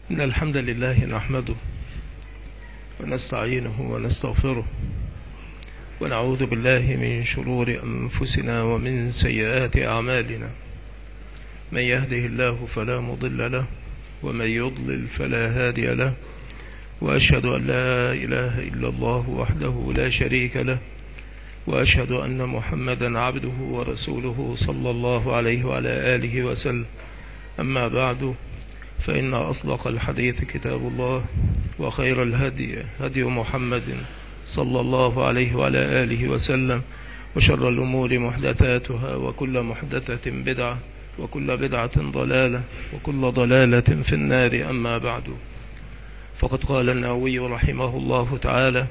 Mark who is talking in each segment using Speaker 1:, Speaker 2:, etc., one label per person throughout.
Speaker 1: إن الحمد لله نحمده ونستعينه ونستغفره ونعوذ بالله من شرور أنفسنا ومن سيئات أعمالنا. من يهده الله فلا مضل له ومن يضلل فلا هادي له، وأشهد أن لا إله إلا الله وحده لا شريك له، وأشهد أن محمدا عبده ورسوله صلى الله عليه وعلى آله وسلم. أما بعد، فإن أصدق الحديث كتاب الله، وخير الهدي هدي محمد صلى الله عليه وعلى آله وسلم، وشر الأمور محدثاتها، وكل محدثة بدعة، وكل بدعة ضلالة، وكل ضلالة في النار. أما بعد، فقد قال النووي رحمه الله تعالى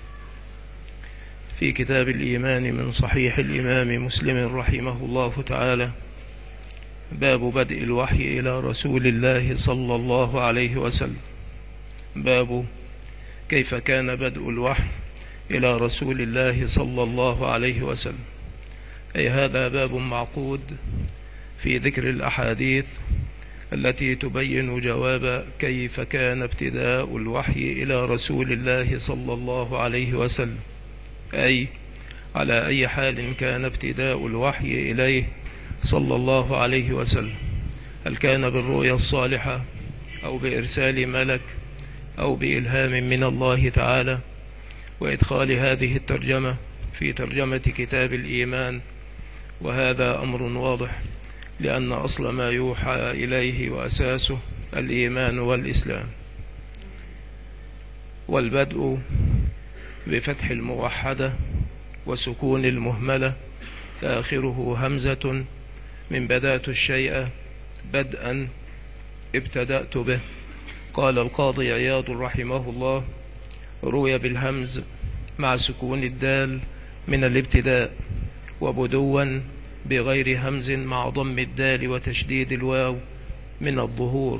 Speaker 1: في كتاب الإيمان من صحيح الإمام مسلم رحمه الله تعالى: باب بدء الوحي إلى رسول الله صلى الله عليه وسلم. باب كيف كان بدء الوحي إلى رسول الله صلى الله عليه وسلم، أي هذا باب معقود في ذكر الأحاديث التي تبين جواب كيف كان ابتداء الوحي إلى رسول الله صلى الله عليه وسلم، أي على أي حال كان ابتداء الوحي إليه صلى الله عليه وسلم. هل كان بالرؤيا الصالحة، أو بإرسال ملك، أو بإلهام من الله تعالى؟ وإدخال هذه الترجمة في ترجمة كتاب الإيمان، وهذا أمر واضح، لأن أصل ما يوحى إليه وأساسه الإيمان والإسلام. والبدء بفتح الموحدة وسكون المهملة آخره همزة، من بدأت الشيء بدءا ابتدأت به. قال القاضي عياض رحمه الله: روي بالهمز مع سكون الدال من الابتداء، وبدوا بغير همز مع ضم الدال وتشديد الواو من الظهور.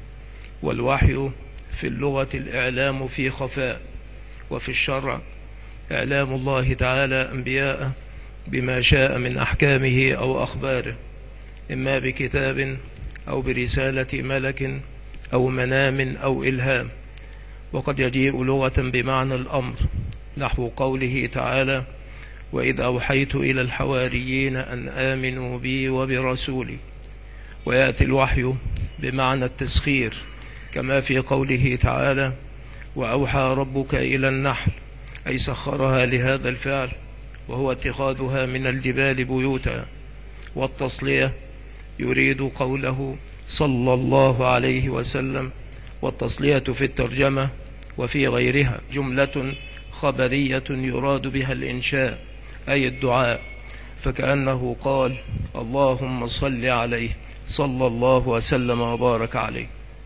Speaker 1: والوحي في اللغة الإعلام في خفاء، وفي الشرع إعلام الله تعالى أنبياءه بما شاء من أحكامه أو أخباره، إما بكتاب أو برسالة ملك أو منام أو إلهام. وقد يجيء لغة بمعنى الأمر، نحو قوله تعالى: وإذ أوحيت إلى الحواريين أن آمنوا بي وبرسولي. ويأتي الوحي بمعنى التسخير، كما في قوله تعالى: وأوحى ربك إلى النحل، أي سخرها لهذا الفعل، وهو اتخاذها من الجبال بيوتا. والتصلية يريد قوله صلى الله عليه وسلم. والتصلية في الترجمة وفي غيرها جملة خبرية يراد بها الإنشاء، أي الدعاء، فكأنه قال: اللهم صل عليه صلى الله وسلم وبارك عليه.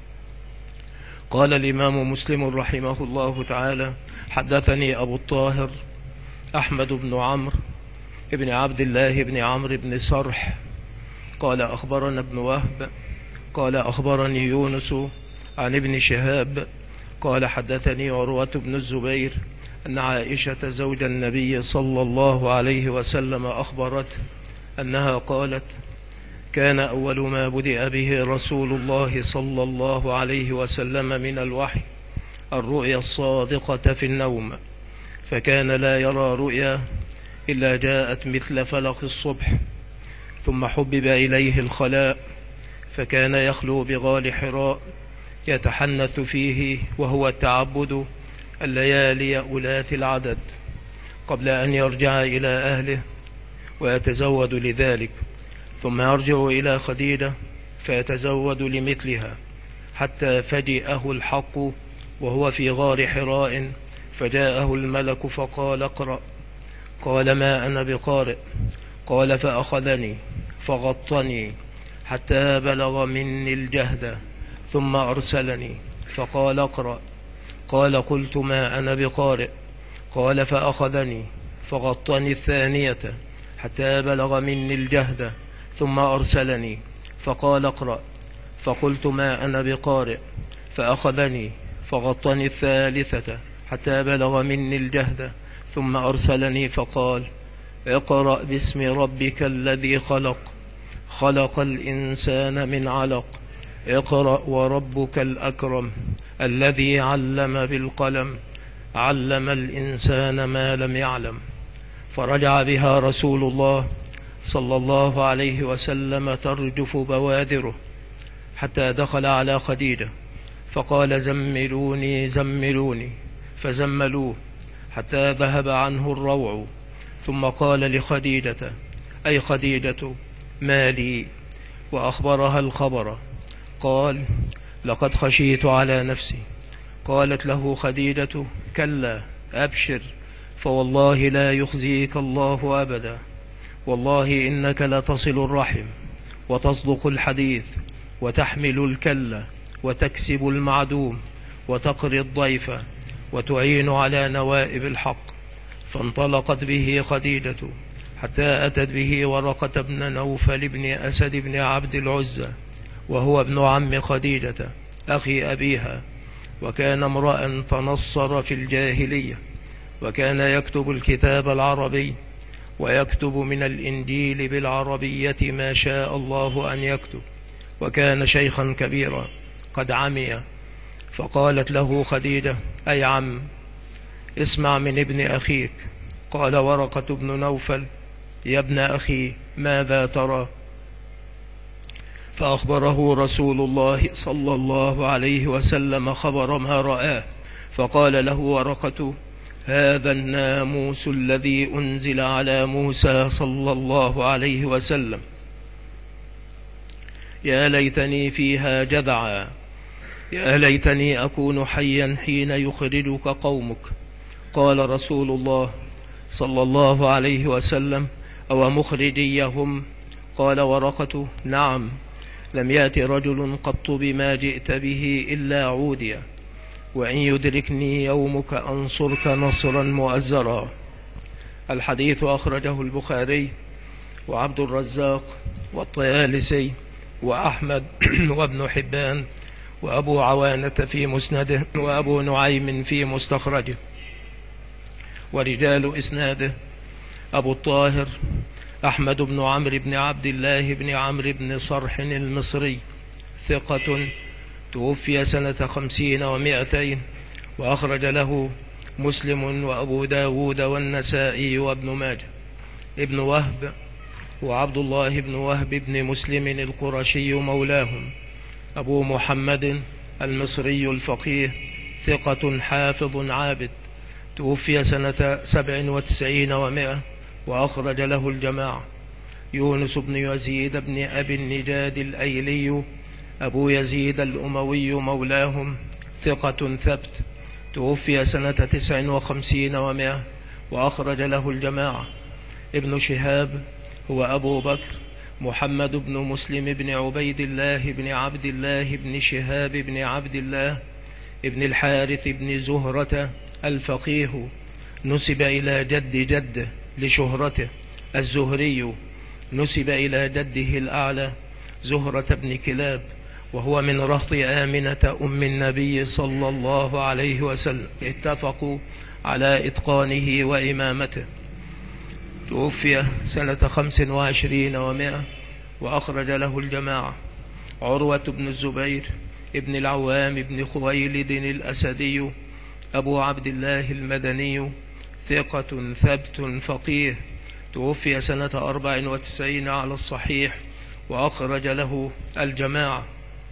Speaker 1: قال الإمام مسلم رحمه الله تعالى: حدثني أبو الطاهر أحمد بن عمرو بن عبد الله بن عمرو بن صرح قال أخبرنا ابن وهب قال أخبرني يونس عن ابن شهاب قال حدثني عروة بن الزبير أن عائشة زوج النبي صلى الله عليه وسلم أخبرت أنها قالت: كان أول ما بدأ به رسول الله صلى الله عليه وسلم من الوحي الرؤيا الصادقة في النوم، فكان لا يرى رؤيا إلا جاءت مثل فلق الصبح. ثم حبب إليه الخلاء، فكان يخلو بغار حراء يتحنث فيه، وهو التعبد الليالي أولات العدد، قبل أن يرجع إلى أهله ويتزود لذلك، ثم يرجع إلى خديجة فيتزود لمثلها، حتى فجئه الحق وهو في غار حراء، فجاءه الملك فقال: اقرأ. قال: ما أنا بقارئ. قال: فأخذني فغطني حتى بلغ مني الجهد، ثم أرسلني فقال: اقرأ. قال: قلت: ما أنا بقارئ. قال: فأخذني فغطني الثانية حتى بلغ مني الجهد، ثم أرسلني فقال: اقرأ. فقلت: ما أنا بقارئ. فأخذني فغطني الثالثة حتى بلغ مني الجهد، ثم أرسلني فقال: اقرأ باسم ربك الذي خلق، خلق الإنسان من علق، اقرأ وربك الأكرم الذي علم بالقلم علم الإنسان ما لم يعلم. فرجع بها رسول الله صلى الله عليه وسلم ترجف بوادره حتى دخل على خديجة فقال: زملوني زملوني، فزملوه حتى ذهب عنه الروع. ثم قال لخديجة: أي خديجة ما لي؟ وأخبرها الخبر. قال: لقد خشيت على نفسي. قالت له خديجة: كلا، أبشر، فوالله لا يخزيك الله أبدا، والله إنك لتصل الرحم وتصدق الحديث وتحمل الكلة وتكسب المعدوم وتقري الضيف وتعين على نوائب الحق. فانطلقت به خديجة حتى أتت به ورقة بن نوفل بن أسد بن عبد العزى، وهو ابن عم خديجة أخي أبيها، وكان امرأ تنصر في الجاهلية، وكان يكتب الكتاب العربي ويكتب من الإنجيل بالعربية ما شاء الله أن يكتب، وكان شيخا كبيرا قد عمي. فقالت له خديجة: أي عم، اسمع من ابن أخيك. قال ورقة بن نوفل: يا ابن أخي، ماذا ترى؟ فأخبره رسول الله صلى الله عليه وسلم خبر ما رآه. فقال له ورقة: هذا الناموس الذي أنزل على موسى صلى الله عليه وسلم، يا ليتني فيها جذعا، يا ليتني أكون حيا حين يخرجك قومك. قال رسول الله صلى الله عليه وسلم: أو مخرجيهم؟ قال ورقة: نعم، لم يأت رجل قط بما جئت به إلا عودي، وإن يدركني يومك أنصرك نصرا مؤزرا. الحديث أخرجه البخاري وعبد الرزاق والطيالسي وأحمد وابن حبان وأبو عوانة في مسنده وأبو نعيم في مستخرجه. ورجال إسناده: أبو الطاهر أحمد بن عمرو بن عبد الله بن عمرو بن صرح المصري، ثقة، توفي سنة 50 و200، وأخرج له مسلم وأبو داود والنسائي وابن ماجه. ابن وهب وعبد الله بن وهب بن مسلم القرشي مولاهم، أبو محمد المصري الفقيه، ثقة حافظ عابد، توفي سنة 97 و100، وأخرج له الجماعة. يونس بن يزيد بن أبي النجاد الأيلي، أبو يزيد الأموي مولاهم، ثقة ثبت، توفي سنة 59 و100، وأخرج له الجماعة. ابن شهاب هو أبو بكر محمد بن مسلم بن عبيد الله بن عبد الله بن شهاب بن عبد الله ابن الحارث بن زهرة الفقيه، نسب إلى جد جده لشهرته. الزهري نسب إلى جده الأعلى زهرة بن كلاب، وهو من رهط آمنة أم النبي صلى الله عليه وسلم، اتفقوا على إتقانه وإمامته. توفي سنة 25 و100، وأخرج له الجماعة. عروة بن الزبير ابن العوام بن خويلد الأسدي، أبو عبد الله المدني، ثقة ثبت فقيه، توفي سنة 94 على الصحيح، وأخرج له الجماعة.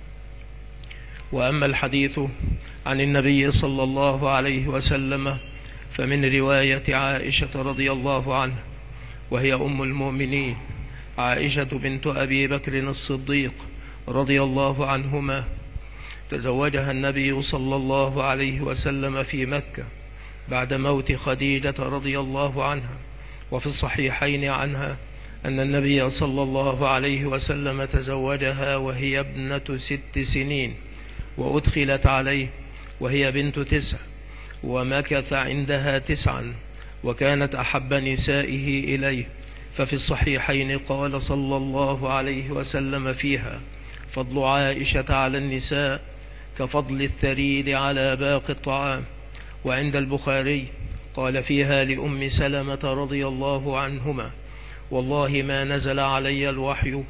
Speaker 1: وأما الحديث عن النبي صلى الله عليه وسلم فمن رواية عائشة رضي الله عنها، وهي أم المؤمنين عائشة بنت أبي بكر الصديق رضي الله عنهما. تزوجها النبي صلى الله عليه وسلم في مكة بعد موت خديجة رضي الله عنها. وفي الصحيحين عنها أن النبي صلى الله عليه وسلم تزوجها وهي ابنة 6 سنين، وأدخلت عليه وهي بنت 9، ومكث عندها 9، وكانت أحب نسائه إليه. ففي الصحيحين قال صلى الله عليه وسلم فيها: فضل عائشة على النساء كفضل الثريد على باقي الطعام. وعند البخاري قال فيها لأم سلمة رضي الله عنهما: والله ما نزل علي الوحي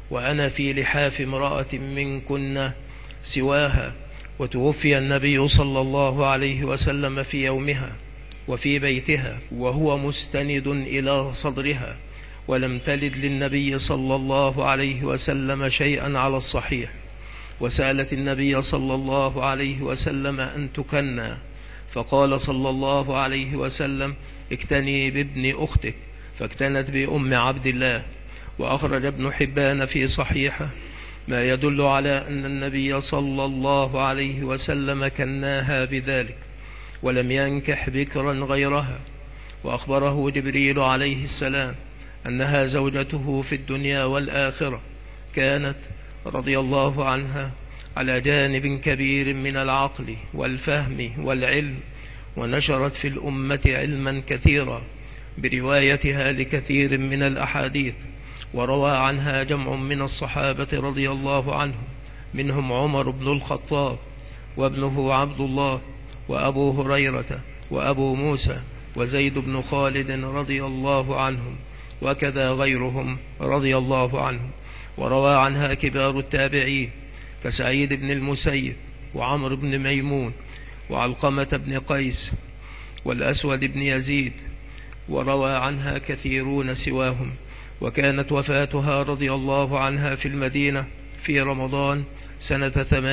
Speaker 1: وأنا في لحاف امرأة منكن سواها، وتوفي النبي صلى الله عليه وسلم في يومها وفي بيتها وهو مستند إلى صدرها، ولم تلد للنبي صلى الله عليه وسلم شيئا على الصحيح، وسألت النبي صلى الله عليه وسلم أن تكنى، فقال صلى الله عليه وسلم: اكتني بابن أختك، فاكتنت بأم عبد الله. وأخرج ابن حبان في صحيحه ما يدل على أن النبي صلى الله عليه وسلم كناها بذلك، ولم ينكح بكرا غيرها. وأخبره جبريل عليه السلام أنها زوجته في الدنيا والآخرة، كانت رضي الله عنها على جانب كبير من العقل والفهم والعلم، ونشرت في الأمة علما كثيرا بروايتها لكثير من الأحاديث، وروى عنها جمع من الصحابة رضي الله عنهم، منهم عمر بن الخطاب وابنه عبد الله وأبو هريرة وأبو موسى وزيد بن خالد رضي الله عنهم، وكذا غيرهم رضي الله عنهم. وروى عنها كبار التابعين كسعيد بن المسيب وعمر بن ميمون وعلقمة بن قيس والأسود بن يزيد، وروى عنها كثيرون سواهم. وكانت وفاتها رضي الله عنها في المدينة في رمضان سنة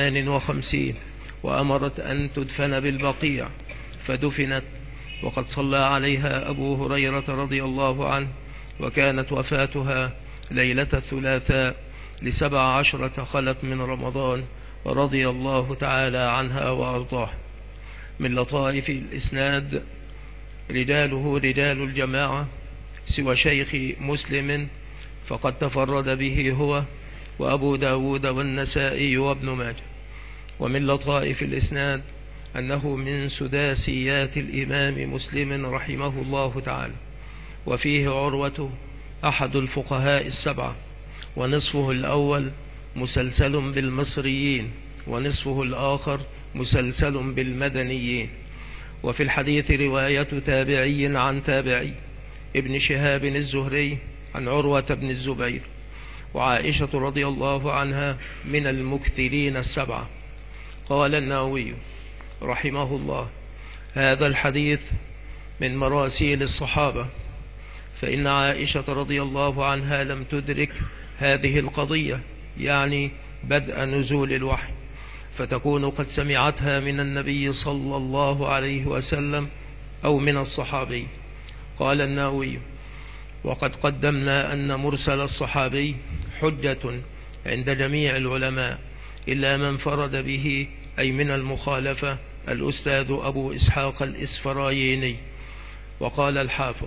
Speaker 1: 58، وأمرت أن تدفن بالبقيع فدفنت، وقد صلى عليها أبو هريرة رضي الله عنه. وكانت وفاتها ليلة الثلاثاء ل17 خلت من رمضان، رضي الله تعالى عنها وأرضاها. من لطائف الإسناد: رجاله رجال الجماعة سوى شيخ مسلم فقد تفرد به هو وأبو داود والنسائي وابن ماجه. ومن لطائف الإسناد أنه من سداسيات الإمام مسلم رحمه الله تعالى، وفيه عروة أحد الفقهاء السبعة، ونصفه الأول مسلسل بالمصريين، ونصفه الآخر مسلسل بالمدنيين. وفي الحديث رواية تابعي عن تابعي: ابن شهاب الزهري عن عروة بن الزبير. وعائشة رضي الله عنها من المكثرين السبعة. قال النووي رحمه الله: هذا الحديث من مراسيل الصحابة، فإن عائشة رضي الله عنها لم تدرك هذه القضية، يعني بدء نزول الوحي، فتكون قد سمعتها من النبي صلى الله عليه وسلم أو من الصحابي. قال النووي: وقد قدمنا أن مرسل الصحابي حجة عند جميع العلماء إلا من فرد به، أي من المخالفة، الأستاذ أبو إسحاق الإسفرايني. وقال الحافظ: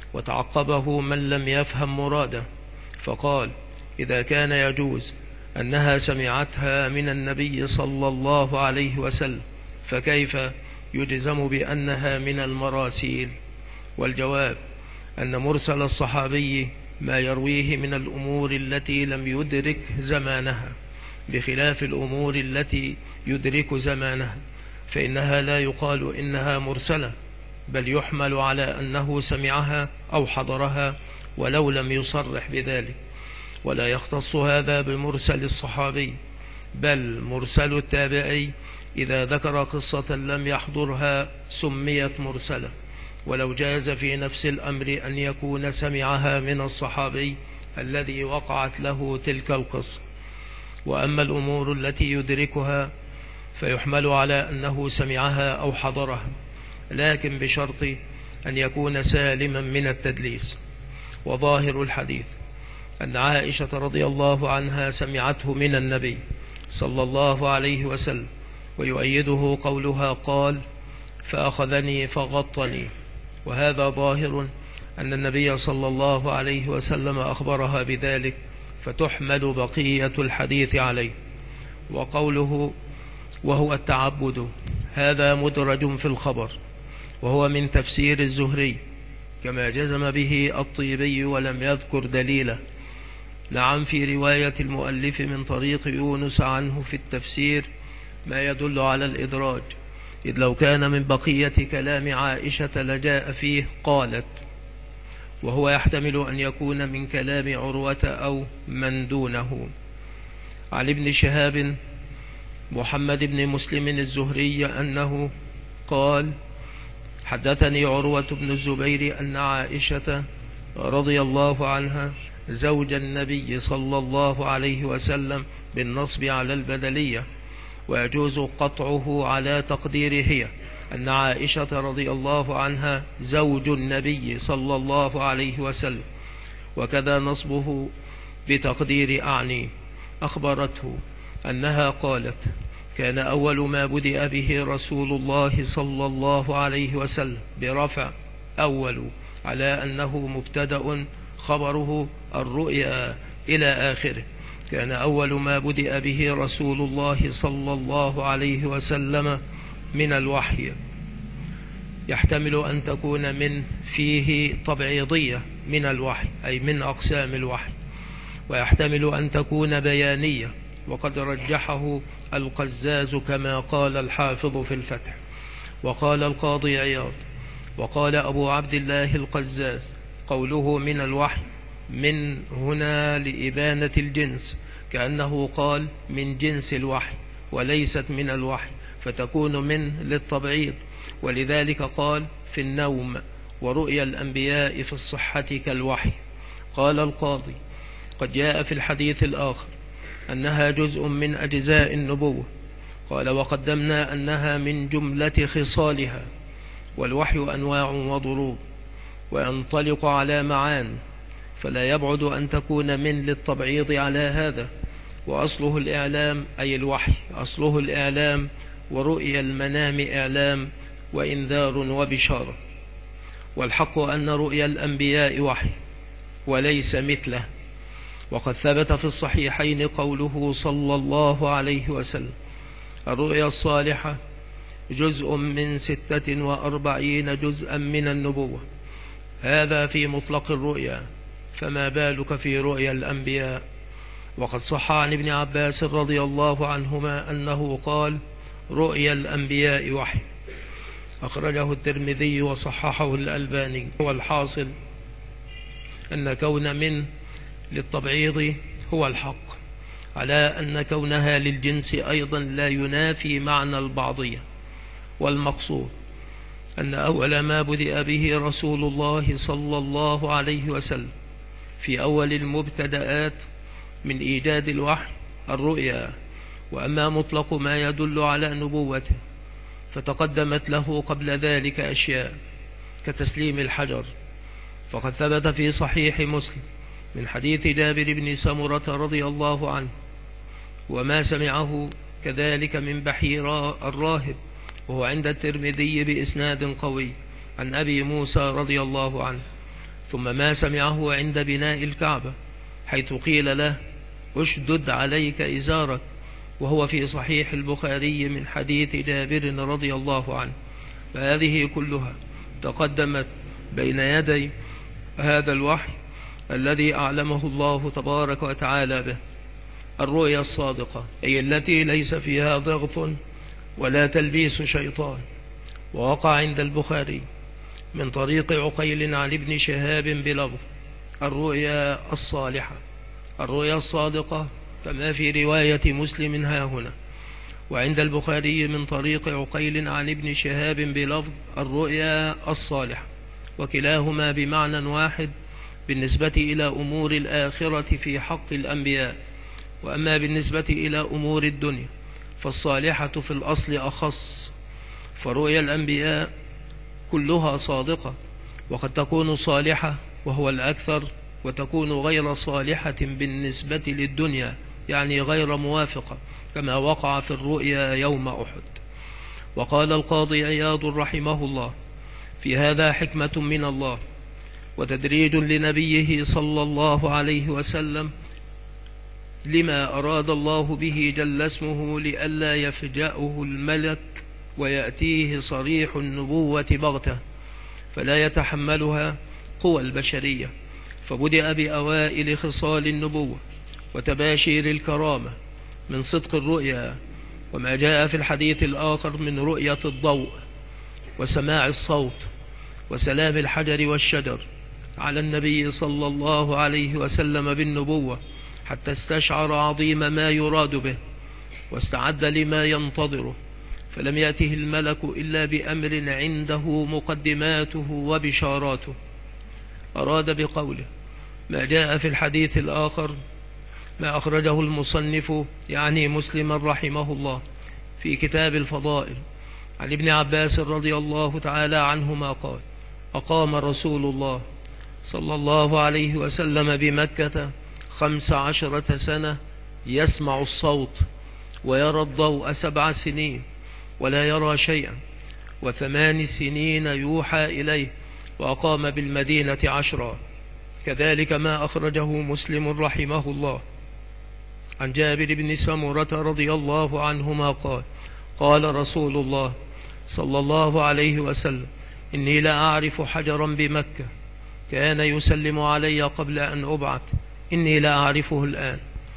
Speaker 1: وتعقبه من لم يفهم مراده، فقال: إذا كان يجوز أنها سمعتها من النبي صلى الله عليه وسلم، فكيف يجزم بأنها من المراسيل؟ والجواب أن مرسل الصحابي ما يرويه من الأمور التي لم يدرك زمانها، بخلاف الأمور التي يدرك زمانها، فإنها لا يقال إنها مرسلة، بل يحمل على أنه سمعها أو حضرها ولو لم يصرح بذلك. ولا يختص هذا بمرسل الصحابي، بل مرسل التابعي إذا ذكر قصة لم يحضرها سميت مرسلة، ولو جاز في نفس الأمر أن يكون سمعها من الصحابي الذي وقعت له تلك القصة. وأما الأمور التي يدركها فيحمل على أنه سمعها أو حضرها، لكن بشرط أن يكون سالما من التدليس. وظاهر الحديث أن عائشة رضي الله عنها سمعته من النبي صلى الله عليه وسلم، ويؤيده قولها: قال: فأخذني فغطني. وهذا ظاهر أن النبي صلى الله عليه وسلم أخبرها بذلك، فتحمل بقية الحديث عليه. وقوله وهو التعبد هذا مدرج في الخبر، وهو من تفسير الزهري كما جزم به الطيبي ولم يذكر دليله. نعم، في رواية المؤلف من طريق يونس عنه في التفسير ما يدل على الإدراج، إذ لو كان من بقية كلام عائشة لجاء فيه: قالت. وهو يحتمل أن يكون من كلام عروة أو من دونه. عن ابن شهاب محمد بن مسلم الزهري أنه قال: حدثني عروة بن الزبير أن عائشة رضي الله عنها زوج النبي صلى الله عليه وسلم بالنصب على البدلية، ويجوز قطعه على تقدير هي، أن عائشة رضي الله عنها زوج النبي صلى الله عليه وسلم، وكذا نصبه بتقدير أعني. أخبرته أنها قالت: كان أول ما بدأ به رسول الله صلى الله عليه وسلم برفع أول على أنه مبتدأ خبره الرؤيا إلى آخره. كان أول ما بدأ به رسول الله صلى الله عليه وسلم من الوحي. يحتمل أن تكون من فيه تبعيضية من الوحي، أي من أقسام الوحي، ويحتمل أن تكون بيانية، وقد رجحه القزاز كما قال الحافظ في الفتح. وقال القاضي عياض وقال أبو عبد الله القزاز: قوله من الوحي من هنا لإبانة الجنس، كأنه قال من جنس الوحي وليست من الوحي، فتكون من للتبعيض، ولذلك قال في النوم ورؤيا الأنبياء في الصحة كالوحي. قال القاضي: قد جاء في الحديث الآخر أنها جزء من أجزاء النبوة. قال: وقدمنا أنها من جملة خصالها، والوحي أنواع وضروب، وينطلق على معان، فلا يبعد أن تكون من للتبعيض على هذا. وأصله الإعلام، أي الوحي أصله الإعلام، ورؤيا المنام إعلام وإنذار وبشارة. والحق أن رؤيا الأنبياء وحي وليس مثله. وقد ثبت في الصحيحين قوله صلى الله عليه وسلم: الرؤيا الصالحة جزء من 46 جزءا من النبوة. هذا في مطلق الرؤيا، فما بالك في رؤيا الأنبياء؟ وقد صح عن ابن عباس رضي الله عنهما أنه قال: رؤيا الأنبياء وحي. أخرجه الترمذي وصححه الألباني. والحاصل أن كون من للتبعيض هو الحق، على أن كونها للجنس أيضا لا ينافي معنى البعضية. والمقصود أن أول ما بدأ به رسول الله صلى الله عليه وسلم في أول المبتدآت من إيجاد الوحي الرؤيا. وأما مطلق ما يدل على نبوته فتقدمت له قبل ذلك أشياء كتسليم الحجر، فقد ثبت في صحيح مسلم من حديث جابر بن سمرة رضي الله عنه، وما سمعه كذلك من بحيرة الراهب، وهو عند الترمذي بإسناد قوي، عن أبي موسى رضي الله عنه. ثم ما سمعه عند بناء الكعبة، حيث قيل له: اشدد عليك إزارك، وهو في صحيح البخاري من حديث جابر رضي الله عنه. فهذه كلها تقدمت بين يدي هذا الوحي الذي أعلمه الله تبارك وتعالى به. الرؤيا الصادقة أي التي ليس فيها ضغط ولا تلبيس شيطان. ووقع عند البخاري من طريق عقيل عن ابن شهاب بلفظ: الرؤيا الصالحة، الرؤيا الصادقة، كما في رواية مسلم ها هنا. وعند البخاري من طريق عقيل عن ابن شهاب بلفظ: الرؤيا الصالحة، وكلاهما بمعنى واحد بالنسبة إلى أمور الآخرة في حق الأنبياء. وأما بالنسبة إلى أمور الدنيا فالصالحة في الأصل أخص، فرؤيا الأنبياء كلها صادقة، وقد تكون صالحة وهو الأكثر، وتكون غير صالحة بالنسبة للدنيا، يعني غير موافقة، كما وقع في الرؤيا يوم أحد. وقال القاضي عياض رحمه الله: في هذا حكمة من الله وتدريج لنبيه صلى الله عليه وسلم لما أراد الله به جل اسمه، لئلا يفجأه الملك ويأتيه صريح النبوة بغتة فلا يتحملها قوى البشرية. فبدأ بأوائل خصال النبوة وتباشير الكرامة من صدق الرؤيا، وما جاء في الحديث الآخر من رؤية الضوء وسماع الصوت وسلام الحجر والشجر على النبي صلى الله عليه وسلم بالنبوة حتى استشعر عظيم ما يراد به واستعد لما ينتظره، فلم يأته الملك إلا بأمر عنده مقدماته وبشاراته. أراد بقوله ما جاء في الحديث الآخر ما أخرجه المصنف يعني مسلم رحمه الله في كتاب الفضائل عن ابن عباس رضي الله تعالى عنهما قال أقام رسول الله صلى الله عليه وسلم بمكة 15 سنة يسمع الصوت ويرى الضوء 7 سنين ولا يرى شيئا، و8 سنين يوحى إليه، وأقام بالمدينة 10. كذلك ما أخرجه مسلم رحمه الله عن جابر بن سمرة رضي الله عنهما قال قال رسول الله صلى الله عليه وسلم إني لا أعرف حجرا بمكة كان يسلم علي قبل أن أبعث إني لا أعرفه الآن.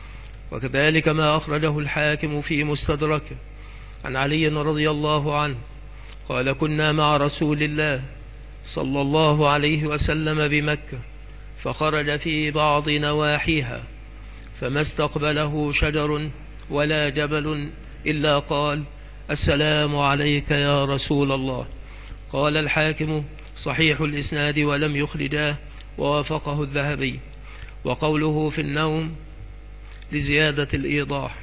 Speaker 1: وكذلك ما أخرجه الحاكم في مستدركه عن علي رضي الله عنه قال كنا مع رسول الله صلى الله عليه وسلم بمكة فخرج في بعض نواحيها فما استقبله شجر ولا جبل إلا قال السلام عليك يا رسول الله. قال الحاكم صحيح الإسناد ولم يخرجاه ووافقه الذهبي. وقوله في النوم لزيادة الإيضاح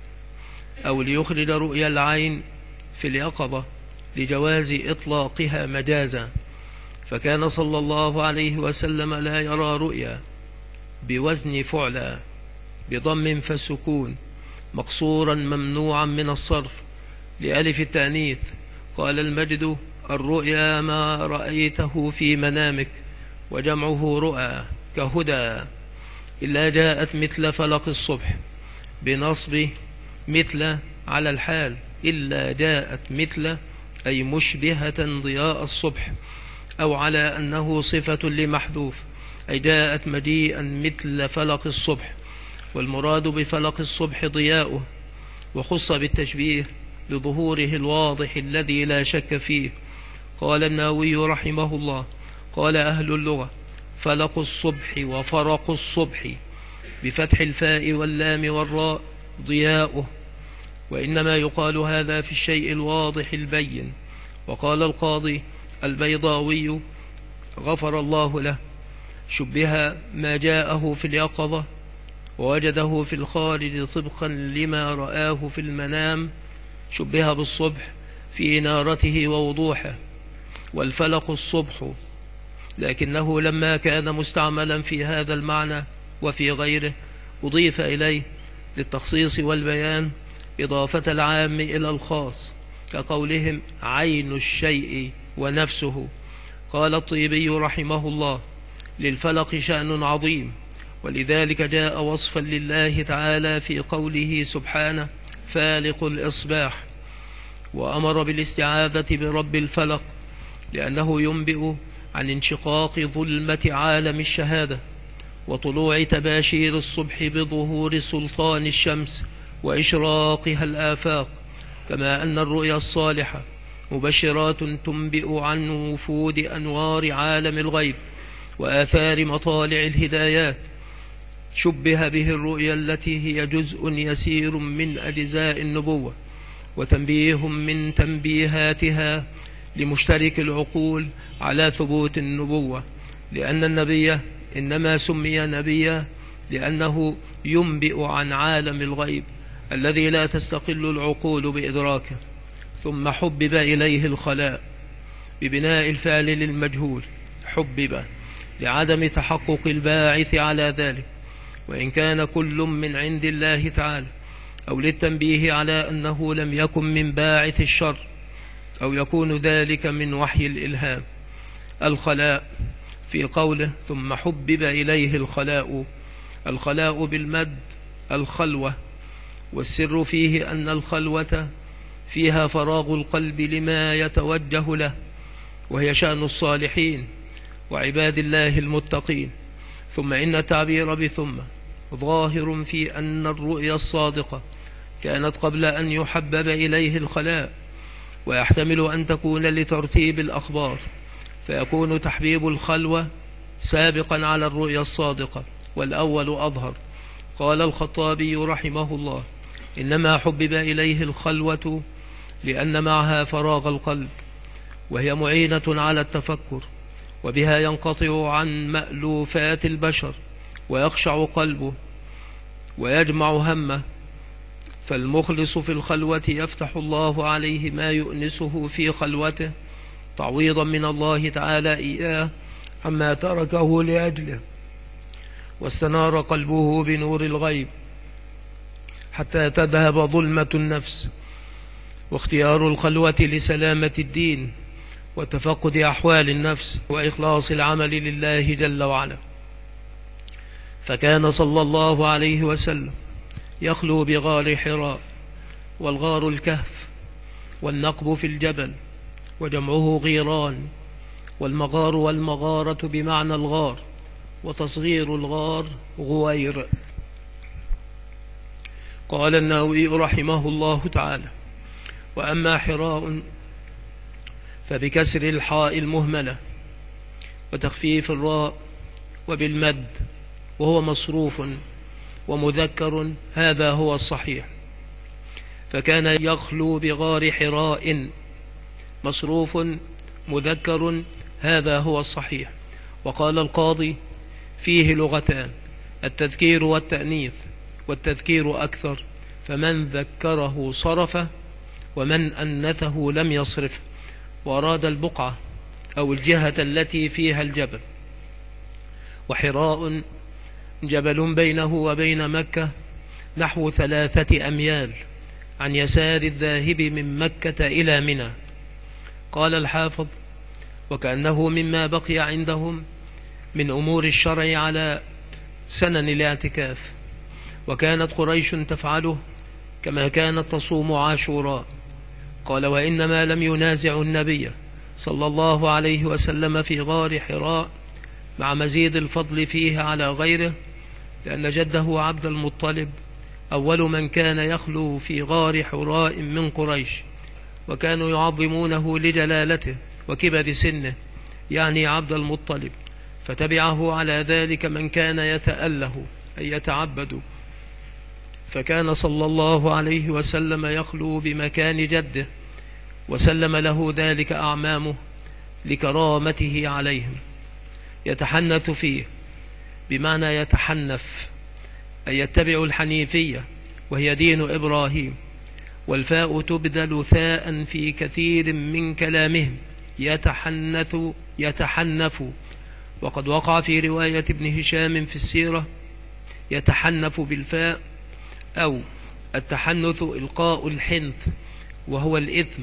Speaker 1: أو ليخرج رؤيا العين في اليقظة لجواز إطلاقها مجازا، فكان صلى الله عليه وسلم لا يرى رؤيا بوزن فعلا بضم فالسكون مقصورا ممنوعا من الصرف لألف التأنيث. قال المجد الرؤيا ما رأيته في منامك، وجمعه رؤى كهدى، إلا جاءت مثل فلق الصبح بنصب مثل على الحال، إلا جاءت مثل أي مشبهة ضياء الصبح، أو على أنه صفة لمحذوف أي جاءت مجيئا مثل فلق الصبح، والمراد بفلق الصبح ضياؤه، وخص بالتشبيه لظهوره الواضح الذي لا شك فيه. قال النووي رحمه الله قال أهل اللغة فلق الصبح وفرق الصبح بفتح الفاء واللام والراء ضياؤه، وإنما يقال هذا في الشيء الواضح البين. وقال القاضي البيضاوي غفر الله له شبه ما جاءه في اليقظة ووجده في الخارج طبقا لما رآه في المنام، شبه بالصبح في إنارته ووضوحه، والفلق الصبح، لكنه لما كان مستعملا في هذا المعنى وفي غيره أضيف إليه للتخصيص والبيان إضافة العام إلى الخاص، كقولهم عين الشيء ونفسه. قال الطيبي رحمه الله للفلق شأن عظيم، ولذلك جاء وصفا لله تعالى في قوله سبحانه فالق الإصباح، وأمر بالاستعاذة برب الفلق لأنه ينبئ عن انشقاق ظلمة عالم الشهادة وطلوع تباشير الصبح بظهور سلطان الشمس وإشراقها الآفاق، كما أن الرؤيا الصالحة مبشرات تنبئ عن وفود أنوار عالم الغيب وآثار مطالع الهدايات. شبه به الرؤيا التي هي جزء يسير من أجزاء النبوة وتنبيه من تنبيهاتها لمشترك العقول على ثبوت النبوة، لأن النبي إنما سمي نبيا لأنه ينبئ عن عالم الغيب الذي لا تستقل العقول بإدراكه. ثم حبب إليه الخلاء ببناء الفعل للمجهول، حبب لعدم تحقق الباعث على ذلك، وإن كان كل من عند الله تعالى، أو للتنبيه على أنه لم يكن من باعث الشر، أو يكون ذلك من وحي الإلهام. الخلاء في قوله ثم حبب إليه الخلاء، الخلاء بالمد الخلوة، والسر فيه أن الخلوة فيها فراغ القلب لما يتوجه له، وهي شأن الصالحين وعباد الله المتقين. ثم إن التعبير بثم ظاهر في أن الرؤيا الصادقة كانت قبل أن يحبب إليه الخلاء، ويحتمل أن تكون لترتيب الأخبار، فيكون تحبيب الخلوة سابقا على الرؤيا الصادقة، والأول أظهر. قال الخطابي رحمه الله: إنما حبب إليه الخلوة لأن معها فراغ القلب، وهي معينة على التفكر، وبها ينقطع عن مألوفات البشر ويخشع قلبه ويجمع همه. فالمخلص في الخلوة يفتح الله عليه ما يؤنسه في خلوته تعويضا من الله تعالى إياه عما تركه لأجله، واستنار قلبه بنور الغيب حتى تذهب ظلمة النفس. واختيار الخلوة لسلامة الدين وتفقد أحوال النفس وإخلاص العمل لله جل وعلا. فكان صلى الله عليه وسلم يخلو بغار حراء، والغار الكهف، والنقب في الجبل، وجمعه غيران، والمغار والمغارة بمعنى الغار، وتصغير الغار غوير. قال النووي رحمه الله تعالى: وأما حراء فبكسر الحاء المهملة وتخفيف الراء وبالمد، وهو مصروف ومذكر، هذا هو الصحيح. فكان يخلو بغار حراء، مصروف مذكر، هذا هو الصحيح. وقال القاضي: فيه لغتان، التذكير والتأنيث، والتذكير أكثر، فمن ذكره صرفه، ومن أنثه لم يصرفه. وأراد البقعة أو الجهة التي فيها الجبل. وحراء جبل بينه وبين مكة نحو 3 أميال عن يسار الذاهب من مكة إلى منى. قال الحافظ: وكأنه مما بقي عندهم من أمور الشرع على سنن الاعتكاف، وكانت قريش تفعله كما كانت تصوم عاشوراء. قال: وإنما لم ينازع النبي صلى الله عليه وسلم في غار حراء مع مزيد الفضل فيه على غيره، لأن جده عبد المطلب أول من كان يخلو في غار حراء من قريش، وكانوا يعظمونه لجلالته وكبر سنه، يعني عبد المطلب، فتبعه على ذلك من كان يتأله أي يتعبد. فكان صلى الله عليه وسلم يخلو بمكان جده، وسلم له ذلك أعمامه لكرامته عليهم. يتحنث فيه بمعنى يتحنف، أي يتبع الحنيفية، وهي دين إبراهيم. والفاء تبدل ثاء في كثير من كلامهم، يتحنف. وقد وقع في رواية ابن هشام في السيرة يتحنف بالفاء، أو التحنث إلقاء الحنث وهو الإثم.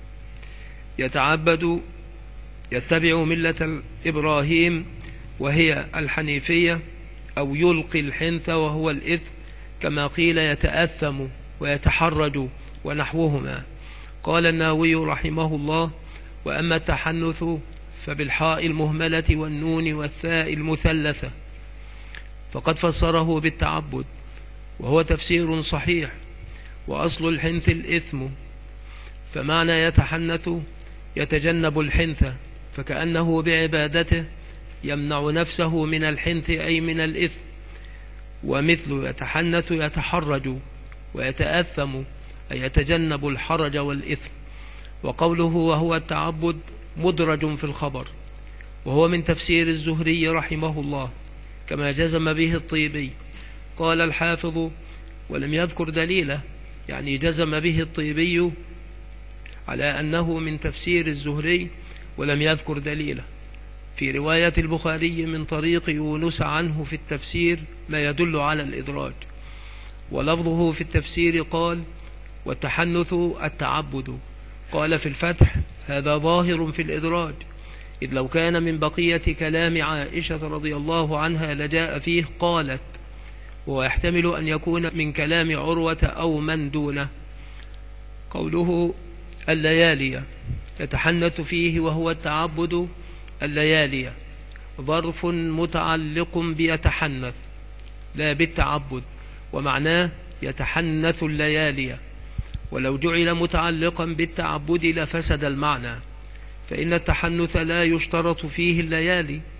Speaker 1: يتعبد، يتبع ملة إبراهيم وهي الحنيفية، أو يلقي الحنث وهو الإثم، كما قيل يتأثم ويتحرج ونحوهما. قال النووي رحمه الله: وأما التحنث فبالحاء المهملة والنون والثاء المثلثة، فقد فسره بالتعبد، وهو تفسير صحيح. وأصل الحنث الإثم، فمعنى يتحنث يتجنب الحنث، فكأنه بعبادته يمنع نفسه من الحنث أي من الإثم. ومثل يتحنث يتحرج ويتأثم أي يتجنب الحرج والإثم. وقوله وهو التعبد مدرج في الخبر، وهو من تفسير الزهري رحمه الله، كما جزم به الطيبي. قال الحافظ: ولم يذكر دليله، يعني جزم به الطيبي على أنه من تفسير الزهري، ولم يذكر دليله. في رواية البخاري من طريق يونس عنه في التفسير ما يدل على الإدراج. ولفظه في التفسير قال: والتحنث التعبد. قال في الفتح: هذا ظاهر في الإدراج، إذ لو كان من بقية كلام عائشة رضي الله عنها لجاء فيه قالت، ويحتمل أن يكون من كلام عروة أو من دونه. قوله الليالي يتحنث فيه وهو التعبد، الليالي ظرف متعلق بيتحنث لا بالتعبد، ومعناه يتحنث الليالي. ولو جعل متعلقا بالتعبد لفسد المعنى، فإن التحنث لا يشترط فيه الليالي،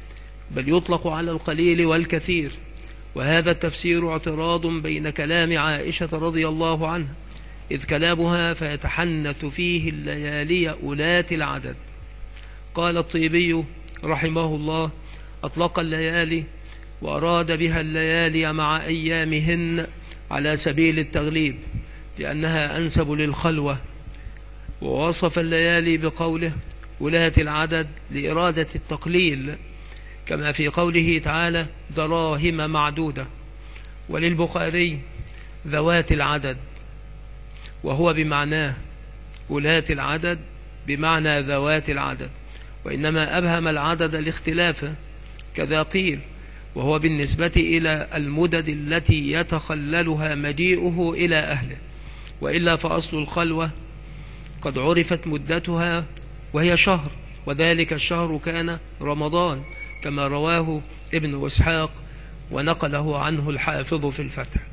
Speaker 1: بل يطلق على القليل والكثير. وهذا التفسير اعتراض بين كلام عائشة رضي الله عنها، إذ كلامها فيتحنث فيه الليالي أولات العدد. قال الطيبي رحمه الله: أطلق الليالي وأراد بها الليالي مع أيامهن على سبيل التغليب، لأنها أنسب للخلوة. ووصف الليالي بقوله أولات العدد لإرادة التقليل، كما في قوله تعالى: دراهم معدودة. وللبخاري ذوات العدد، وهو بمعناه أولات العدد بمعنى ذوات العدد، وإنما أبهم العدد لاختلافه، كذا قيل، وهو بالنسبة إلى المدد التي يتخللها مجيئه إلى أهله، وإلا فأصل الخلوة قد عرفت مدتها وهي شهر، وذلك الشهر كان رمضان، كما رواه ابن إسحاق ونقله عنه الحافظ في الفتح.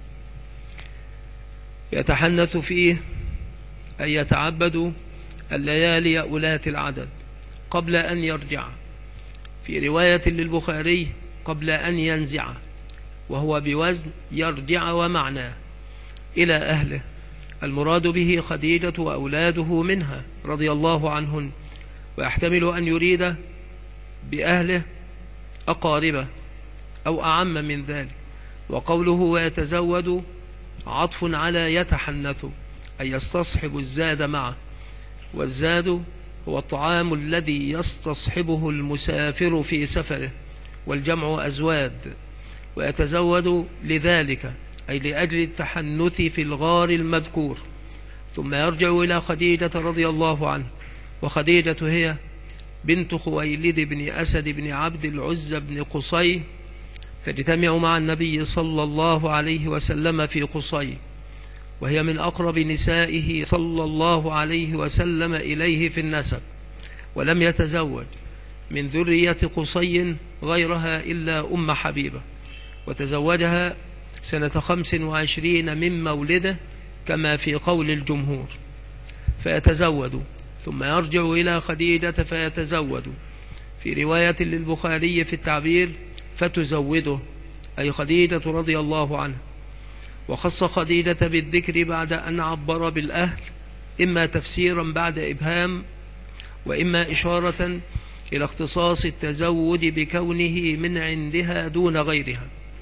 Speaker 1: يتحنث فيه أن يتعبد الليالي أولات العدد قبل أن يرجع، في رواية للبخاري قبل أن ينزع، وهو بوزن يرجع ومعناه، إلى أهله. المراد به خديجة وأولاده منها رضي الله عنهن، ويحتمل أن يريد بأهله أقاربه أو أعم من ذلك. وقوله ويتزود عطف على يتحنث، أي يستصحب الزاد معه، والزاد هو الطعام الذي يستصحبه المسافر في سفره، والجمع أزواد. ويتزود لذلك أي لأجل التحنث في الغار المذكور. ثم يرجع إلى خديجة رضي الله عنه، وخديجة هي بنت خويلد بن أسد بن عبد العزى بن قصي، تجتمع مع النبي صلى الله عليه وسلم في قصي، وهي من أقرب نسائه صلى الله عليه وسلم إليه في النسب، ولم يتزوج من ذرية قصي غيرها إلا أم حبيبة، وتزوجها سنة 25 من مولده، كما في قول الجمهور. فيتزود ثم يرجع إلى خديجة فيتزود، في رواية للبخاري في التعبير فتزوده، أي خديجة رضي الله عنها. وخص خديجة بالذكر بعد أن عبر بالأهل، إما تفسيرا بعد إبهام، وإما إشارة إلى اختصاص التزود بكونه من عندها دون غيرها.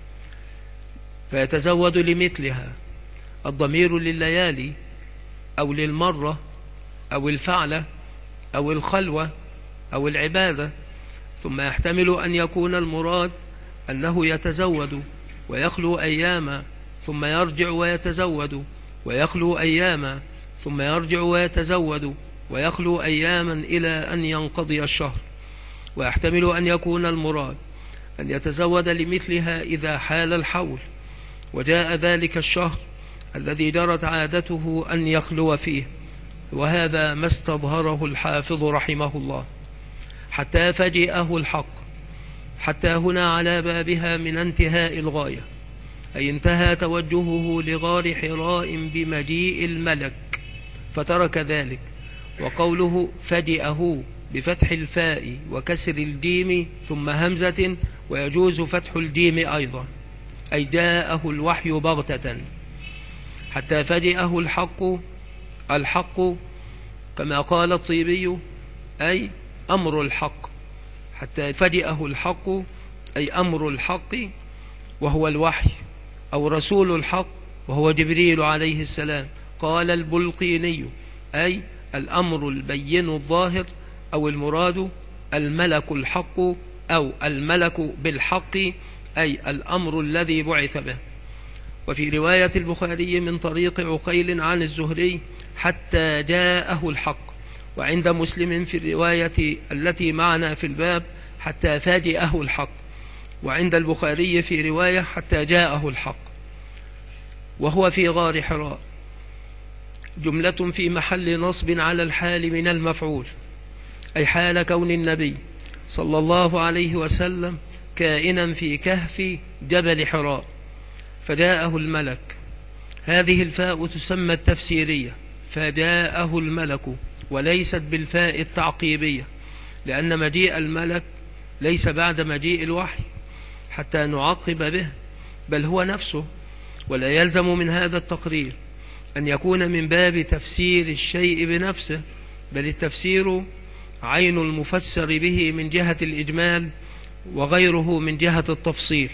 Speaker 1: فيتزود لمثلها، الضمير لليالي أو للمرة أو الفعلة أو الخلوة أو العبادة. ثم يحتمل أن يكون المراد أنه يتزود ويخلو أياما ثم يرجع ويتزود، ويخلو أياما ثم يرجع ويتزود، ويخلو أياما إلى أن ينقضي الشهر. ويحتمل أن يكون المراد أن يتزود لمثلها إذا حال الحول وجاء ذلك الشهر الذي جرت عادته أن يخلو فيه، وهذا ما استظهره الحافظ رحمه الله. حتى فجئه الحق، حتى هنا على بابها من انتهاء الغاية، أي انتهى توجهه لغار حراء بمجيء الملك فترك ذلك. وقوله فجئه بفتح الفاء وكسر الجيم ثم همزة، ويجوز فتح الجيم أيضا، أي جاءه الوحي بغتة. حتى فجئه الحق كما قال الطيبي أي أمر الحق. حتى فجئه الحق أي أمر الحق وهو الوحي، أو رسول الحق وهو جبريل عليه السلام. قال البلقيني أي الأمر البين الظاهر، أو المراد الملك الحق أو الملك بالحق، أي الأمر الذي بعث به. وفي رواية البخاري من طريق عقيل عن الزهري حتى جاءه الحق، وعند مسلم في الرواية التي معنا في الباب حتى فاجئه الحق، وعند البخاري في رواية حتى جاءه الحق. وهو في غار حراء، جملة في محل نصب على الحال من المفعول، أي حال كون النبي صلى الله عليه وسلم كائنا في كهف جبل حراء فجاءه الملك. هذه الفاء تسمى التفسيرية، فجاءه الملك، وليست بالفاء التعقيبية، لأن مجيء الملك ليس بعد مجيء الوحي حتى نعقب به، بل هو نفسه. ولا يلزم من هذا التقرير أن يكون من باب تفسير الشيء بنفسه، بل التفسير عين المفسر به من جهة الإجمال، وغيره من جهة التفصيل.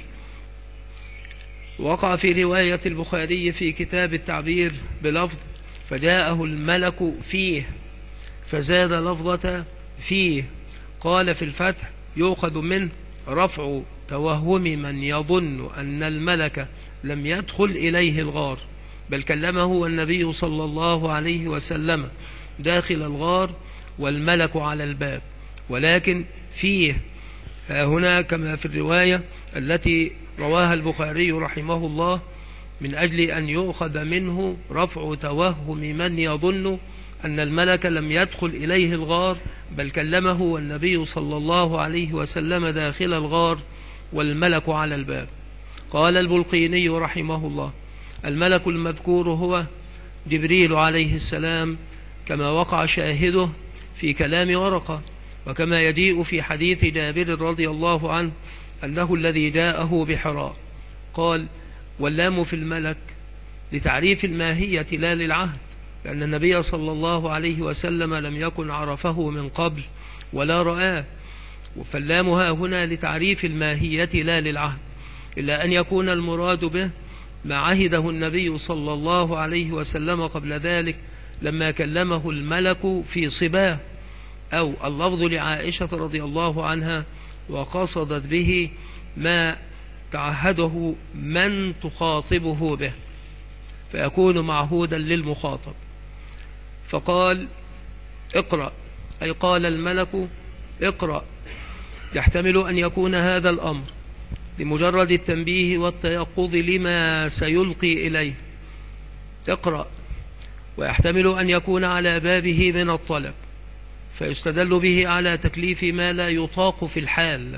Speaker 1: وقع في رواية البخاري في كتاب التعبير بلفظ فجاءه الملك فيه، فزاد لفظة فيه. قال في الفتح يؤخذ منه رفع توهم من يظن أن الملك لم يدخل إليه الغار، بل كلمه النبي صلى الله عليه وسلم داخل الغار والملك على الباب، ولكن فيه هنا كما في الرواية التي رواها البخاري رحمه الله، من أجل أن يؤخذ منه رفع توهم من يظن أن الملك لم يدخل إليه الغار، بل كلمه النبي صلى الله عليه وسلم داخل الغار والملك على الباب. قال البلقيني رحمه الله: الملك المذكور هو جبريل عليه السلام، كما وقع شاهده في كلام ورقة، وكما يجيء في حديث جابر رضي الله عنه أنه الذي جاءه بحراء. قال: واللام في الملك لتعريف الماهية لا للعهد، لأن النبي صلى الله عليه وسلم لم يكن عرفه من قبل ولا رآه، فاللام هنا لتعريف الماهية لا للعهد، إلا أن يكون المراد به ما عهده النبي صلى الله عليه وسلم قبل ذلك لما كلمه الملك في صباه، أو اللفظ لعائشة رضي الله عنها وقصدت به ما تعهده من تخاطبه به، فيكون معهودا للمخاطب. فقال: اقرأ، أي قال الملك اقرأ. يحتمل أن يكون هذا الأمر لمجرد التنبيه والتيقظ لما سيلقي إليه، اقرأ، ويحتمل أن يكون على بابه من الطلب، فيستدل به على تكليف ما لا يطاق في الحال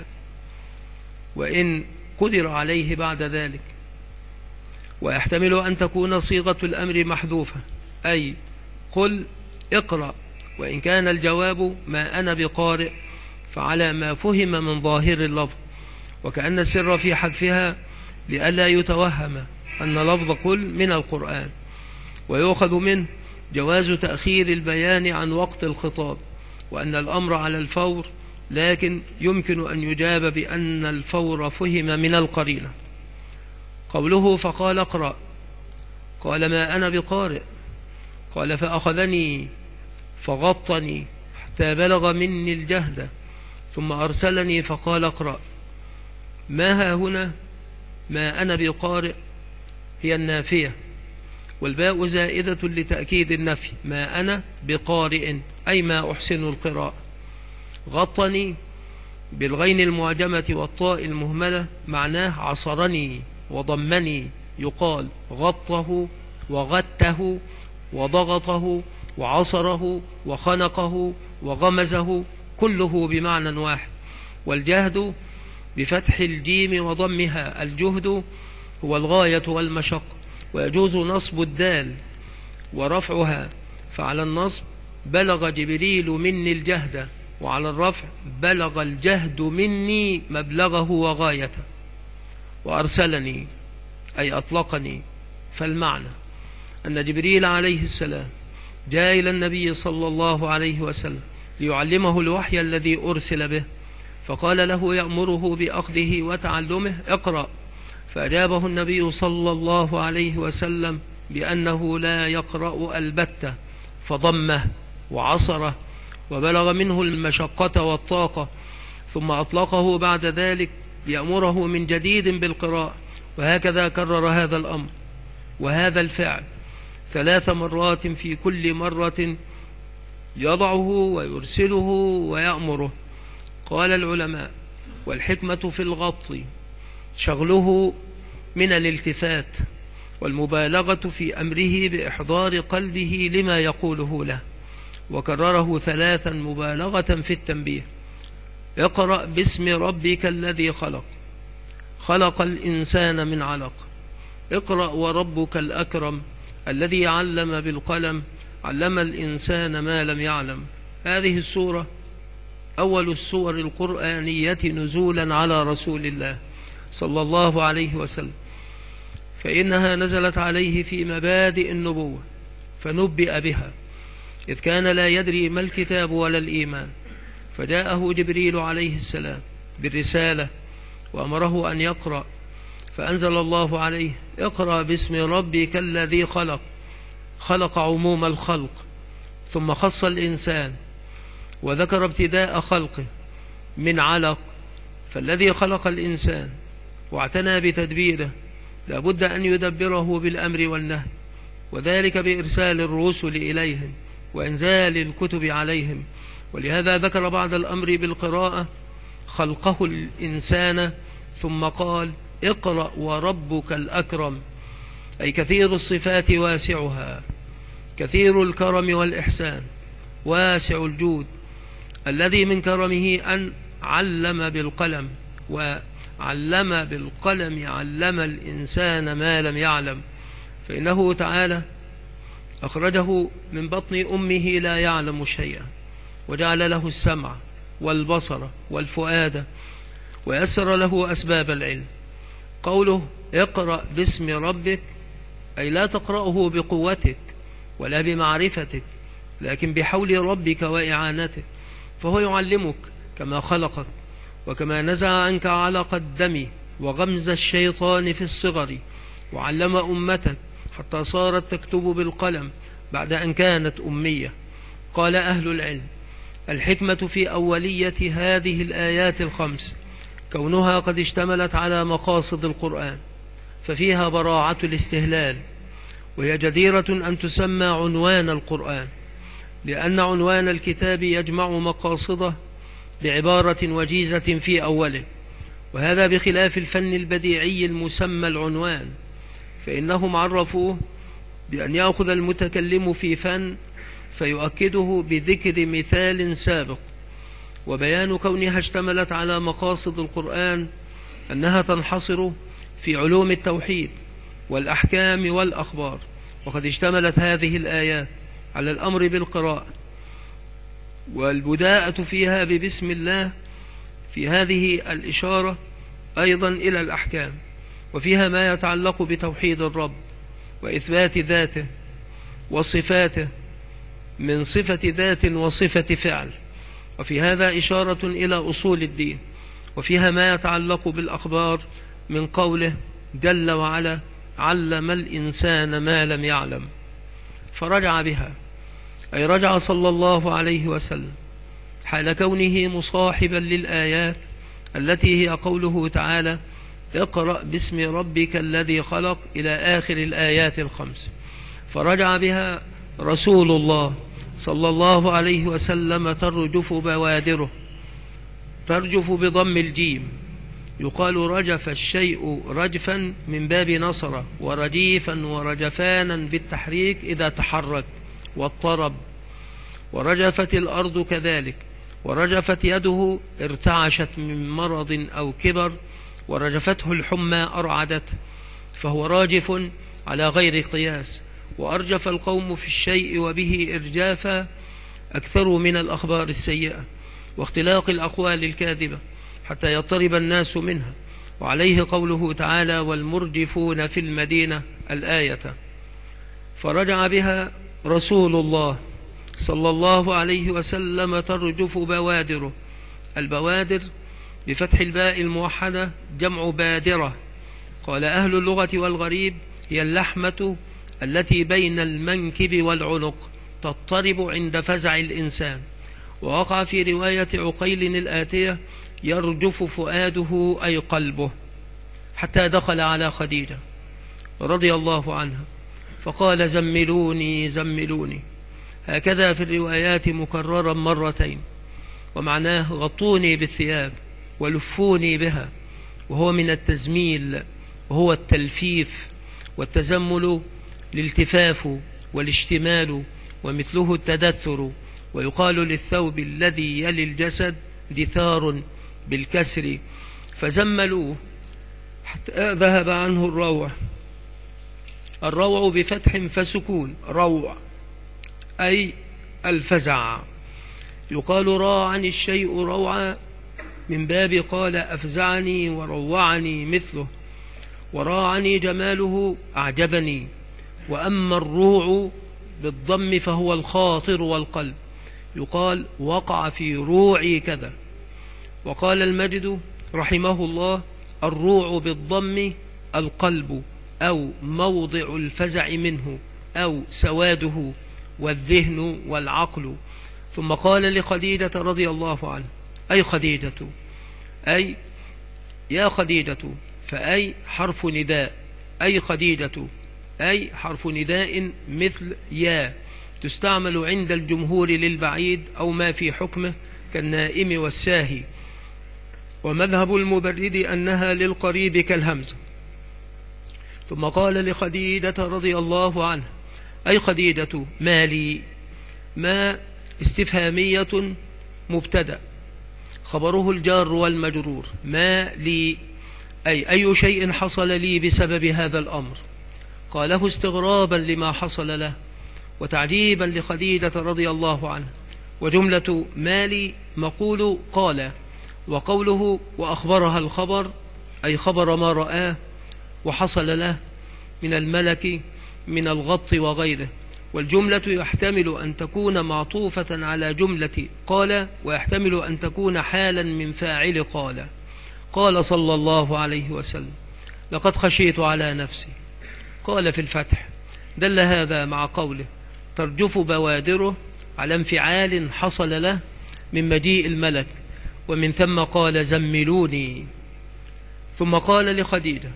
Speaker 1: وإن قدر عليه بعد ذلك. ويحتمل أن تكون صيغة الأمر محذوفة، أي قل اقرأ، وإن كان الجواب ما أنا بقارئ فعلى ما فهم من ظاهر اللفظ، وكأن السر في حذفها لئلا يتوهم أن لفظ قل من القرآن. ويؤخذ منه جواز تأخير البيان عن وقت الخطاب، وأن الأمر على الفور، لكن يمكن أن يجاب بأن الفور فهم من القرينة. قوله فقال اقرأ، قال ما أنا بقارئ، قال فأخذني فغطني حتى بلغ مني الجهد ثم أرسلني فقال اقرأ. ما ها هنا ما أنا بقارئ هي النافية، والباء زائدة لتأكيد النفي، ما أنا بقارئ أي ما أحسن القراءة. غطني بالغين المعجمة والطاء المهملة معناه عصرني وضمني، يقال غطه وغته وضغطه وعصره وخنقه وغمزه، كله بمعنى واحد. والجهد بفتح الجيم وضمها، الجهد هو الغاية والمشق، ويجوز نصب الدال ورفعها، فعلى النصب بلغ جبريل مني الجهد، وعلى الرفع بلغ الجهد مني مبلغه وغايته. وأرسلني أي أطلقني، فالمعنى أن جبريل عليه السلام جاء إلى النبي صلى الله عليه وسلم ليعلمه الوحي الذي أرسل به، فقال له يأمره بأخذه وتعلمه اقرأ، فأجابه النبي صلى الله عليه وسلم بأنه لا يقرأ البتة، فضمه وعصره وبلغ منه المشقة والطاقة، ثم أطلقه بعد ذلك ليأمره من جديد بالقراءة. وهكذا كرر هذا الأمر وهذا الفعل 3 مرات، في كل مرة يضعه ويرسله ويأمره. قال العلماء: والحكمة في الغط شغله من الالتفات، والمبالغة في أمره بإحضار قلبه لما يقوله له. وكرره 3 مبالغة في التنبيه: اقرأ باسم ربك الذي خلق، خلق الإنسان من علق، اقرأ وربك الأكرم الذي علم بالقلم، علم الإنسان ما لم يعلم. هذه السورة أول السور القرآنية نزولا على رسول الله صلى الله عليه وسلم، فإنها نزلت عليه في مبادئ النبوة فنبئ بها، إذ كان لا يدري ما الكتاب ولا الإيمان، فجاءه جبريل عليه السلام بالرسالة وأمره أن يقرأ، فأنزل الله عليه: اقرأ باسم ربك الذي خلق. خلق عموم الخلق، ثم خص الإنسان وذكر ابتداء خلقه من علق، فالذي خلق الإنسان واعتنى بتدبيره لابد أن يدبره بالأمر والنهي، وذلك بإرسال الرسل إليهم وإنزال الكتب عليهم. ولهذا ذكر بعد الأمر بالقراءة خلقه الإنسان، ثم قال: اقرأ وربك الأكرم، أي كثير الصفات واسعها، كثير الكرم والإحسان، واسع الجود، الذي من كرمه أن علم بالقلم، وعلم بالقلم علم الإنسان ما لم يعلم، فإنه تعالى أخرجه من بطن أمه لا يعلم شيئا، وجعل له السمع والبصر والفؤاد، ويسر له أسباب العلم. قوله اقرأ باسم ربك أي لا تقرأه بقوتك ولا بمعرفتك، لكن بحول ربك وإعانته، فهو يعلمك كما خلقك، وكما نزع عنك علق الدم وغمز الشيطان في الصغر، وعلم أمتك حتى صارت تكتب بالقلم بعد أن كانت أمية. قال أهل العلم: الحكمة في أولية هذه الآيات الخمس كونها قد اشتملت على مقاصد القرآن، ففيها براعة الاستهلال، وهي جديرة أن تسمى عنوان القرآن، لأن عنوان الكتاب يجمع مقاصده بعبارة وجيزة في أوله، وهذا بخلاف الفن البديعي المسمى العنوان، فإنهم عرفوه بأن يأخذ المتكلم في فن فيؤكده بذكر مثال سابق. وبيان كونها اشتملت على مقاصد القرآن أنها تنحصر في علوم التوحيد والأحكام والأخبار، وقد اشتملت هذه الآيات على الأمر بالقراءة، والبداءة فيها ببسم الله في هذه الإشارة أيضا إلى الأحكام، وفيها ما يتعلق بتوحيد الرب وإثبات ذاته وصفاته من صفة ذات وصفة فعل، وفي هذا إشارة إلى أصول الدين، وفيها ما يتعلق بالأخبار من قوله جل وعلا: علم الإنسان ما لم يعلم. فرجع بها، أي رجع صلى الله عليه وسلم حال كونه مصاحبا للآيات التي هي قوله تعالى: اقرأ باسم ربك الذي خلق إلى آخر الآيات الخمس. فرجع بها رسول الله صلى الله عليه وسلم ترجف بوادره، ترجف بضم الجيم، يقال رجف الشيء رجفا من باب نصر، ورجيفا ورجفانا بالتحريك إذا تحرك واضطرب. ورجفت الأرض كذلك، ورجفت يده ارتعشت من مرض أو كبر، ورجفته الحمى أرعدت، فهو راجف على غير قياس. وأرجف القوم في الشيء وبه إرجافا أكثر من الأخبار السيئة واختلاق الأقوال الكاذبة حتى يضطرب الناس منها، وعليه قوله تعالى: والمرجفون في المدينة الآية. فرجع بها رسول الله صلى الله عليه وسلم ترجف بوادره. البوادر بفتح الباء الموحدة جمع بادرة. قال أهل اللغة والغريب: هي اللحمة التي بين المنكب والعنق تضطرب عند فزع الإنسان. ووقع في رواية عقيل الآتية: يرجف فؤاده أي قلبه، حتى دخل على خديجة رضي الله عنها فقال: زملوني زملوني. هكذا في الروايات مكررا مرتين، ومعناه غطوني بالثياب ولفوني بها، وهو من التزميل، وهو التلفيف، والتزمل الالتفاف والاشتمال، ومثله التدثر. ويقال للثوب الذي يلي الجسد دثار بالكسر، فزملوه حتى ذهب عنه الروع. الروع بفتح فسكون، روع أي الفزع. يقال راعني الشيء روعا من باب قال أفزعني وروعني مثله، وراعني جماله أعجبني. وأما الروع بالضم فهو الخاطر والقلب، يقال وقع في روعي كذا. وقال المجد رحمه الله الروع بالضم القلب أو موضع الفزع منه أو سواده والذهن والعقل. ثم قال لخديجة رضي الله عنه أي خديجة، أي يا خديجة، فأي حرف نداء، أي خديجة أي حرف نداء مثل يا، تستعمل عند الجمهور للبعيد أو ما في حكمه كالنائم والساهي. ومذهب المبرد أنها للقريب كالهمزة. ثم قال لخديجة رضي الله عنها أي خديجة ما لي، ما استفهامية مبتدأ خبره الجار والمجرور، ما لي أي شيء حصل لي بسبب هذا الأمر. قاله استغرابا لما حصل له وتعجيبا لخديجة رضي الله عنها. وجملة ما لي مقول قال، وقوله وأخبرها الخبر أي خبر ما رآه وحصل له من الملك من الغط وغيره. والجملة يحتمل أن تكون معطوفة على جملة قال، ويحتمل أن تكون حالا من فاعل قال. قال صلى الله عليه وسلم لقد خشيت على نفسي. قال في الفتح دل هذا مع قوله ترجف بوادره على انفعال حصل له من مجيء الملك، ومن ثم قال زملوني. ثم قال لخديجة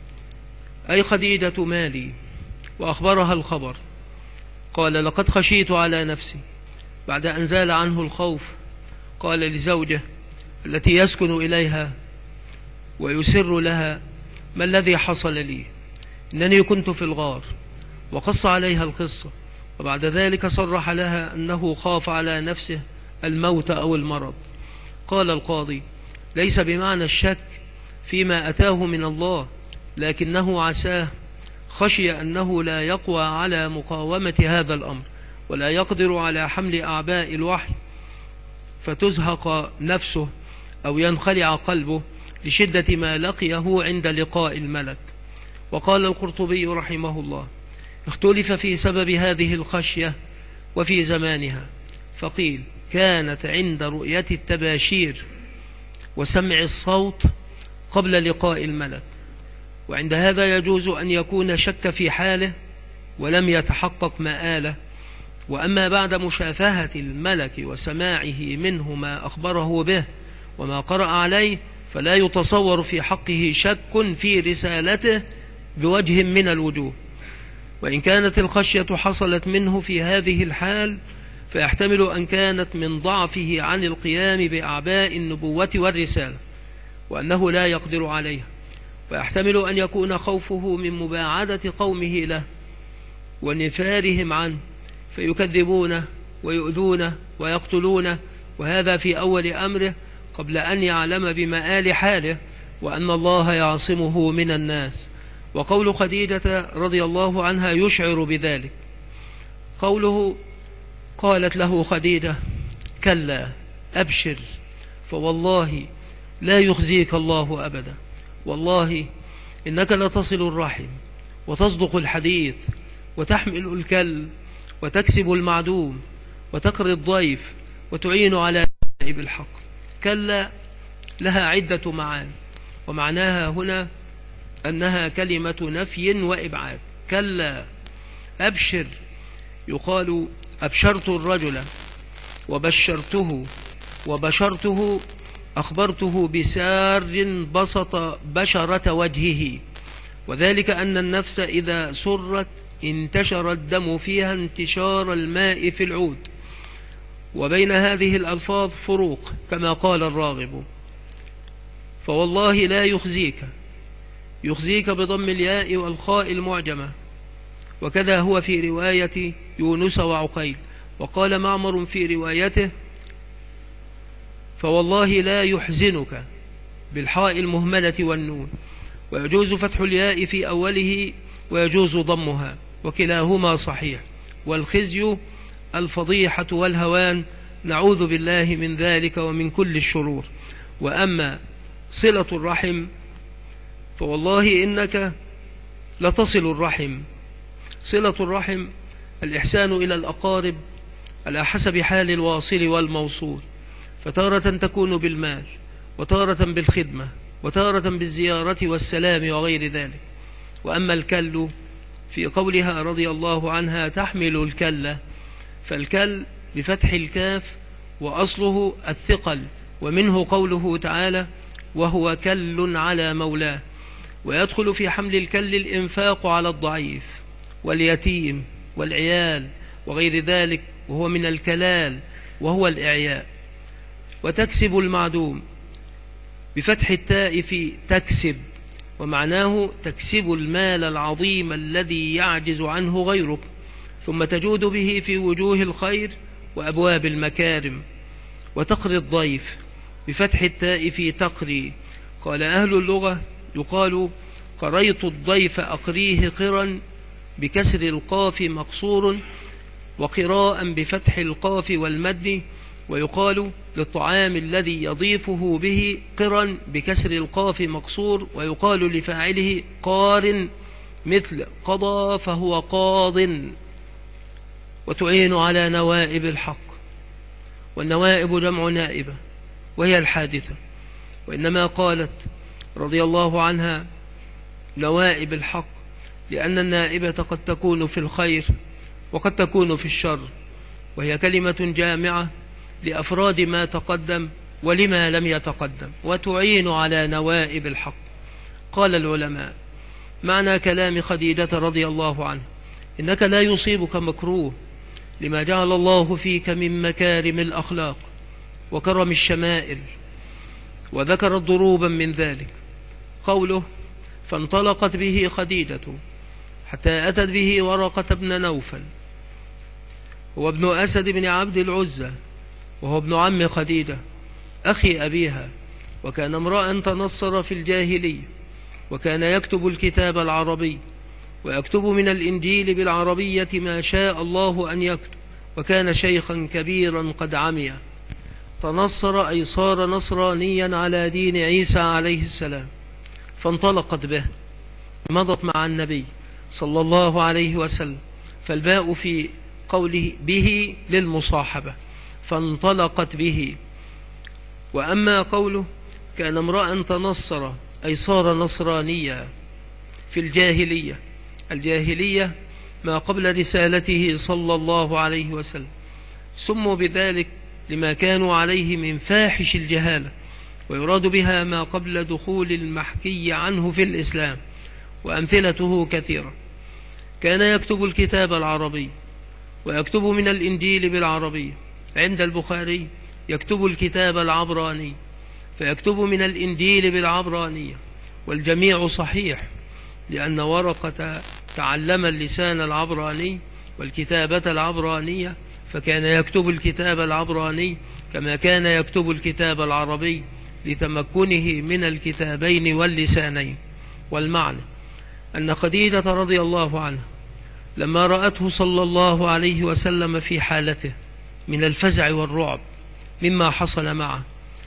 Speaker 1: أي خديجة مالي، وأخبرها الخبر. قال لقد خشيت على نفسي بعد أن زال عنه الخوف. قال لزوجه التي يسكن إليها ويسر لها ما الذي حصل لي، إنني كنت في الغار، وقص عليها القصة. وبعد ذلك صرح لها أنه خاف على نفسه الموت أو المرض. قال القاضي ليس بمعنى الشك فيما أتاه من الله، لكنه عساه خشي أنه لا يقوى على مقاومة هذا الأمر ولا يقدر على حمل أعباء الوحي فتزهق نفسه أو ينخلع قلبه لشدة ما لقيه عند لقاء الملك. وقال القرطبي رحمه الله اختلف في سبب هذه الخشية وفي زمانها، فقيل كانت عند رؤية التباشير وسمع الصوت قبل لقاء الملك، وعند هذا يجوز أن يكون شك في حاله ولم يتحقق مآله. وأما بعد مشافهة الملك وسماعه منه ما أخبره به وما قرأ عليه فلا يتصور في حقه شك في رسالته بوجه من الوجوه. وإن كانت الخشية حصلت منه في هذه الحال فيحتمل أن كانت من ضعفه عن القيام بأعباء النبوة والرسالة وأنه لا يقدر عليها، ويحتمل أن يكون خوفه من مباعدة قومه له ونفارهم عنه فيكذبونه ويؤذونه ويقتلونه، وهذا في أول أمره قبل أن يعلم بمآل حاله وأن الله يعصمه من الناس. وقول خديجة رضي الله عنها يشعر بذلك. قوله قالت له خديجة كلا أبشر فوالله لا يخزيك الله أبدا، والله إنك لتصل الرحم وتصدق الحديث وتحمل الكل وتكسب المعدوم وتقري الضيف وتعين على بالحق. كلا لها عدة معان، ومعناها هنا أنها كلمة نفي وإبعاد. كلا أبشر يقال أبشرت الرجل وبشرته وبشرته أخبرته بسار بسط بشرة وجهه، وذلك أن النفس إذا سرت انتشر الدم فيها انتشار الماء في العود. وبين هذه الألفاظ فروق كما قال الراغب. فوالله لا يخزيك، يخزيك بضم الياء والخاء المعجمة، وكذا هو في رواية يونس وعقيل. وقال معمر في روايته فوالله لا يحزنك بالحاء المهملة والنون، ويجوز فتح الياء في أوله ويجوز ضمها، وكلاهما صحيح. والخزي الفضيحة والهوان نعوذ بالله من ذلك ومن كل الشرور. وأما صلة الرحم فوالله إنك لتصل الرحم. صلة الرحم الإحسان إلى الأقارب على حسب حال الواصل والموصول، فتارة تكون بالمال، وتارة بالخدمة، وتارة بالزيارة والسلام وغير ذلك. وأما الكل في قولها رضي الله عنها تحمل الكلة، فالكل بفتح الكاف وأصله الثقل، ومنه قوله تعالى وهو كل على مولاه. ويدخل في حمل الكل الإنفاق على الضعيف واليتيم والعيال وغير ذلك، وهو من الكلال وهو الإعياء. وتكسب المعدوم بفتح التاء في تكسب، ومعناه تكسب المال العظيم الذي يعجز عنه غيرك، ثم تجود به في وجوه الخير وأبواب المكارم. وتقري الضيف بفتح التاء في تقري. قال أهل اللغة يقال قريت الضيف أقريه قرا بكسر القاف مقصور، وقراء بفتح القاف والمد. ويقال للطعام الذي يضيفه به قرا بكسر القاف مقصور، ويقال لفاعله قار مثل قضى فهو قاض. وتعين على نوائب الحق، والنوائب جمع نائبة وهي الحادثة. وإنما قالت رضي الله عنها نوائب الحق لأن النائبة قد تكون في الخير وقد تكون في الشر، وهي كلمة جامعة لأفراد ما تقدم ولما لم يتقدم. وتعين على نوائب الحق. قال العلماء معنى كلام خديجة رضي الله عنها إنك لا يصيبك مكروه لما جعل الله فيك من مكارم الأخلاق وكرم الشمائل. وذكرت ضروبا من ذلك قوله فانطلقت به خديجة حتى أتت به ورقة بن نوفل، هو ابن أسد بن عبد العزى، وهو ابن عم خديجة أخي أبيها، وكان امرأ تنصر في الجاهلية، وكان يكتب الكتاب العربي، ويكتب من الإنجيل بالعربية ما شاء الله أن يكتب، وكان شيخا كبيرا قد عمي. تنصر أي صار نصرانيا على دين عيسى عليه السلام، فانطلقت به، مضت مع النبي صلى الله عليه وسلم، فالباء في قوله به للمصاحبة، فانطلقت به. وأما قوله كان امرأ تنصر أي صار نصرانيا في الجاهلية. الجاهلية ما قبل رسالته صلى الله عليه وسلم، سموا بذلك لما كانوا عليه من فاحش الجهالة، ويراد بها ما قبل دخول المحكي عنه في الإسلام، وأمثلته كثيرة. كان يكتب الكتاب العربي ويكتب من الإنجيل بالعربية. عند البخاري يكتب الكتاب العبراني فيكتب من الإنجيل بالعبرانية، والجميع صحيح، لأن ورقة تعلم اللسان العبراني والكتابة العبرانية، فكان يكتب الكتاب العبراني كما كان يكتب الكتاب العربي لتمكنه من الكتابين واللسانين. والمعنى أن خديجة رضي الله عنها لما رأته صلى الله عليه وسلم في حالته من الفزع والرعب مما حصل معه،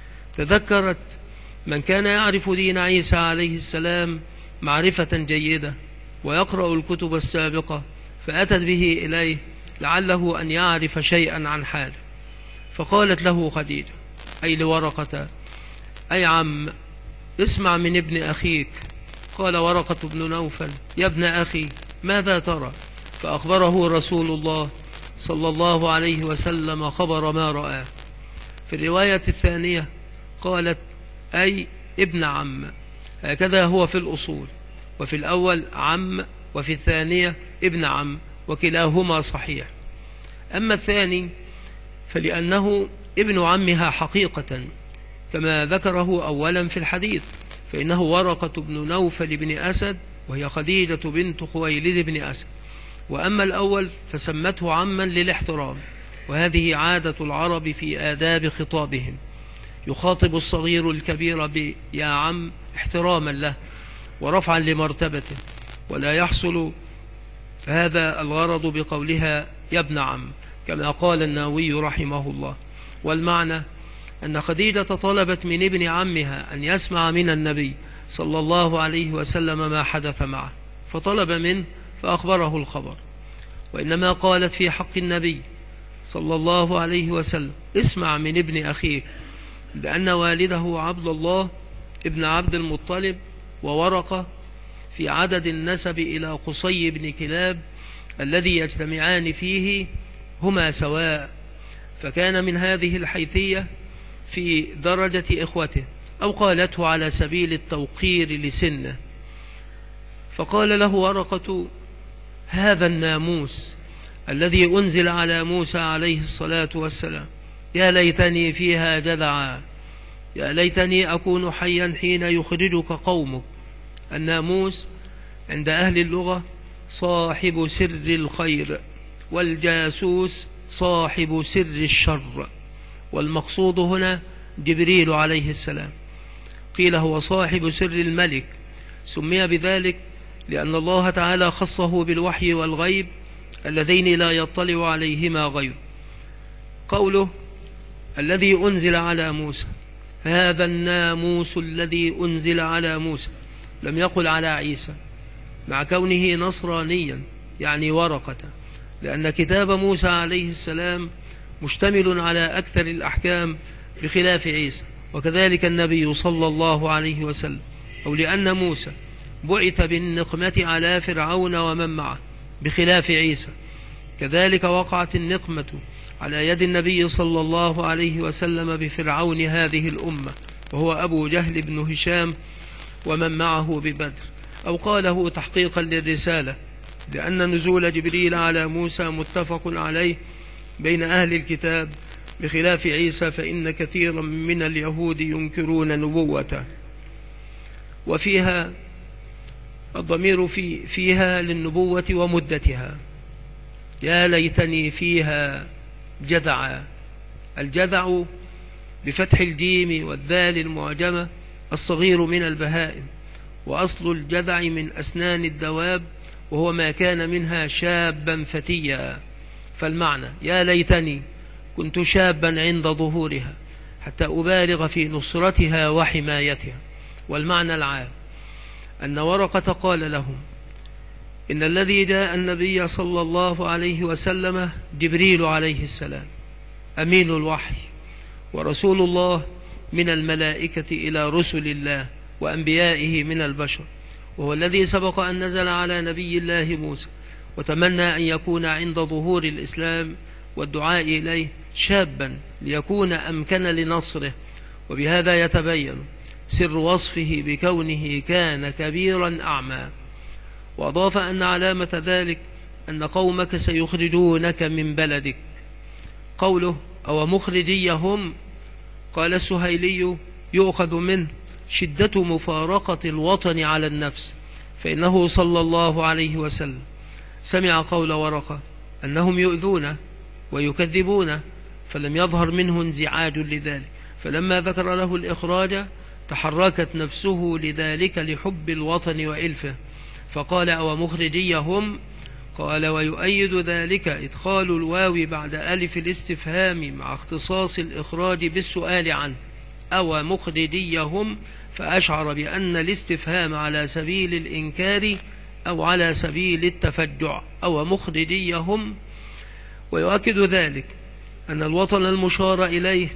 Speaker 1: تذكرت من كان يعرف دين عيسى عليه السلام معرفة جيدة ويقرأ الكتب السابقة، فأتت به إليه لعله أن يعرف شيئا عن حاله. فقالت له خديجة أي لورقة أي عم اسمع من ابن أخيك. قال ورقة بن نوفل يا ابن أخي ماذا ترى؟ فأخبره رسول الله صلى الله عليه وسلم خبر ما رأى. في الرواية الثانية قالت أي ابن عم، هكذا هو في الأصول، وفي الأول عم وفي الثانية ابن عم، وكلاهما صحيح. أما الثاني فلأنه ابن عمها حقيقة كما ذكره أولا في الحديث، فإنه ورقة بن نوفل بن أسد وهي خديجة بنت خويلد بن أسد. وأما الأول فسمته عما للاحترام، وهذه عادة العرب في آداب خطابهم، يخاطب الصغير الكبير بيا عم احتراما له ورفعا لمرتبته، ولا يحصل هذا الغرض بقولها يا ابن عم كما قال النووي رحمه الله. والمعنى أن خديجة طلبت من ابن عمها أن يسمع من النبي صلى الله عليه وسلم ما حدث معه، فطلب منه فأخبره الخبر. وإنما قالت في حق النبي صلى الله عليه وسلم: اسمع من ابن أخيك، لأن والده عبد الله ابن عبد المطلب وورقة في عدد النسب إلى قصي بن كلاب الذي يجتمعان فيه هما سواء، فكان من هذه الحيثية في درجة إخوته، أو قالته على سبيل التوقير لسنه. فقال له ورقة: هذا الناموس الذي أنزل على موسى عليه الصلاة والسلام، يا ليتني فيها جذعا، يا ليتني أكون حيا حين يخرجك قومك. الناموس عند أهل اللغة صاحب سر الخير، والجاسوس صاحب سر الشر، والمقصود هنا جبريل عليه السلام. قيل هو صاحب سر الملك، سمي بذلك لأن الله تعالى خصه بالوحي والغيب اللذين لا يطلع عليهما غير. قوله الذي أنزل على موسى، هذا الناموس الذي أنزل على موسى، لم يقل على عيسى، مع كونه نصرانيا يعني ورقة، لأن كتاب موسى عليه السلام مشتمل على أكثر الأحكام بخلاف عيسى، وكذلك النبي صلى الله عليه وسلم. أو لأن موسى بعث بالنقمة على فرعون ومن معه بخلاف عيسى، كذلك وقعت النقمة على يد النبي صلى الله عليه وسلم بفرعون هذه الأمة، وهو أبو جهل بن هشام ومن معه ببدر. أو قاله تحقيقا للرسالة، لأن نزول جبريل على موسى متفق عليه بين أهل الكتاب بخلاف عيسى، فإن كثيرا من اليهود ينكرون نبوته. وفيها الضمير فيها للنبوة ومدتها، يا ليتني فيها جذعا. الجذع بفتح الجيم والذال المعجمة الصغير من البهائم، وأصل الجذع من أسنان الدواب، وهو ما كان منها شابا فتيا. فالمعنى يا ليتني كنت شابا عند ظهورها حتى أبالغ في نصرتها وحمايتها. والمعنى العام أن ورقة قال لهم إن الذي جاء النبي صلى الله عليه وسلم جبريل عليه السلام، أمين الوحي ورسول الله من الملائكة إلى رسل الله وأنبيائه من البشر، وهو الذي سبق أن نزل على نبي الله موسى، وتمنى أن يكون عند ظهور الإسلام والدعاء إليه شابا ليكون أمكن لنصره. وبهذا يتبين سر وصفه بكونه كان كبيرا أعمى. وأضاف أن علامة ذلك أن قومك سيخرجونك من بلدك. قوله أو مخرجيهم، قال السهيلي يؤخذ منه شدة مفارقة الوطن على النفس، فإنه صلى الله عليه وسلم سمع قول ورقة أنهم يؤذون ويكذبون، فلم يظهر منه انزعاج لذلك، فلما ذكر له الإخراج تحركت نفسه لذلك لحب الوطن وإلفه، فقال أو مخرجيهم. قال ويؤيد ذلك إدخال الواو بعد ألف الاستفهام مع اختصاص الإخراج بالسؤال عنه، أو مخرجيهم، فأشعر بأن الاستفهام على سبيل الإنكار أو على سبيل التفجع، أو مخرجيهم. ويؤكد ذلك أن الوطن المشار إليه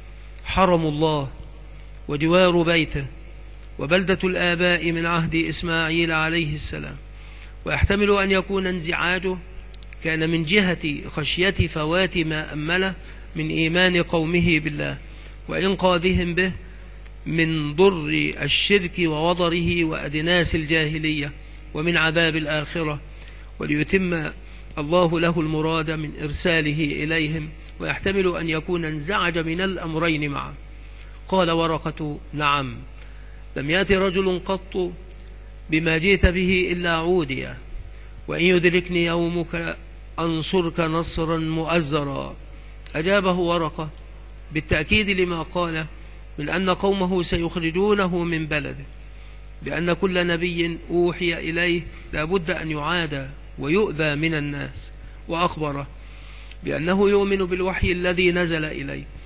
Speaker 1: حرم الله وجوار بيته وبلدة الآباء من عهد إسماعيل عليه السلام، ويحتمل أن يكون انزعاجه كان من جهة خشية فوات ما أمله من إيمان قومه بالله وإنقاذهم به من ضر الشرك ووضره وأدناس الجاهلية ومن عذاب الآخرة، وليتم الله له المراد من إرساله إليهم. ويحتمل أن يكون انزعج من الأمرين معا. قال ورقة نعم، لم يأتي رجل قط بما جئت به إلا عوديا، وإن يدركني يومك أنصرك نصرا مؤزرا. أجابه ورقة بالتأكيد لما قال من أن قومه سيخرجونه من بلده، بأن كل نبي أوحي إليه لا بد أن يعادى ويؤذى من الناس، وأخبره بأنه يؤمن بالوحي الذي نزل إليه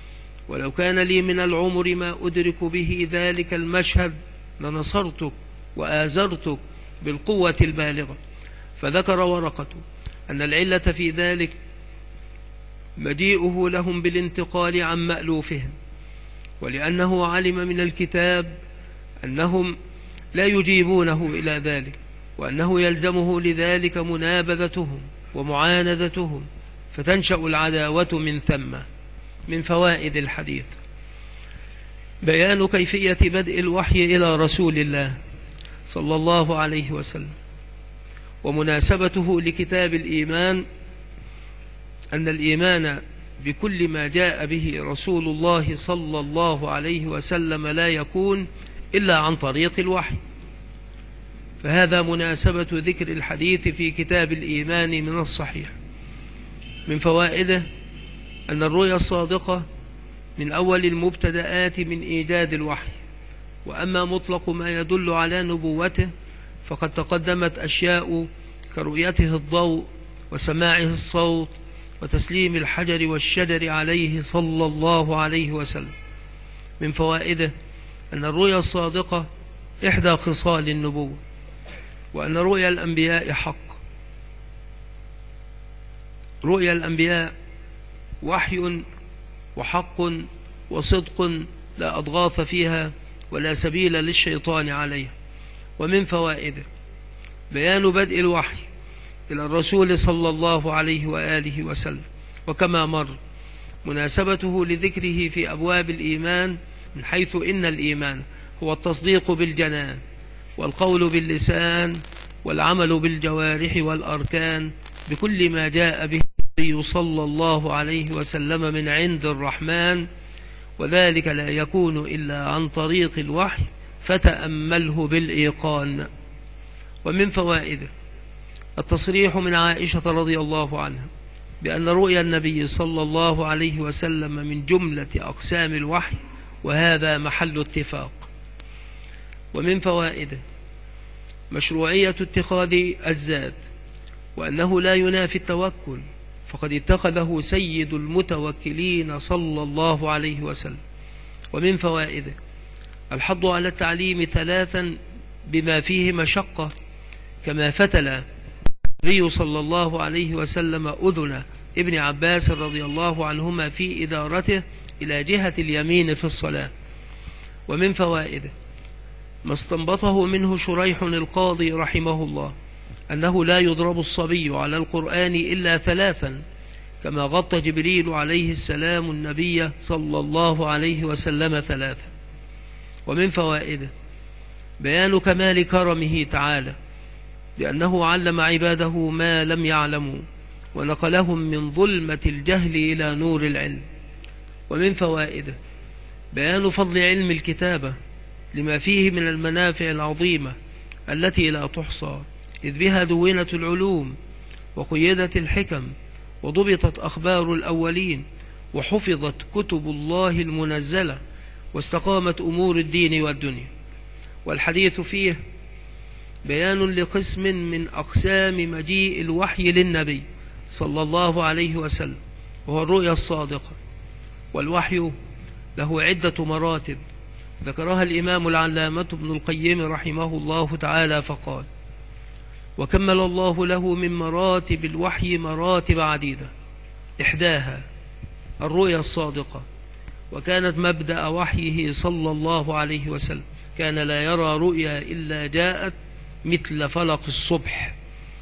Speaker 1: ولو كان لي من العمر ما أدرك به ذلك المشهد لنصرتك وآزرتك بالقوة البالغة. فذكر ورقة أن العلة في ذلك مجيئه لهم بالانتقال عن مألوفهم، ولأنه علم من الكتاب أنهم لا يجيبونه إلى ذلك، وأنه يلزمه لذلك منابذتهم ومعاندتهم، فتنشأ العداوة من ثم. من فوائد الحديث: بيان كيفية بدء الوحي إلى رسول الله صلى الله عليه وسلم، ومناسبته لكتاب الإيمان، أن الإيمان بكل ما جاء به رسول الله صلى الله عليه وسلم لا يكون إلا عن طريق الوحي، فهذا مناسبة ذكر الحديث في كتاب الإيمان من الصحيح. من فوائده أن الرؤيا الصادقة من أول المبتدآت من إيجاد الوحي، وأما مطلق ما يدل على نبوته فقد تقدمت أشياء كرؤيته الضوء وسماعه الصوت وتسليم الحجر والشجر عليه صلى الله عليه وسلم. من فوائده أن الرؤيا الصادقة إحدى خصال النبوة، وأن رؤيا الأنبياء حق. رؤيا الأنبياء وحي وحق وصدق لا أضغاث فيها ولا سبيل للشيطان عليها. ومن فوائده بيان بدء الوحي إلى الرسول صلى الله عليه وآله وسلم، وكما مر مناسبته لذكره في أبواب الإيمان، من حيث إن الإيمان هو التصديق بالجنان والقول باللسان والعمل بالجوارح والأركان بكل ما جاء به النبي صلى الله عليه وسلم من عند الرحمن، وذلك لا يكون إلا عن طريق الوحي، فتأمله بالإيقان. ومن فوائده التصريح من عائشة رضي الله عنها بأن رؤيا النبي صلى الله عليه وسلم من جملة أقسام الوحي، وهذا محل اتفاق. ومن فوائده مشروعية اتخاذ الزاد، وأنه لا ينافي التوكل، فقد اتخذه سيد المتوكلين صلى الله عليه وسلم. ومن فوائده الحض على التعليم ثلاثا بما فيه مشقة، كما فتل النبي صلى الله عليه وسلم أذن ابن عباس رضي الله عنهما في إدارته إلى جهة اليمين في الصلاة. ومن فوائده ما استنبطه منه شريح القاضي رحمه الله، أنه لا يضرب الصبي على القرآن إلا ثلاثا، كما غطى جبريل عليه السلام النبي صلى الله عليه وسلم ثلاثا. ومن فوائده بيان كمال كرمه تعالى، بأنه علم عباده ما لم يعلموا، ونقلهم من ظلمة الجهل إلى نور العلم. ومن فوائده بيان فضل علم الكتابة لما فيه من المنافع العظيمة التي لا تحصى، إذ بها دونت العلوم وقيدت الحكم وضبطت أخبار الأولين وحفظت كتب الله المنزلة واستقامت أمور الدين والدنيا. والحديث فيه بيان لقسم من أقسام مجيء الوحي للنبي صلى الله عليه وسلم، وهو الرؤيا الصادقة. والوحي له عدة مراتب ذكرها الإمام العلامة ابن القيم رحمه الله تعالى فقال: وكمل الله له من مراتب الوحي مراتب عديدة، إحداها الرؤيا الصادقة، وكانت مبدأ وحيه صلى الله عليه وسلم، كان لا يرى رؤيا إلا جاءت مثل فلق الصبح.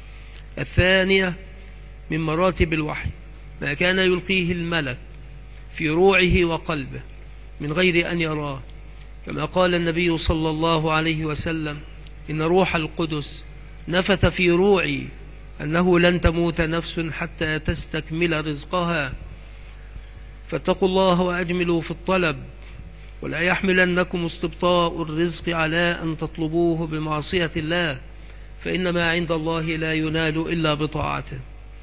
Speaker 1: الثانية من مراتب الوحي ما كان يلقيه الملك في روعه وقلبه من غير أن يراه، كما قال النبي صلى الله عليه وسلم: إن روح القدس نفث في روعي أنه لن تموت نفس حتى تستكمل رزقها، فاتقوا الله وأجملوا في الطلب، ولا يحملنكم استبطاء الرزق على أن تطلبوه بمعصية الله، فإن ما عند الله لا ينال إلا بطاعته.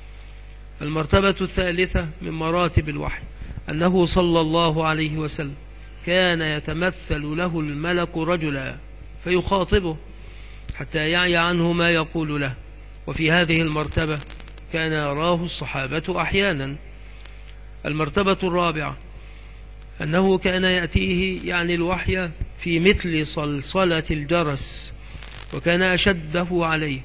Speaker 1: المرتبة الثالثة من مراتب الوحي أنه صلى الله عليه وسلم كان يتمثل له الملك رجلا فيخاطبه حتى يعي عنه ما يقول له، وفي هذه المرتبة كان يراه الصحابة أحيانا. المرتبة الرابعة أنه كان يأتيه يعني الوحي في مثل صلصلة الجرس، وكان أشده عليه،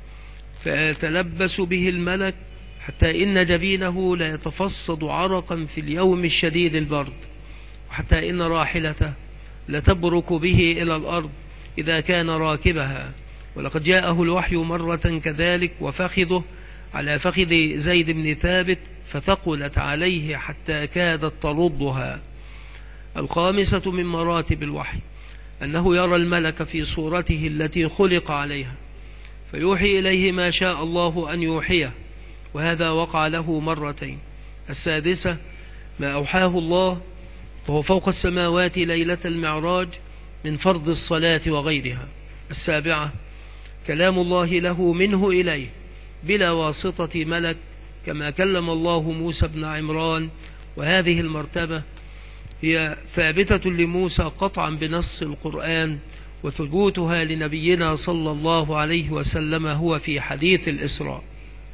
Speaker 1: فيتلبس به الملك حتى إن جبينه لا يتفصد عرقا في اليوم الشديد البرد، وحتى إن راحلته لتبرك به إلى الأرض إذا كان راكبها. ولقد جاءه الوحي مرة كذلك وفخذه على فخذ زيد بن ثابت فثقلت عليه حتى كادت تردها. الخامسة من مراتب الوحي أنه يرى الملك في صورته التي خلق عليها، فيوحي إليه ما شاء الله أن يوحيه، وهذا وقع له مرتين. السادسة ما أوحاه الله وهو فوق السماوات ليلة المعراج من فرض الصلاة وغيرها. السابعة كلام الله له منه إليه بلا واسطة ملك، كما كلم الله موسى بن عمران، وهذه المرتبة هي ثابتة لموسى قطعا بنص القرآن، وثبوتها لنبينا صلى الله عليه وسلم هو في حديث الإسراء.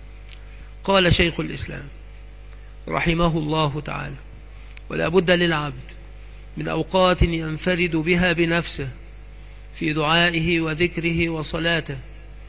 Speaker 1: قال شيخ الإسلام رحمه الله تعالى: ولا بد للعبد من أوقات ينفرد بها بنفسه في دعائه وذكره وصلاته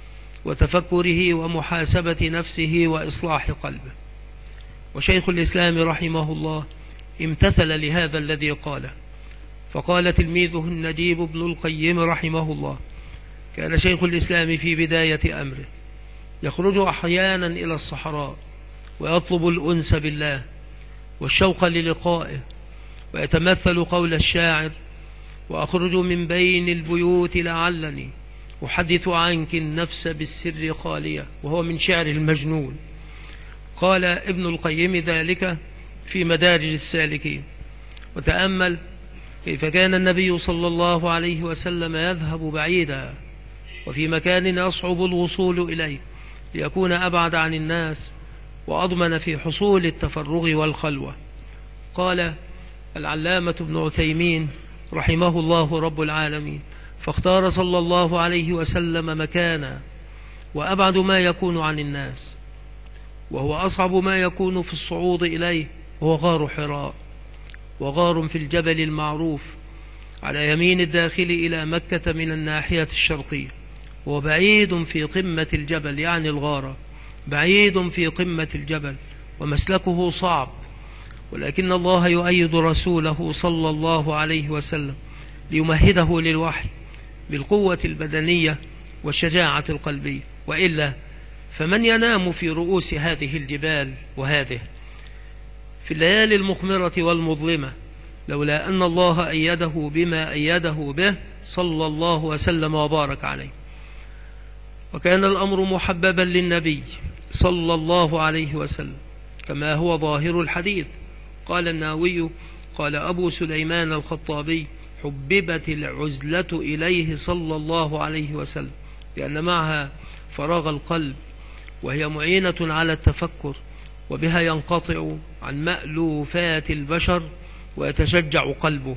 Speaker 1: وتفكره ومحاسبة نفسه وإصلاح قلبه. وشيخ الإسلام رحمه الله امتثل لهذا الذي قاله، فقال تلميذه النجيب بن القيم رحمه الله: كان شيخ الإسلام في بداية أمره يخرج أحيانا إلى الصحراء ويطلب الأنس بالله والشوق للقائه، ويتمثل قول الشاعر: وأخرج من بين البيوت لعلني أحدث عنك النفس بالسر خالية، وهو من شعر المجنون. قال ابن القيم ذلك في مدارج السالكين. وتأمل كيف كان النبي صلى الله عليه وسلم يذهب بعيدا وفي مكان يصعب الوصول إليه ليكون أبعد عن الناس وأضمن في حصول التفرغ والخلوة. قال العلامة ابن عثيمين رحمه الله رب العالمين: فاختار صلى الله عليه وسلم مكانا وأبعد ما يكون عن الناس، وهو أصعب ما يكون في الصعود إليه، هو غار حراء، وغار في الجبل المعروف على يمين الداخل إلى مكة من الناحية الشرقية، وبعيد في قمة الجبل، يعني الغارة بعيد في قمة الجبل ومسلكه صعب، ولكن الله يؤيد رسوله صلى الله عليه وسلم ليمهده للوحي بالقوة البدنية والشجاعة القلبية، وإلا فمن ينام في رؤوس هذه الجبال وهذه في الليالي المخمرة والمظلمة لولا أن الله أيده بما أيده به صلى الله وسلم وبارك عليه. وكان الأمر محببا للنبي صلى الله عليه وسلم كما هو ظاهر الحديث. قال النووي: قال أبو سليمان الخطابي: حببت العزلة إليه صلى الله عليه وسلم لأن معها فراغ القلب، وهي معينة على التفكر، وبها ينقطع عن مألوفات البشر ويتشجع قلبه.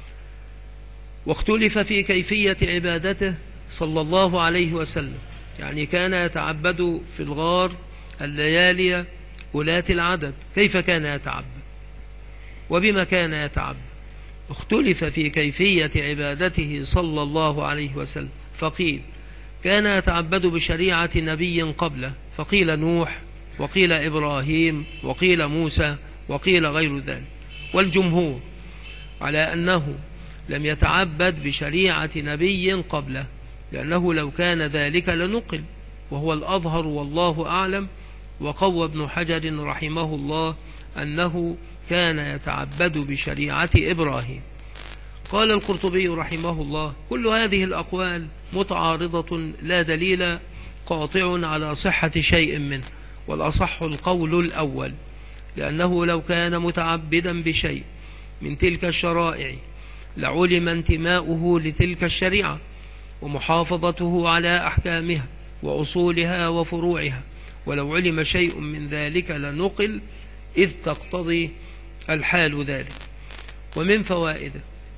Speaker 1: واختلف في كيفية عبادته صلى الله عليه وسلم، يعني كان يتعبد في الغار الليالي أولات العدد، كيف كان يتعبد وبما كان يتعبد. اختلف في كيفية عبادته صلى الله عليه وسلم، فقيل كان يتعبد بشريعة نبي قبله، فقيل نوح، وقيل إبراهيم، وقيل موسى، وقيل غير ذلك. والجمهور على أنه لم يتعبد بشريعة نبي قبله، لأنه لو كان ذلك لنقل، وهو الأظهر والله أعلم. وقوى ابن حجر رحمه الله أنه كان يتعبد بشريعة إبراهيم. قال القرطبي رحمه الله: كل هذه الأقوال متعارضة لا دليل قاطع على صحة شيء منه، والأصح القول الأول، لأنه لو كان متعبدا بشيء من تلك الشرائع لعلم انتماؤه لتلك الشريعة ومحافظته على أحكامها وأصولها وفروعها، ولو علم شيء من ذلك لنقل، إذ تقتضي الحال ذلك. ومن فوائده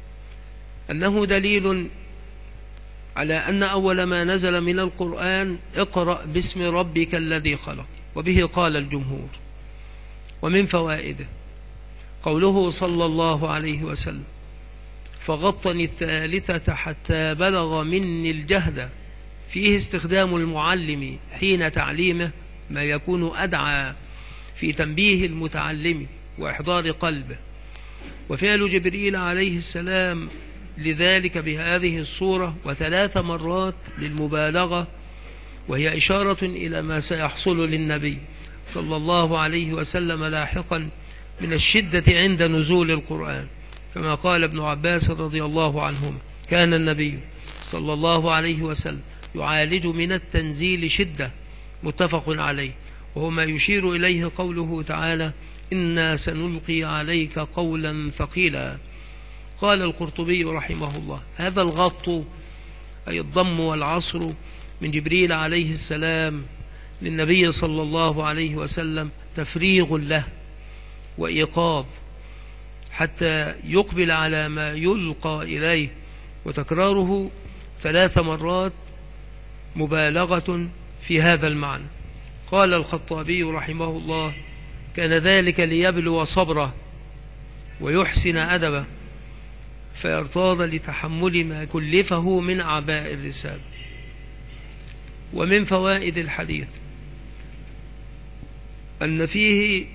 Speaker 1: أنه دليل على أن أول ما نزل من القرآن اقرأ باسم ربك الذي خلق، وبه قال الجمهور. ومن فوائده قوله صلى الله عليه وسلم: فغطني الثالثة حتى بلغ مني الجهد، فيه استخدام المعلم حين تعليمه ما يكون أدعى في تنبيه المتعلم وإحضار قلبه، وفعل جبريل عليه السلام لذلك بهذه الصورة وثلاث مرات للمبالغة، وهي إشارة إلى ما سيحصل للنبي صلى الله عليه وسلم لاحقا من الشدة عند نزول القرآن، كما قال ابن عباس رضي الله عنهما: كان النبي صلى الله عليه وسلم يعالج من التنزيل شدة، متفق عليه، وهو ما يشير إليه قوله تعالى: إنا سنلقي عليك قولا ثقيلا. قال القرطبي رحمه الله: هذا الغط أي الضم والعصر من جبريل عليه السلام للنبي صلى الله عليه وسلم تفريغ له وإيقاظ حتى يقبل على ما يلقى إليه، وتكراره 3 مرات مبالغة في هذا المعنى. قال الخطابي رحمه الله: كان ذلك ليبلو صبره ويحسن أدبه فيرتاض لتحمل ما كلفه من أعباء الرسالة. ومن فوائد الحديث أن فيه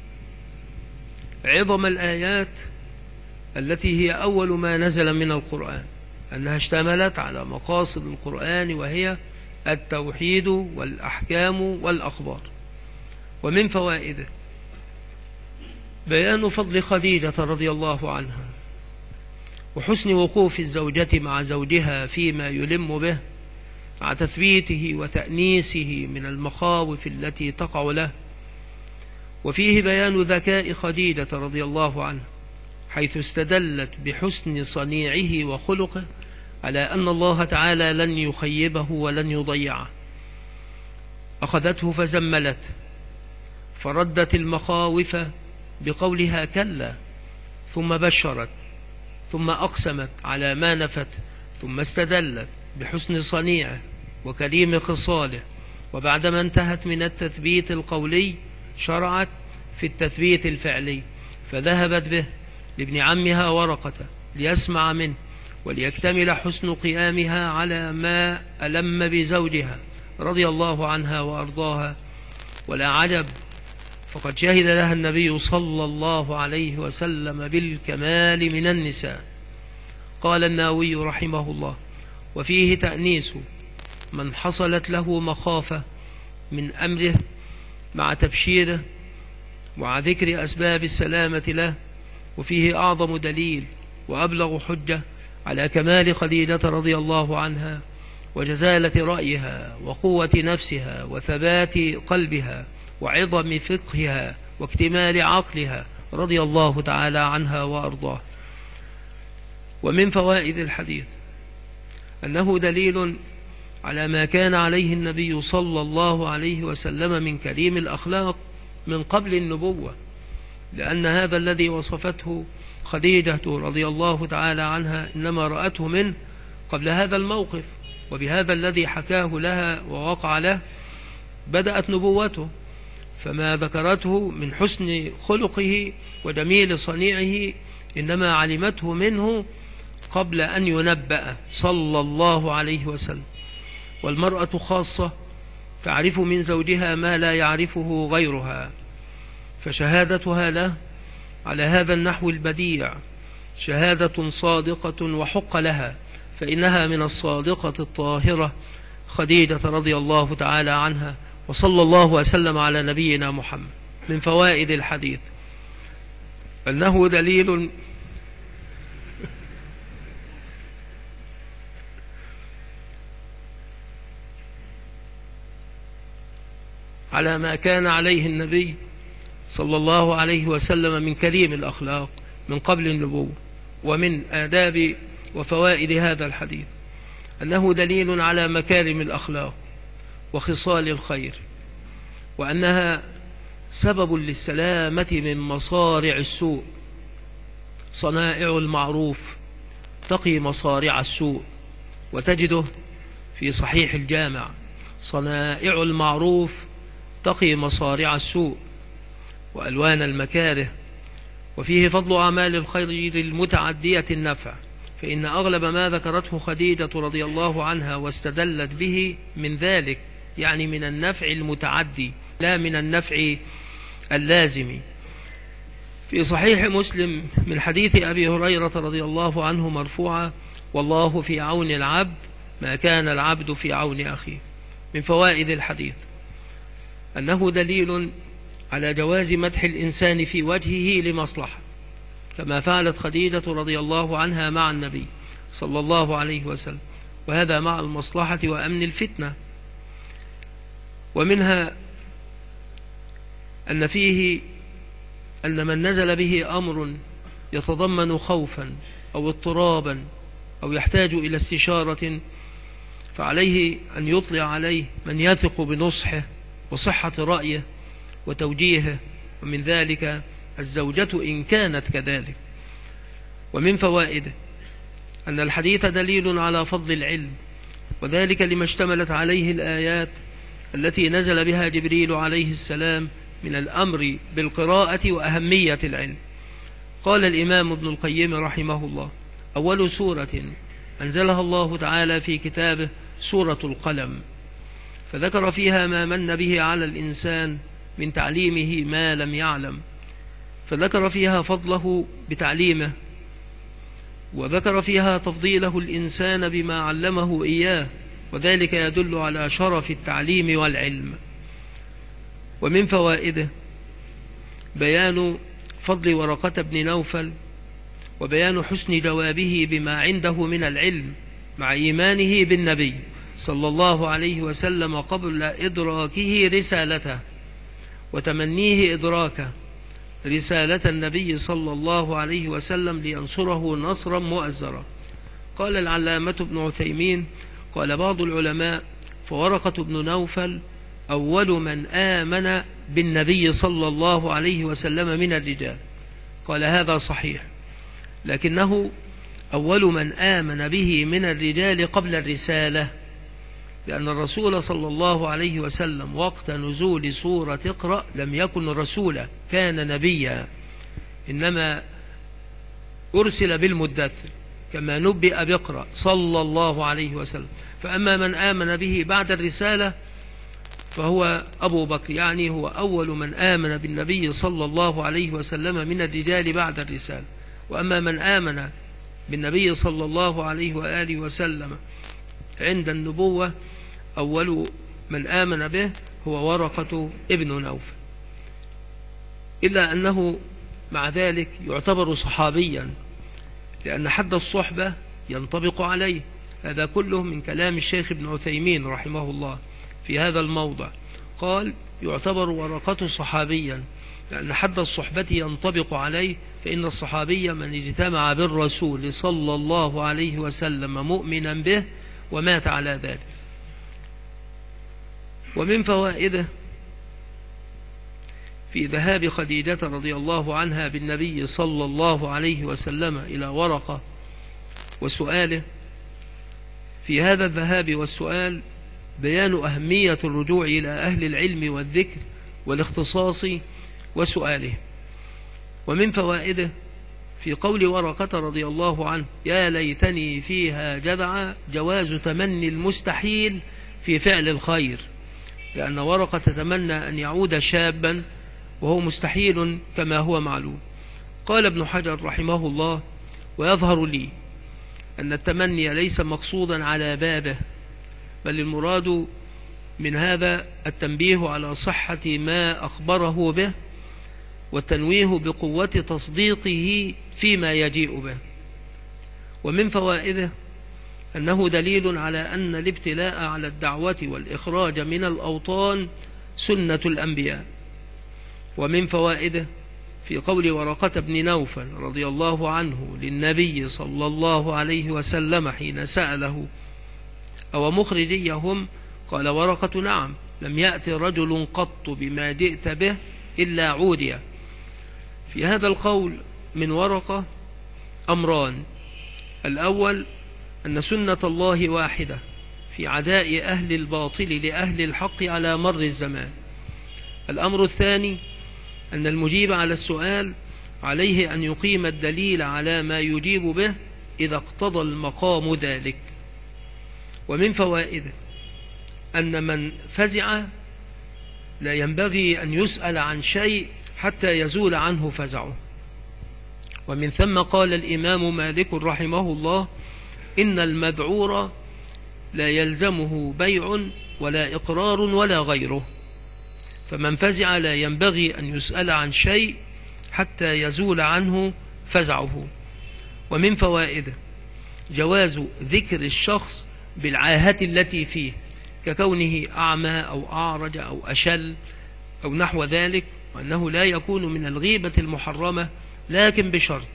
Speaker 1: عظم الآيات التي هي أول ما نزل من القرآن، أنها اشتملت على مقاصد القرآن وهي التوحيد والأحكام والأخبار. ومن فوائده بيان فضل خديجة رضي الله عنها وحسن وقوف الزوجة مع زوجها فيما يلم به مع تثبيته وتأنيسه من المخاوف التي تقع له. وفيه بيان ذكاء خديجة رضي الله عنها حيث استدلت بحسن صنيعه وخلقه على أن الله تعالى لن يخيبه ولن يضيعه. أخذته فزملت فردت المخاوف بقولها كلا، ثم بشرت، ثم أقسمت على ما نفت، ثم استدلت بحسن صنيعه وكريم خصاله، وبعدما انتهت من التثبيت القولي شرعت في التثبيت الفعلي، فذهبت به لابن عمها ورقة ليسمع منه وليكتمل حسن قيامها على ما ألم بزوجها رضي الله عنها وأرضاها. ولا عجب، فقد شهد لها النبي صلى الله عليه وسلم بالكمال من النساء. قال النووي رحمه الله: وفيه تأنيس من حصلت له مخافة من أمره مع تبشيره ومع ذكر أسباب السلامة له. وفيه أعظم دليل وأبلغ حجة على كمال خديجة رضي الله عنها وجزالة رأيها وقوة نفسها وثبات قلبها وعظم فقهها واكتمال عقلها رضي الله تعالى عنها وأرضاه. ومن فوائد الحديث أنه دليل على ما كان عليه النبي صلى الله عليه وسلم من كريم الأخلاق من قبل النبوة، لأن هذا الذي وصفته خديجة رضي الله تعالى عنها إنما رأته منه قبل هذا الموقف، وبهذا الذي حكاه لها ووقع له بدأت نبوته، فما ذكرته من حسن خلقه وجميل صنيعه إنما علمته منه قبل أن ينبأ صلى الله عليه وسلم. والمرأة خاصة تعرف من زوجها ما لا يعرفه غيرها، فشهادتها له على هذا النحو البديع شهادة صادقة وحق لها، فإنها من الصادقة الطاهرة خديجة رضي الله تعالى عنها. وصلى الله وسلم على نبينا محمد. من فوائد الحديث أنه دليل على ما كان عليه النبي صلى الله عليه وسلم من كريم الأخلاق من قبل النبوة. ومن آداب وفوائد هذا الحديث أنه دليل على مكارم الأخلاق وخصال الخير، وأنها سبب للسلامة من مصارع السوء. صنائع المعروف تقي مصارع السوء، وتجده في صحيح الجامع: صنائع المعروف تقي مصارع السوء وألوان المكاره وفيه فضل أعمال الخير المتعدية النفع، فإن أغلب ما ذكرته خديجة رضي الله عنها واستدلت به من ذلك، يعني من النفع المتعدي لا من النفع اللازم. في صحيح مسلم من حديث أبي هريرة رضي الله عنه مرفوعا: والله في عون العبد ما كان العبد في عون أخيه. من فوائد الحديث أنه دليل على جواز مدح الإنسان في وجهه لمصلحة، كما فعلت خديجة رضي الله عنها مع النبي صلى الله عليه وسلم، وهذا مع المصلحة وأمن الفتنة. ومنها أن فيه أن من نزل به أمر يتضمن خوفا أو اضطرابا أو يحتاج إلى استشارة، فعليه أن يطلع عليه من يثق بنصحه وصحة رأيه وتوجيهه، ومن ذلك الزوجة إن كانت كذلك. ومن فوائده أن الحديث دليل على فضل العلم، وذلك لما اشتملت عليه الآيات التي نزل بها جبريل عليه السلام من الأمر بالقراءة وأهمية العلم. قال الإمام ابن القيم رحمه الله: أول سورة أنزلها الله تعالى في كتابه سورة القلم، فذكر فيها ما من به على الإنسان من تعليمه ما لم يعلم، فذكر فيها فضله بتعليمه، وذكر فيها تفضيله الإنسان بما علمه إياه، وذلك يدل على شرف التعليم والعلم. ومن فوائده بيان فضل ورقة بن نوفل، وبيان حسن جوابه بما عنده من العلم مع إيمانه بالنبي صلى الله عليه وسلم قبل إدراكه رسالته، وتمنيه إدراك رسالة النبي صلى الله عليه وسلم لينصره نصرا مؤزرا. قال العلامة ابن عثيمين: قال بعض العلماء: فورقة بن نوفل أول من آمن بالنبي صلى الله عليه وسلم من الرجال. قال هذا صحيح، لكنه أول من آمن به من الرجال قبل الرسالة، لأن الرسول صلى الله عليه وسلم وقت نزول سورة اقرأ لم يكن رسولا، كان نبيا، إنما أرسل بالمدثر كما نبئ باقرأ صلى الله عليه وسلم. فأما من آمن به بعد الرسالة فهو أبو بكر، يعني هو أول من آمن بالنبي صلى الله عليه وسلم من الرجال بعد الرسالة. وأما من آمن بالنبي صلى الله عليه وآله وسلم عند النبوة أول من آمن به هو ورقة ابن نوفل، إلا أنه مع ذلك يعتبر صحابيا، لأن حد الصحبة ينطبق عليه. هذا كله من كلام الشيخ ابن عثيمين رحمه الله في هذا الموضع. قال يعتبر ورقة صحابيا لأن حد الصحبة ينطبق عليه، فإن الصحابي من اجتمع بالرسول صلى الله عليه وسلم مؤمنا به ومات على ذلك. ومن فوائده في ذهاب خديجة رضي الله عنها بالنبي صلى الله عليه وسلم إلى ورقة وسؤاله، في هذا الذهاب والسؤال بيان أهمية الرجوع إلى أهل العلم والذكر والاختصاص وسؤاله. ومن فوائده في قول ورقة رضي الله عنه: يا ليتني فيها جدعا، جواز تمني المستحيل في فعل الخير، لأن ورقة تتمنى أن يعود شابا وهو مستحيل كما هو معلوم. قال ابن حجر رحمه الله: ويظهر لي أن التمني ليس مقصودا على بابه، بل المراد من هذا التنبيه على صحة ما أخبره به، والتنويه بقوة تصديقه فيما يجيء به. ومن فوائده أنه دليل على أن الابتلاء على الدعوة والإخراج من الأوطان سنة الأنبياء. ومن فوائده في قول ورقة بن نوفل رضي الله عنه للنبي صلى الله عليه وسلم حين سأله: أو مخرجيهم؟ قال ورقة: نعم، لم يأتي رجل قط بما جئت به إلا عودي. في هذا القول من ورقة أمران: الأول أن سنة الله واحدة في عداء أهل الباطل لأهل الحق على مر الزمان. الأمر الثاني أن المجيب على السؤال عليه أن يقيم الدليل على ما يجيب به إذا اقتضى المقام ذلك. ومن فوائده أن من فزع لا ينبغي أن يسأل عن شيء حتى يزول عنه فزعه. ومن ثم قال الإمام مالك رحمه الله: إن المذعور لا يلزمه بيع ولا إقرار ولا غيره، فمن فزع لا ينبغي أن يسأل عن شيء حتى يزول عنه فزعه. ومن فوائده جواز ذكر الشخص بالعاهة التي فيه، ككونه أعمى أو أعرج أو أشل أو نحو ذلك، وأنه لا يكون من الغيبة المحرمة، لكن بشرط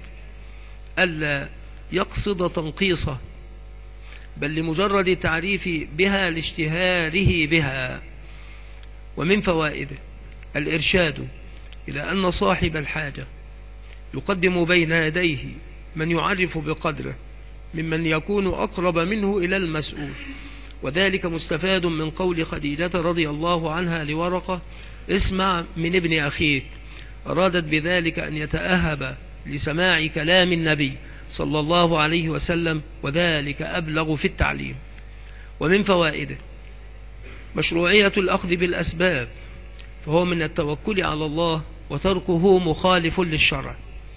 Speaker 1: ألا يقصد تنقيصه، بل لمجرد تعريف بها لاشتهاره بها. ومن فوائده الإرشاد إلى أن صاحب الحاجة يقدم بين يديه من يعرف بقدره ممن يكون أقرب منه إلى المسؤول، وذلك مستفاد من قول خديجة رضي الله عنها لورقة: اسمع من ابن أخيك، أرادت بذلك أن يتأهب لسماع كلام النبي صلى الله عليه وسلم، وذلك أبلغ في التعليم. ومن فوائده مشروعية الأخذ بالأسباب، فهو من التوكل على الله وتركه مخالف للشرع،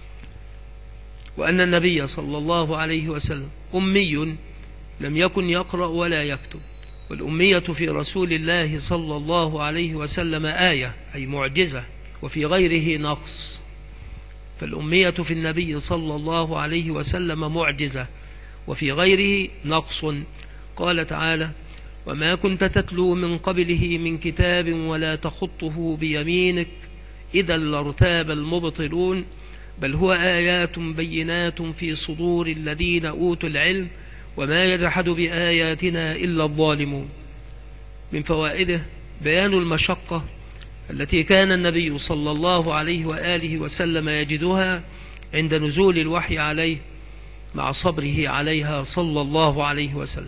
Speaker 1: وأن النبي صلى الله عليه وسلم أمي لم يكن يقرأ ولا يكتب، والأمية في رسول الله صلى الله عليه وسلم آية أي معجزة، وفي غيره نقص. فالأمية في النبي صلى الله عليه وسلم معجزة، وفي غيره نقص. قال تعالى: وما كنت تتلو من قبله من كتاب ولا تخطه بيمينك إذا لارتاب المبطلون بل هو آيات بينات في صدور الذين أوتوا العلم وما يجحد بآياتنا إلا الظالمون. من فوائده بيان المشقة التي كان النبي صلى الله عليه وآله وسلم يجدها عند نزول الوحي عليه، مع صبره عليها صلى الله عليه وسلم.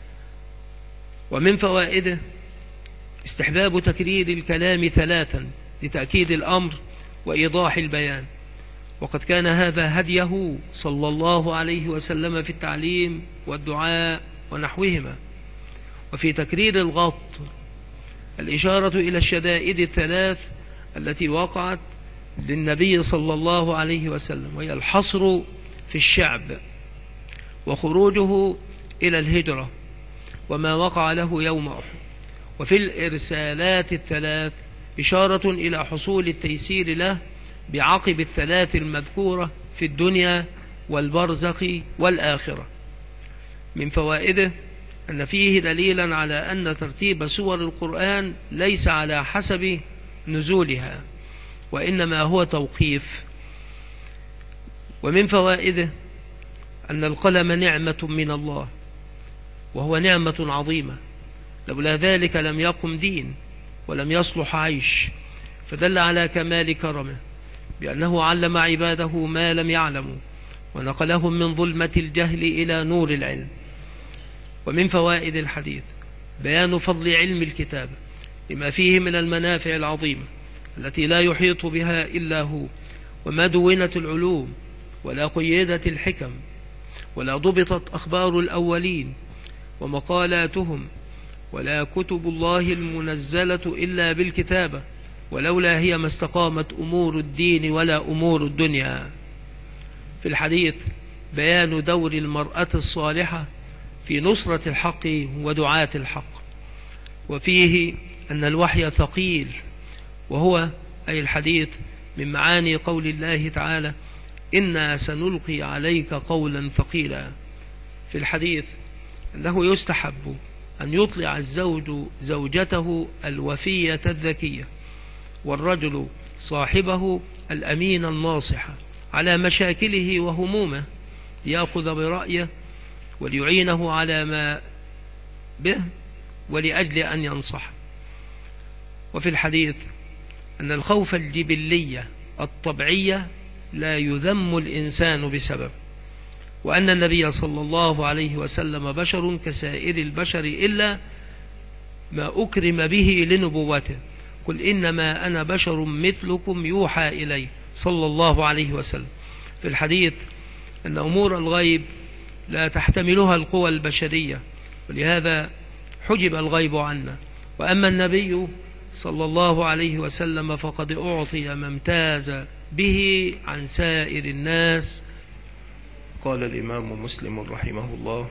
Speaker 1: ومن فوائده استحباب تكرير الكلام ثلاثا لتأكيد الأمر وإيضاح البيان، وقد كان هذا هديه صلى الله عليه وسلم في التعليم والدعاء ونحوهما. وفي تكرير الغط الإشارة إلى الشدائد الثلاث التي وقعت للنبي صلى الله عليه وسلم، وهي الحصر في الشعب، وخروجه إلى الهجرة، وما وقع له يوم أحد. وفي الإرسالات الثلاث إشارة إلى حصول التيسير له بعقب الثلاث المذكورة في الدنيا والبرزخ والآخرة. من فوائده أن فيه دليلا على أن ترتيب سور القرآن ليس على حسب نزولها، وإنما هو توقيف. ومن فوائده أن القلم نعمة من الله، وهو نعمة عظيمة، لولا ذلك لم يقم دين ولم يصلح عيش، فدل على كمال كرمه بأنه علم عباده ما لم يعلموا ونقلهم من ظلمة الجهل إلى نور العلم. ومن فوائد الحديث بيان فضل علم الكتابة لما فيه من المنافع العظيمة التي لا يحيط بها إلا هو، وما دونت العلوم ولا قيدت الحكم ولا ضبطت أخبار الأولين ومقالاتهم ولا كتب الله المنزلة إلا بالكتابة، ولولا هي ما استقامت أمور الدين ولا أمور الدنيا. في الحديث بيان دور المرأة الصالحة في نصرة الحق ودعاة الحق، وفيه أن الوحي ثقيل، وهو أي الحديث من معاني قول الله تعالى: إنا سنلقي عليك قولا ثقيلا. في الحديث أنه يستحب أن يطلع الزوج زوجته الوفية الذكية، والرجل صاحبه الأمين الناصح على مشاكله وهمومه، ليأخذ برأيه وليعينه على ما به ولأجل أن ينصح. وفي الحديث أن الخوف الجبلية الطبيعية لا يذم الإنسان بسبب، وأن النبي صلى الله عليه وسلم بشر كسائر البشر إلا ما أكرم به لنبوته، قل إنما أنا بشر مثلكم يوحى إلي، صلى الله عليه وسلم في الحديث أن أمور الغيب لا تحتملها القوى البشرية، ولهذا حجب الغيب عنا. وأما النبي صلى الله عليه وسلم فقد أعطي ما امتاز به عن سائر الناس. قال الإمام مسلم رحمه الله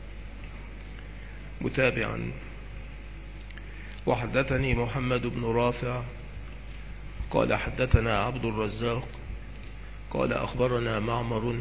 Speaker 1: متابعا: وحدثني محمد بن رافع قال حدثنا عبد الرزاق قال أخبرنا معمر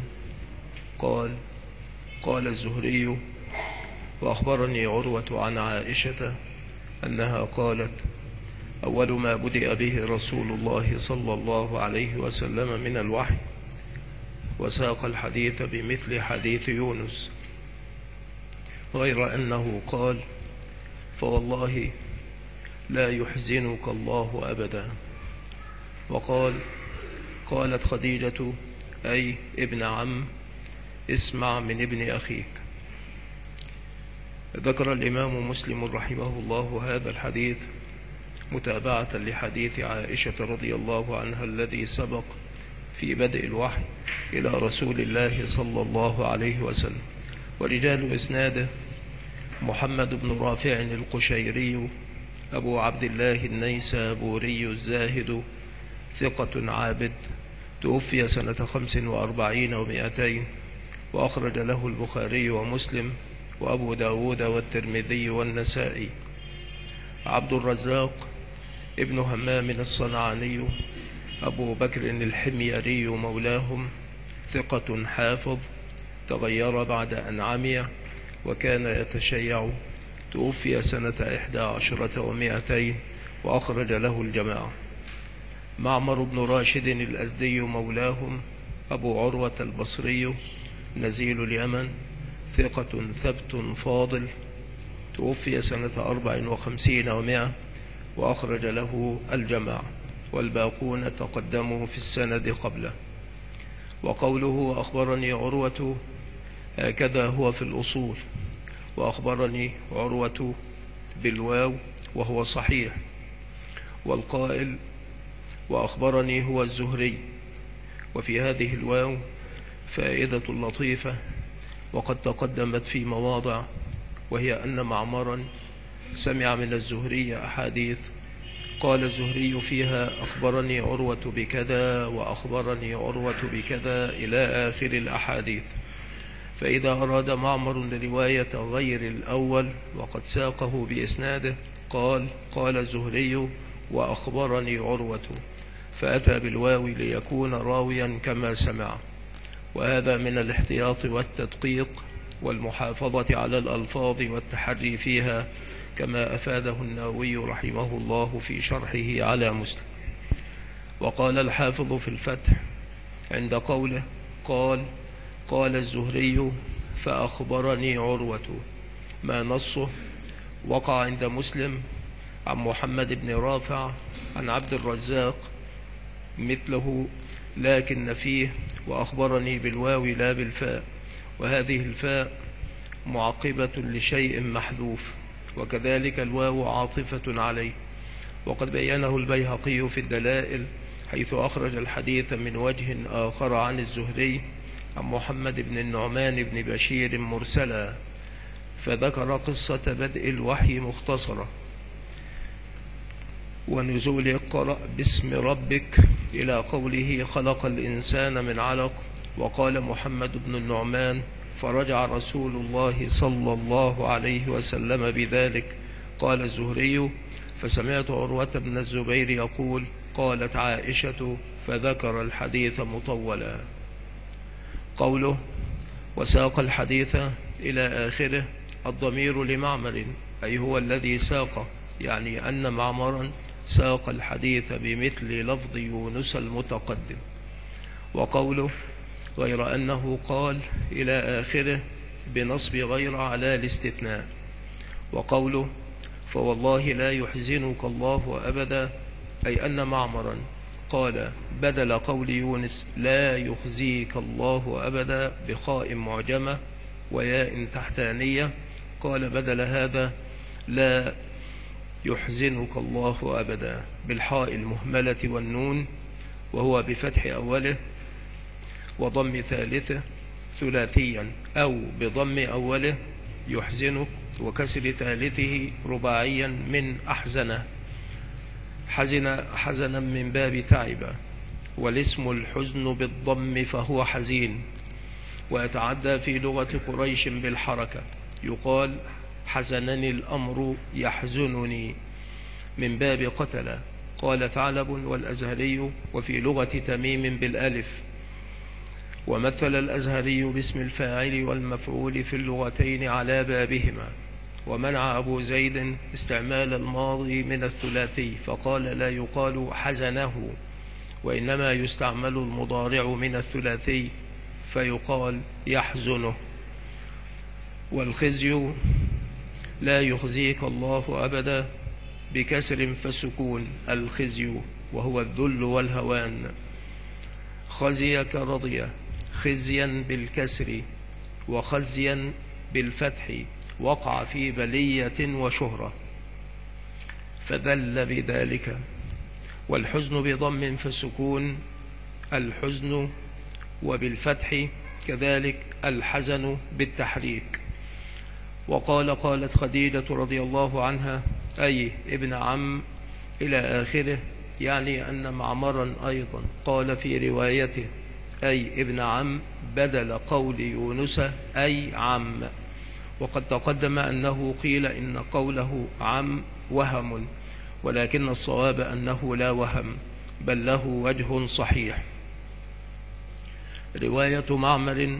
Speaker 1: قال الزهري وأخبرني عروة عن عائشة أنها قالت: أول ما بدأ به رسول الله صلى الله عليه وسلم من الوحي، وساق الحديث بمثل حديث يونس، غير أنه قال: فوالله لا يحزنك الله أبدا. وقال: قالت خديجة أي ابن عم: اسمع من ابن أخيك. ذكر الإمام مسلم رحمه الله هذا الحديث متابعة لحديث عائشة رضي الله عنها الذي سبق في بدء الوحي إلى رسول الله صلى الله عليه وسلم. ورجال إسناده: محمد بن رافع القشيري أبو عبد الله النيسابوري الزاهد، ثقة عابد، توفي سنة 45 و200، وأخرج له البخاري ومسلم وأبو داود والترمذي والنسائي. عبد الرزاق ابن همام الصنعاني أبو بكر الحميري مولاهم، ثقة حافظ، تغير بعد أن عمي وكان يتشيع، توفي سنة 11 و200، وأخرج له الجماعة. معمر بن راشد الأزدي مولاهم أبو عروة البصري، نزيل اليمن، ثقة ثبت فاضل، توفي سنة 54 و100، وأخرج له الجماعة، والباقون تقدموا في السند قبله. وقوله أخبرني عروة هكذا هو في الأصول، وأخبرني عروة بالواو وهو صحيح. والقائل وأخبرني هو الزهري، وفي هذه الواو فائدة لطيفة وقد تقدمت في مواضع، وهي أن معمرا سمع من الزهري أحاديث قال الزهري فيها: أخبرني عروة بكذا وأخبرني عروة بكذا إلى آخر الأحاديث. فإذا أراد معمر رواية غير الأول وقد ساقه بإسناده قال الزهري وأخبرني عروة، فأتى بالواو ليكون راويا كما سمع. وهذا من الاحتياط والتدقيق والمحافظة على الألفاظ والتحري فيها، كما أفاده النووي رحمه الله في شرحه على مسلم. وقال الحافظ في الفتح عند قوله قال الزهري فأخبرني عروة، ما نصه وقع عند مسلم عن محمد بن رافع عن عبد الرزاق مثله، لكن فيه وأخبرني بالواو لا بالفاء، وهذه الفاء معقبة لشيء محذوف، وكذلك الواو عاطفة عليه. وقد بينه البيهقي في الدلائل حيث أخرج الحديث من وجه آخر عن الزهري عن محمد بن النعمان بن بشير مرسلا، فذكر قصة بدء الوحي مختصرة ونزول اقرأ باسم ربك إلى قوله خلق الإنسان من علق. وقال محمد بن النعمان: فرجع رسول الله صلى الله عليه وسلم بذلك. قال الزهري: فسمعت عروة بن الزبير يقول: قالت عائشة، فذكر الحديث مطولا. قوله وساق الحديث إلى آخره، الضمير لمعمر، أي هو الذي ساق، يعني أن معمرا ساق الحديث بمثل لفظ يونس المتقدم. وقوله غير أنه قال إلى آخره بنصب غير على الاستثناء. وقوله فوالله لا يحزنك الله أبدا، أي أن معمرا قال بدل قول يونس لا يخزيك الله أبدا بخاء معجمة وياء تحتانية، قال بدل هذا لا يحزنك الله أبدا بالحاء المهملة والنون، وهو بفتح أوله وضم ثالثه ثلاثيا، أو بضم أوله يحزنك وكسر ثالثه رباعيا من أحزنه. حزنا من باب تعب، والاسم الحزن بالضم فهو حزين، ويتعدى في لغة قريش بالحركة، يقال حزنني الأمر يحزنني من باب قتل. قال ثعلب والأزهري وفي لغة تميم بالألف. ومثل الأزهري باسم الفاعل والمفعول في اللغتين على بابهما. ومنع أبو زيد استعمال الماضي من الثلاثي، فقال لا يقال حزنه، وإنما يستعمل المضارع من الثلاثي فيقال يحزنه. والخزي لا يخزيك الله أبدا بكسر فسكون الخزي، وهو الذل والهوان. خزيك رضي، خزيا بالكسر وخزيا بالفتح، وقع في بلية وشهرة فذل بذلك. والحزن بضم فسكون الحزن، وبالفتح كذلك الحزن بالتحريك. قالت خديجة رضي الله عنها أي ابن عم إلى آخره، يعني أن معمرا أيضا قال في روايته أي ابن عم بدل قول يونس أي عم. وقد تقدم أنه قيل إن قوله عم وهم، ولكن الصواب أنه لا وهم، بل له وجه صحيح. رواية معمر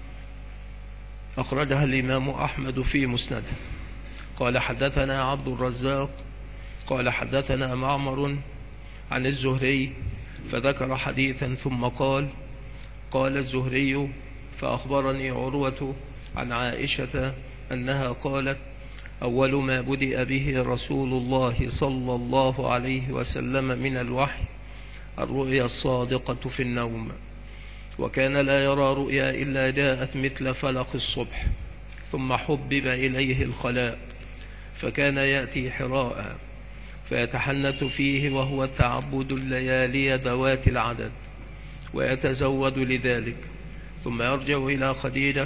Speaker 1: أخرجها الإمام أحمد في مسنده. قال حدثنا عبد الرزاق قال حدثنا معمر عن الزهري، فذكر حديثا ثم قال الزهري فأخبرني عروة عن عائشة أنها قالت أول ما بدأ به رسول الله صلى الله عليه وسلم من الوحي الرؤيا الصادقة في النوم، وكان لا يرى رؤيا إلا جاءت مثل فلق الصبح، ثم حبب إليه الخلاء، فكان يأتي حراء فيتحنث فيه، وهو التعبد الليالي ذوات العدد، ويتزود لذلك، ثم يرجع إلى خديجة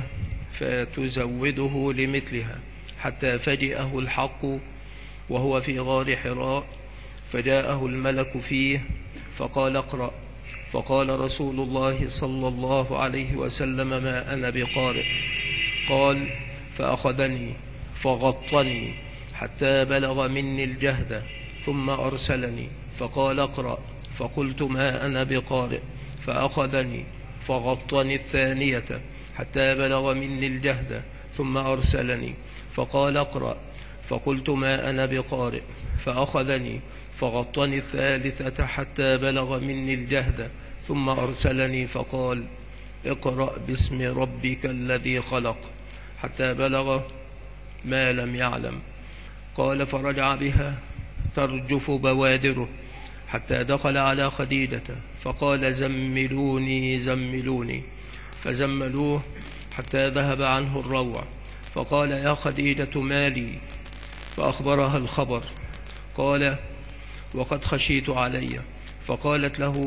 Speaker 1: فتزوده لمثلها، حتى فجئه الحق وهو في غار حراء، فجاءه الملك فيه فقال اقرأ، فقال رسول الله صلى الله عليه وسلم ما أنا بقارئ. قال فأخذني فغطني حتى بلغ مني الجهد، ثم أرسلني فقال اقرأ، فقلت ما أنا بقارئ، فأخذني فغطني الثانية حتى بلغ مني الجهد، ثم أرسلني فقال اقرأ، فقلت ما أنا بقارئ، فأخذني فغطني الثالثة حتى بلغ مني الجهد، ثم أرسلني فقال اقرأ باسم ربك الذي خلق، حتى بلغ ما لم يعلم. قال فرجع بها ترجف بوادره حتى دخل على خديجة فقال زملوني زملوني، فزملوه حتى ذهب عنه الروع، فقال يا خديجة ما لي؟ فأخبرها الخبر. قال وقد خشيت علي. فقالت له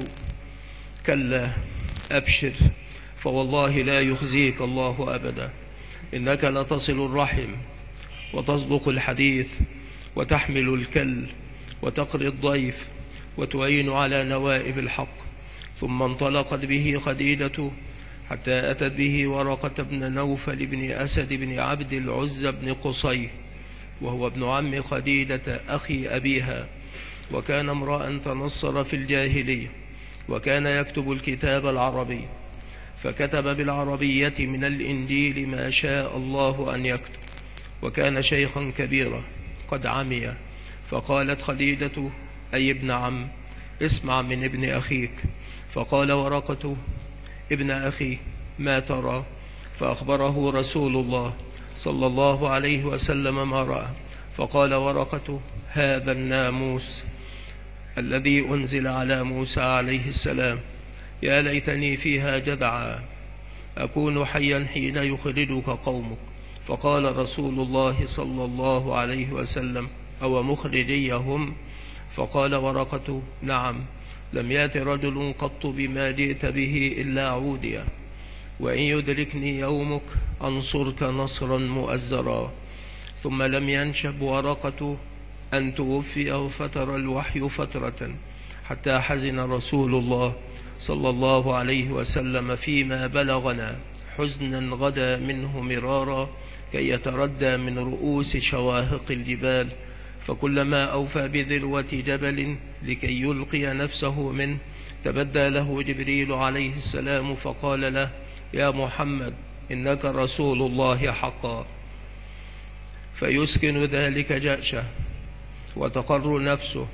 Speaker 1: كلا أبشر، فوالله لا يخزيك الله أبدا، إنك لتصل الرحم وتصدق الحديث وتحمل الكل وتقري الضيف وتعين على نوائب الحق. ثم انطلقت به خديجة حتى أتت به ورقة بن نوفل بن أسد بن عبد العزى بن قصي، وهو ابن عم خديجة أخي أبيها، وكان امرأ تنصر في الجاهلية، وكان يكتب الكتاب العربي، فكتب بالعربية من الإنجيل ما شاء الله أن يكتب، وكان شيخا كبيرا قد عمي. فقالت خديجة أي ابن عم اسمع من ابن أخيك. فقال ورقة ابن أخي ما ترى؟ فأخبره رسول الله صلى الله عليه وسلم ما رأى. فقال ورقة هذا الناموس الذي أنزل على موسى عليه السلام، يا ليتني فيها جدعا أكون حيا حين يخرجك قومك. فقال رسول الله صلى الله عليه وسلم أو مخرجيهم؟ فقال ورقة نعم. لم يأت رجل قط بما جئت به إلا عوديا، وإن يدركني يومك أنصرك نصرا مؤزرا. ثم لم ينشب ورقة أن توفي وفتر الوحي فترة، حتى حزن رسول الله صلى الله عليه وسلم فيما بلغنا حزنا غدا منه مرارا، كي يتردى من رؤوس شواهق الجبال. فكلما أوفى بذروة جبل لكي يلقي نفسه منه تبدى له جبريل عليه السلام فقال له: يا محمد إنك رسول الله حقا. فيسكن ذلك جأشه وتقر نفسه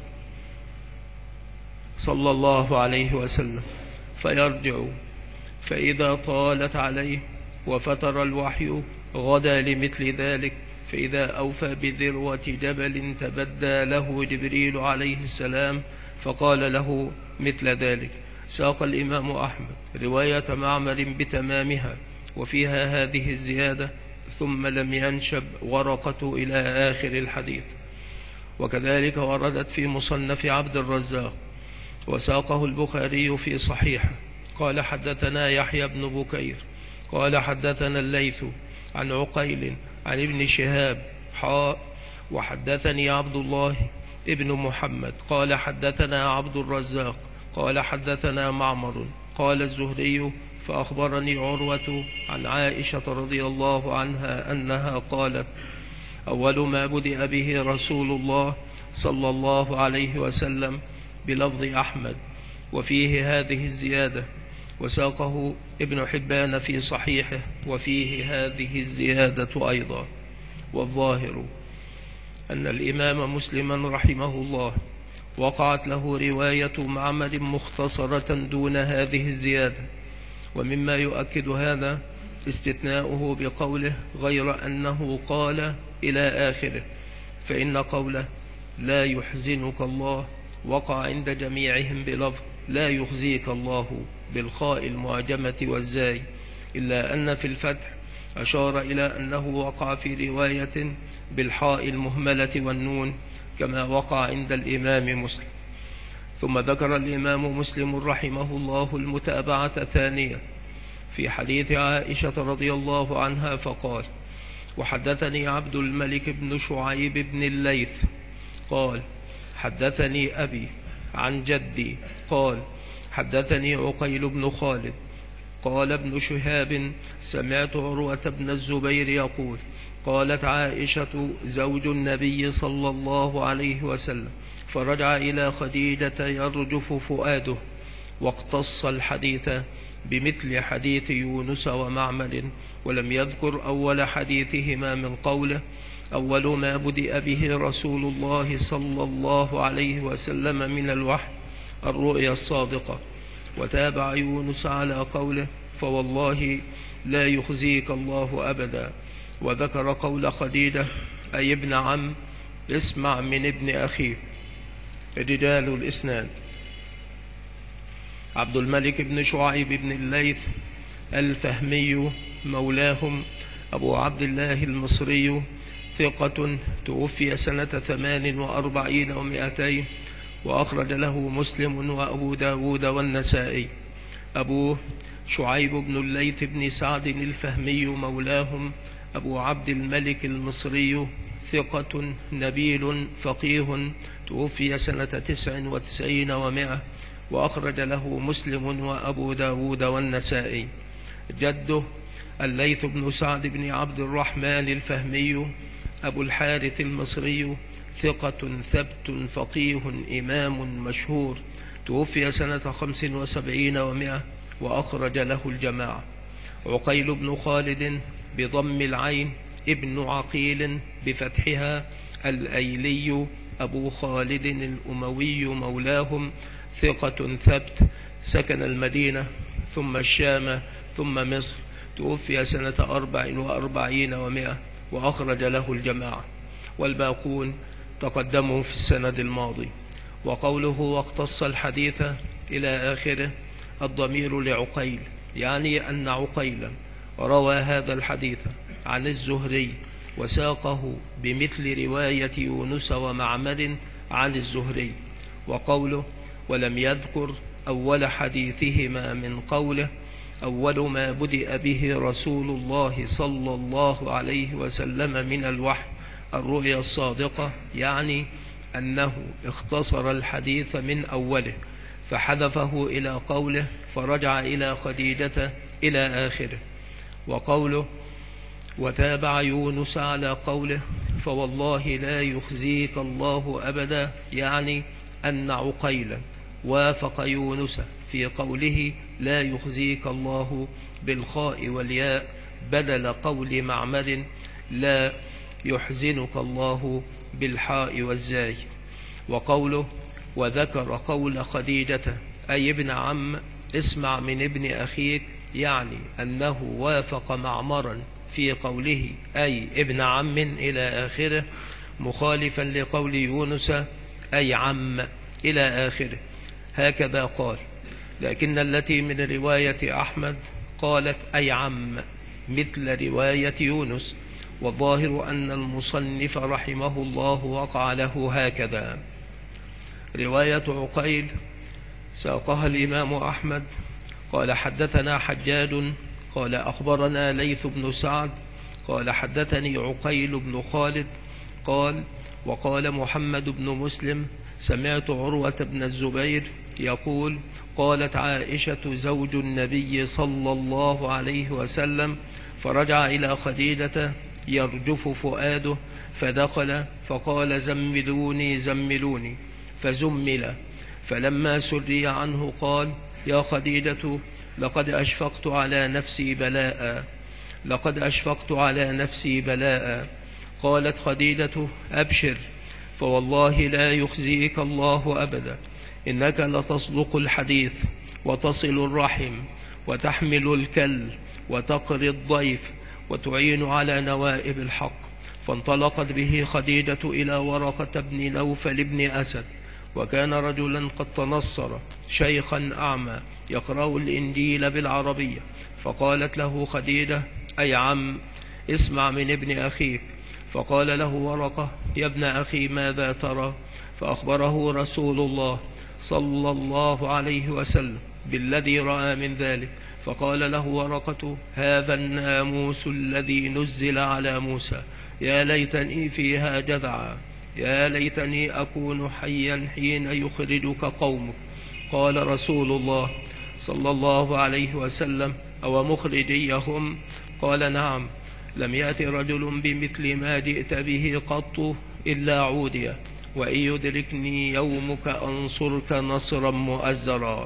Speaker 1: صلى الله عليه وسلم، فيرجع، فإذا طالت عليه وفتر الوحي غدا لمثل ذلك، فإذا أوفى بذروة جبل تبدى له جبريل عليه السلام فقال له مثل ذلك. ساق الإمام أحمد رواية معمر بتمامها وفيها هذه الزيادة: ثم لم ينشب ورقة إلى آخر الحديث. وكذلك وردت في مصنف عبد الرزاق، وساقه البخاري في صحيحه. قال: حدثنا يحيى بن بكير قال: حدثنا الليث عن عقيل عن ابن شهاب وحدثني عبد الله ابن محمد قال: حدثنا عبد الرزاق قال: حدثنا معمر قال الزهري: فأخبرني عروة عن عائشة رضي الله عنها أنها قالت: أول ما بدأ به رسول الله صلى الله عليه وسلم بلفظ أحمد، وفيه هذه الزيادة. وساقه ابن حبان في صحيحه وفيه هذه الزيادة أيضا. والظاهر أن الإمام مسلما رحمه الله وقعت له رواية معمر مختصرة دون هذه الزيادة. ومما يؤكد هذا استثناؤه بقوله: غير أنه قال إلى آخره، فإن قوله لا يحزنك الله وقع عند جميعهم بلفظ لا يخزيك الله بالخاء المعجمة والزاي، إلا أن في الفتح أشار إلى أنه وقع في رواية بالحاء المهملة والنون كما وقع عند الإمام مسلم. ثم ذكر الإمام مسلم رحمه الله المتابعة ثانية في حديث عائشة رضي الله عنها فقال: وحدثني عبد الملك بن شعيب بن الليث قال: حدثني أبي عن جدي قال: حدثني عقيل بن خالد قال ابن شهاب: سمعت عروة بن الزبير يقول: قالت عائشة زوج النبي صلى الله عليه وسلم، فرجع إلى خديجة يرجف فؤاده، واقتص الحديث بمثل حديث يونس ومعمر، ولم يذكر أول حديثهما من قوله: أول ما بدأ به رسول الله صلى الله عليه وسلم من الوحي الرؤيا الصادقة. وتابع يونس على قوله: فوالله لا يخزيك الله أبدا. وذكر قول خديجة: أي ابن عم اسمع من ابن أخيه. رجال الإسناد: عبد الملك بن شعيب بن الليث الفهمي مولاهم أبو عبد الله المصري، ثقة، توفي سنة 48 و200، وأخرج له مسلم وأبو داود والنسائي. أبوه شعيب بن الليث بن سعد الفهمي مولاهم أبو عبد الملك المصري، ثقة، نبيل، فقيه، توفي سنة 99 و100، وأخرج له مسلم وأبو داود والنسائي. جده الليث بن سعد بن عبد الرحمن الفهمي أبو الحارث المصري، ثقة، ثبت، فقيه، إمام مشهور، توفي سنة 75 و100، وأخرج له الجماعة. عقيل بن خالد بضم العين ابن عقيل بفتحها الأيلي أبو خالد الأموي مولاهم، ثقة، ثبت، سكن المدينة ثم الشام ثم مصر، توفي سنة 44 و100، وأخرج له الجماعة. والباقون تقدموا في السند الماضي. وقوله واقتص الحديث إلى آخره الضمير لعقيل، يعني أن عقيلا روى هذا الحديث عن الزهري وساقه بمثل رواية يونس ومعمر عن الزهري. وقوله ولم يذكر أول حديثهما من قوله: أول ما بدأ به رسول الله صلى الله عليه وسلم من الوحي الرؤيا الصادقة، يعني أنه اختصر الحديث من أوله فحذفه إلى قوله: فرجع إلى خديجة إلى آخره. وقوله: وتابع يونس على قوله: فوالله لا يخزيك الله أبدا، يعني أن عقيلا وافق يونس في قوله لا يخزيك الله بالخاء والياء بدل قول معمر لا يحزنك الله بالحاء والزاي. وقوله: وذكر قول خديجة أي ابن عم اسمع من ابن أخيك، يعني أنه وافق معمرا في قوله أي ابن عم إلى آخره، مخالفا لقول يونس أي عم إلى آخره. هكذا قال، لكن التي من رواية أحمد قالت أي عم مثل رواية يونس، والظاهر أن المصنف رحمه الله وقع له هكذا. رواية عقيل ساقها الإمام أحمد قال: حدثنا حجاج قال أخبرنا ليث بن سعد قال حدثني عقيل بن خالد قال: وقال محمد بن مسلم سمعت عروة بن الزبير يقول: قالت عائشة زوج النبي صلى الله عليه وسلم: فرجع إلى خديجة يرجف فؤاده فدخل فقال: زملوني زملوني، فزمل، فلما سري عنه قال: يا خديجة لقد أشفقت على نفسي بلاء، لقد أشفقت على نفسي بلاء. قالت خديجة: أبشر، فوالله لا يخزيك الله أبدا، إنك لتصدق الحديث وتصل الرحم وتحمل الكل وتقري الضيف وتعين على نوائب الحق. فانطلقت به خديجة إلى ورقة بن نوفل بن أسد، وكان رجلا قد تنصر شيخا أعمى يقرأ الإنجيل بالعربية. فقالت له خديجة: أي عم اسمع من ابن أخيك. فقال له ورقة: يا ابن أخي ماذا ترى؟ فأخبره رسول الله صلى الله عليه وسلم بالذي رأى من ذلك. فقال له ورقة: هذا الناموس الذي نزل على موسى، يا ليتني فيها جذعا، يا ليتني أكون حيا حين يخرجك قومك. قال رسول الله صلى الله عليه وسلم: أو مخرجيهم؟ قال: نعم، لم يأت رجل بمثل ما جئت به قط إلا عودي، وإن يدركني يومك أنصرك نصرا مؤزرا.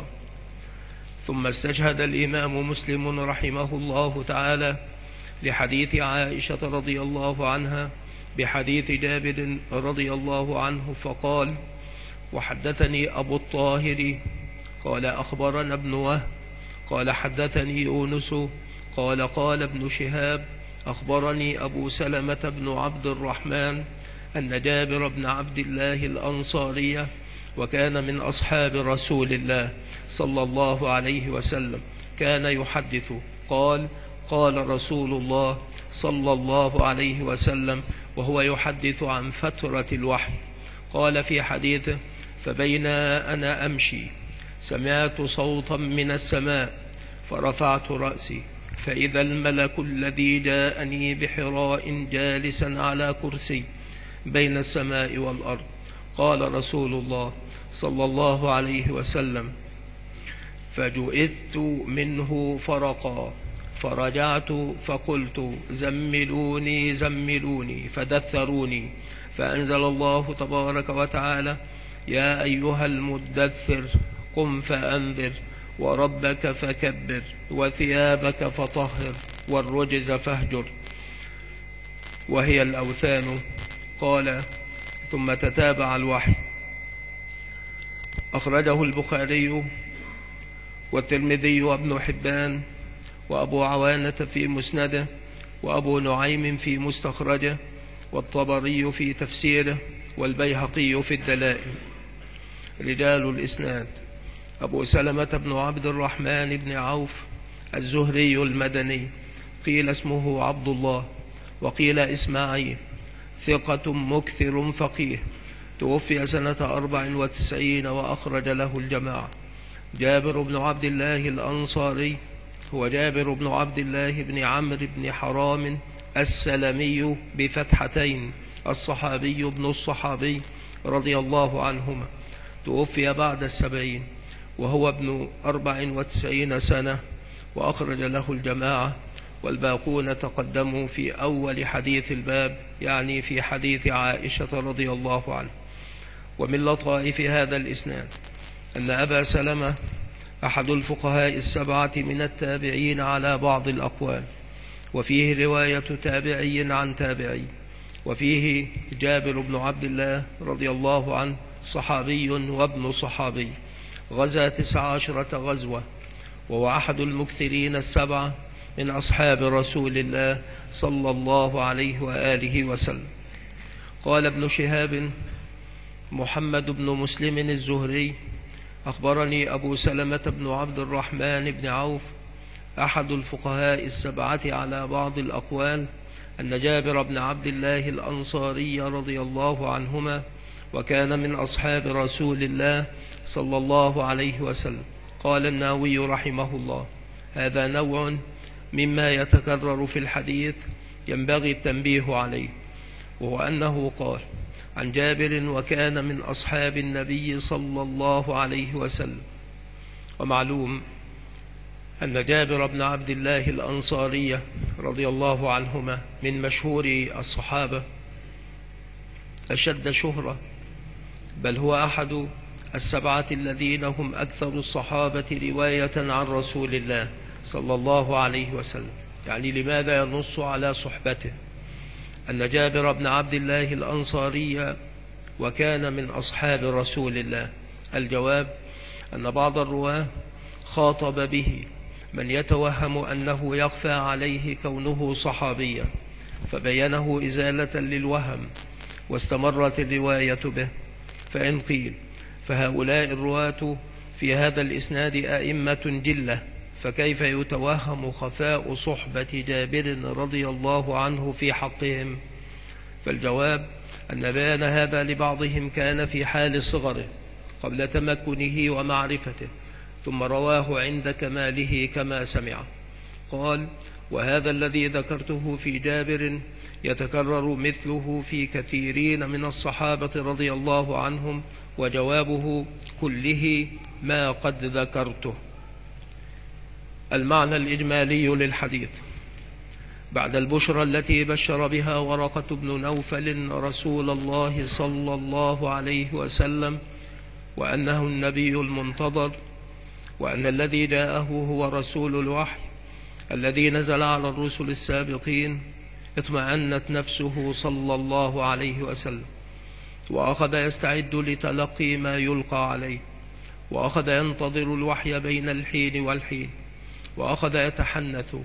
Speaker 1: ثم استشهد الإمام مسلم رحمه الله تعالى لحديث عائشة رضي الله عنها بحديث جابر رضي الله عنه فقال: وحدثني أبو الطاهر قال أخبرنا ابن وهب قال حدثني يونس قال قال ابن شهاب أخبرني أبو سلمة بن عبد الرحمن أن جابر بن عبد الله الأنصاري، وكان من أصحاب رسول الله صلى الله عليه وسلم، كان يحدث قال: قال رسول الله صلى الله عليه وسلم وهو يحدث عن فترة الوحي، قال في حديثه: فبينا أنا أمشي سمعت صوتا من السماء فرفعت رأسي فإذا الملك الذي جاءني بحراء جالسا على كرسي بين السماء والأرض. قال رسول الله صلى الله عليه وسلم: فجئت منه فرقا، فرجعت فقلت: زملوني زملوني، فدثروني، فأنزل الله تبارك وتعالى: يا أيها المدثر قم فأنذر وربك فكبر وثيابك فطهر والرجز فاهجر، وهي الأوثان. قال: ثم تتابع الوحي. أخرجه البخاري والترمذي وابن حبان وأبو عوانة في مسنده وأبو نعيم في مستخرجه والطبري في تفسيره والبيهقي في الدلائل. رجال الإسناد: أبو سلمة بن عبد الرحمن بن عوف الزهري المدني، قيل اسمه عبد الله وقيل إسماعيل، ثقة مكثر فقيه، توفي سنة 94 وأخرج له الجماعة. جابر بن عبد الله الأنصاري هو جابر بن عبد الله بن عمرو بن حرام السلمي بفتحتين، الصحابي ابن الصحابي رضي الله عنهما. توفي بعد 70 وهو ابن 94 سنة وأخرج له الجماعة، والباقون تقدموا في أول حديث الباب، يعني في حديث عائشة رضي الله عنها. ومن لطائف هذا الإسناد أن أبا سلمة أحد الفقهاء السبعة من التابعين على بعض الأقوال، وفيه رواية تابعي عن تابعي، وفيه جابر بن عبد الله رضي الله عنه صحابي وابن صحابي، غزا 19 غزوة، وهو أحد المكثرين السبعة من أصحاب رسول الله صلى الله عليه وآله وسلم. قال ابن شهاب محمد بن مسلم الزهري أخبرني أبو سلمة بن عبد الرحمن بن عوف أحد الفقهاء السبعة على بعض الأقوال أن جابر بن عبد الله الأنصاري رضي الله عنهما وكان من أصحاب رسول الله صلى الله عليه وسلم. قال النووي رحمه الله: هذا نوع مما يتكرر في الحديث ينبغي التنبيه عليه، وهو أنه قال عن جابر: وكان من أصحاب النبي صلى الله عليه وسلم. ومعلوم أن جابر بن عبد الله الأنصاري رضي الله عنهما من مشهور الصحابة أشد شهرة، بل هو أحد السبعة الذين هم أكثر الصحابة رواية عن رسول الله صلى الله عليه وسلم. يعني لماذا ينص على صحبته أن جابر بن عبد الله الأنصاري وكان من أصحاب رسول الله؟ الجواب أن بعض الرواة خاطب به من يتوهم أنه يخفى عليه كونه صحابيا، فبينه إزالة للوهم، واستمرت الرواية به. فإن قيل فهؤلاء الرواة في هذا الإسناد أئمة جلة، فكيف يتوهم خفاء صحبة جابر رضي الله عنه في حقهم؟ فالجواب أن بيان هذا لبعضهم كان في حال صغره قبل تمكنه ومعرفته، ثم رواه عند كماله كما سمع. قال: وهذا الذي ذكرته في جابر يتكرر مثله في كثيرين من الصحابة رضي الله عنهم، وجوابه كله ما قد ذكرته. المعنى الإجمالي للحديث: بعد البشرى التي بشر بها ورقة بن نوفل رسول الله صلى الله عليه وسلم وأنه النبي المنتظر، وأن الذي جاءه هو رسول الوحي الذي نزل على الرسل السابقين، اطمأنت نفسه صلى الله عليه وسلم، وأخذ يستعد لتلقي ما يلقى عليه، وأخذ ينتظر الوحي بين الحين والحين، وأخذ يتحنث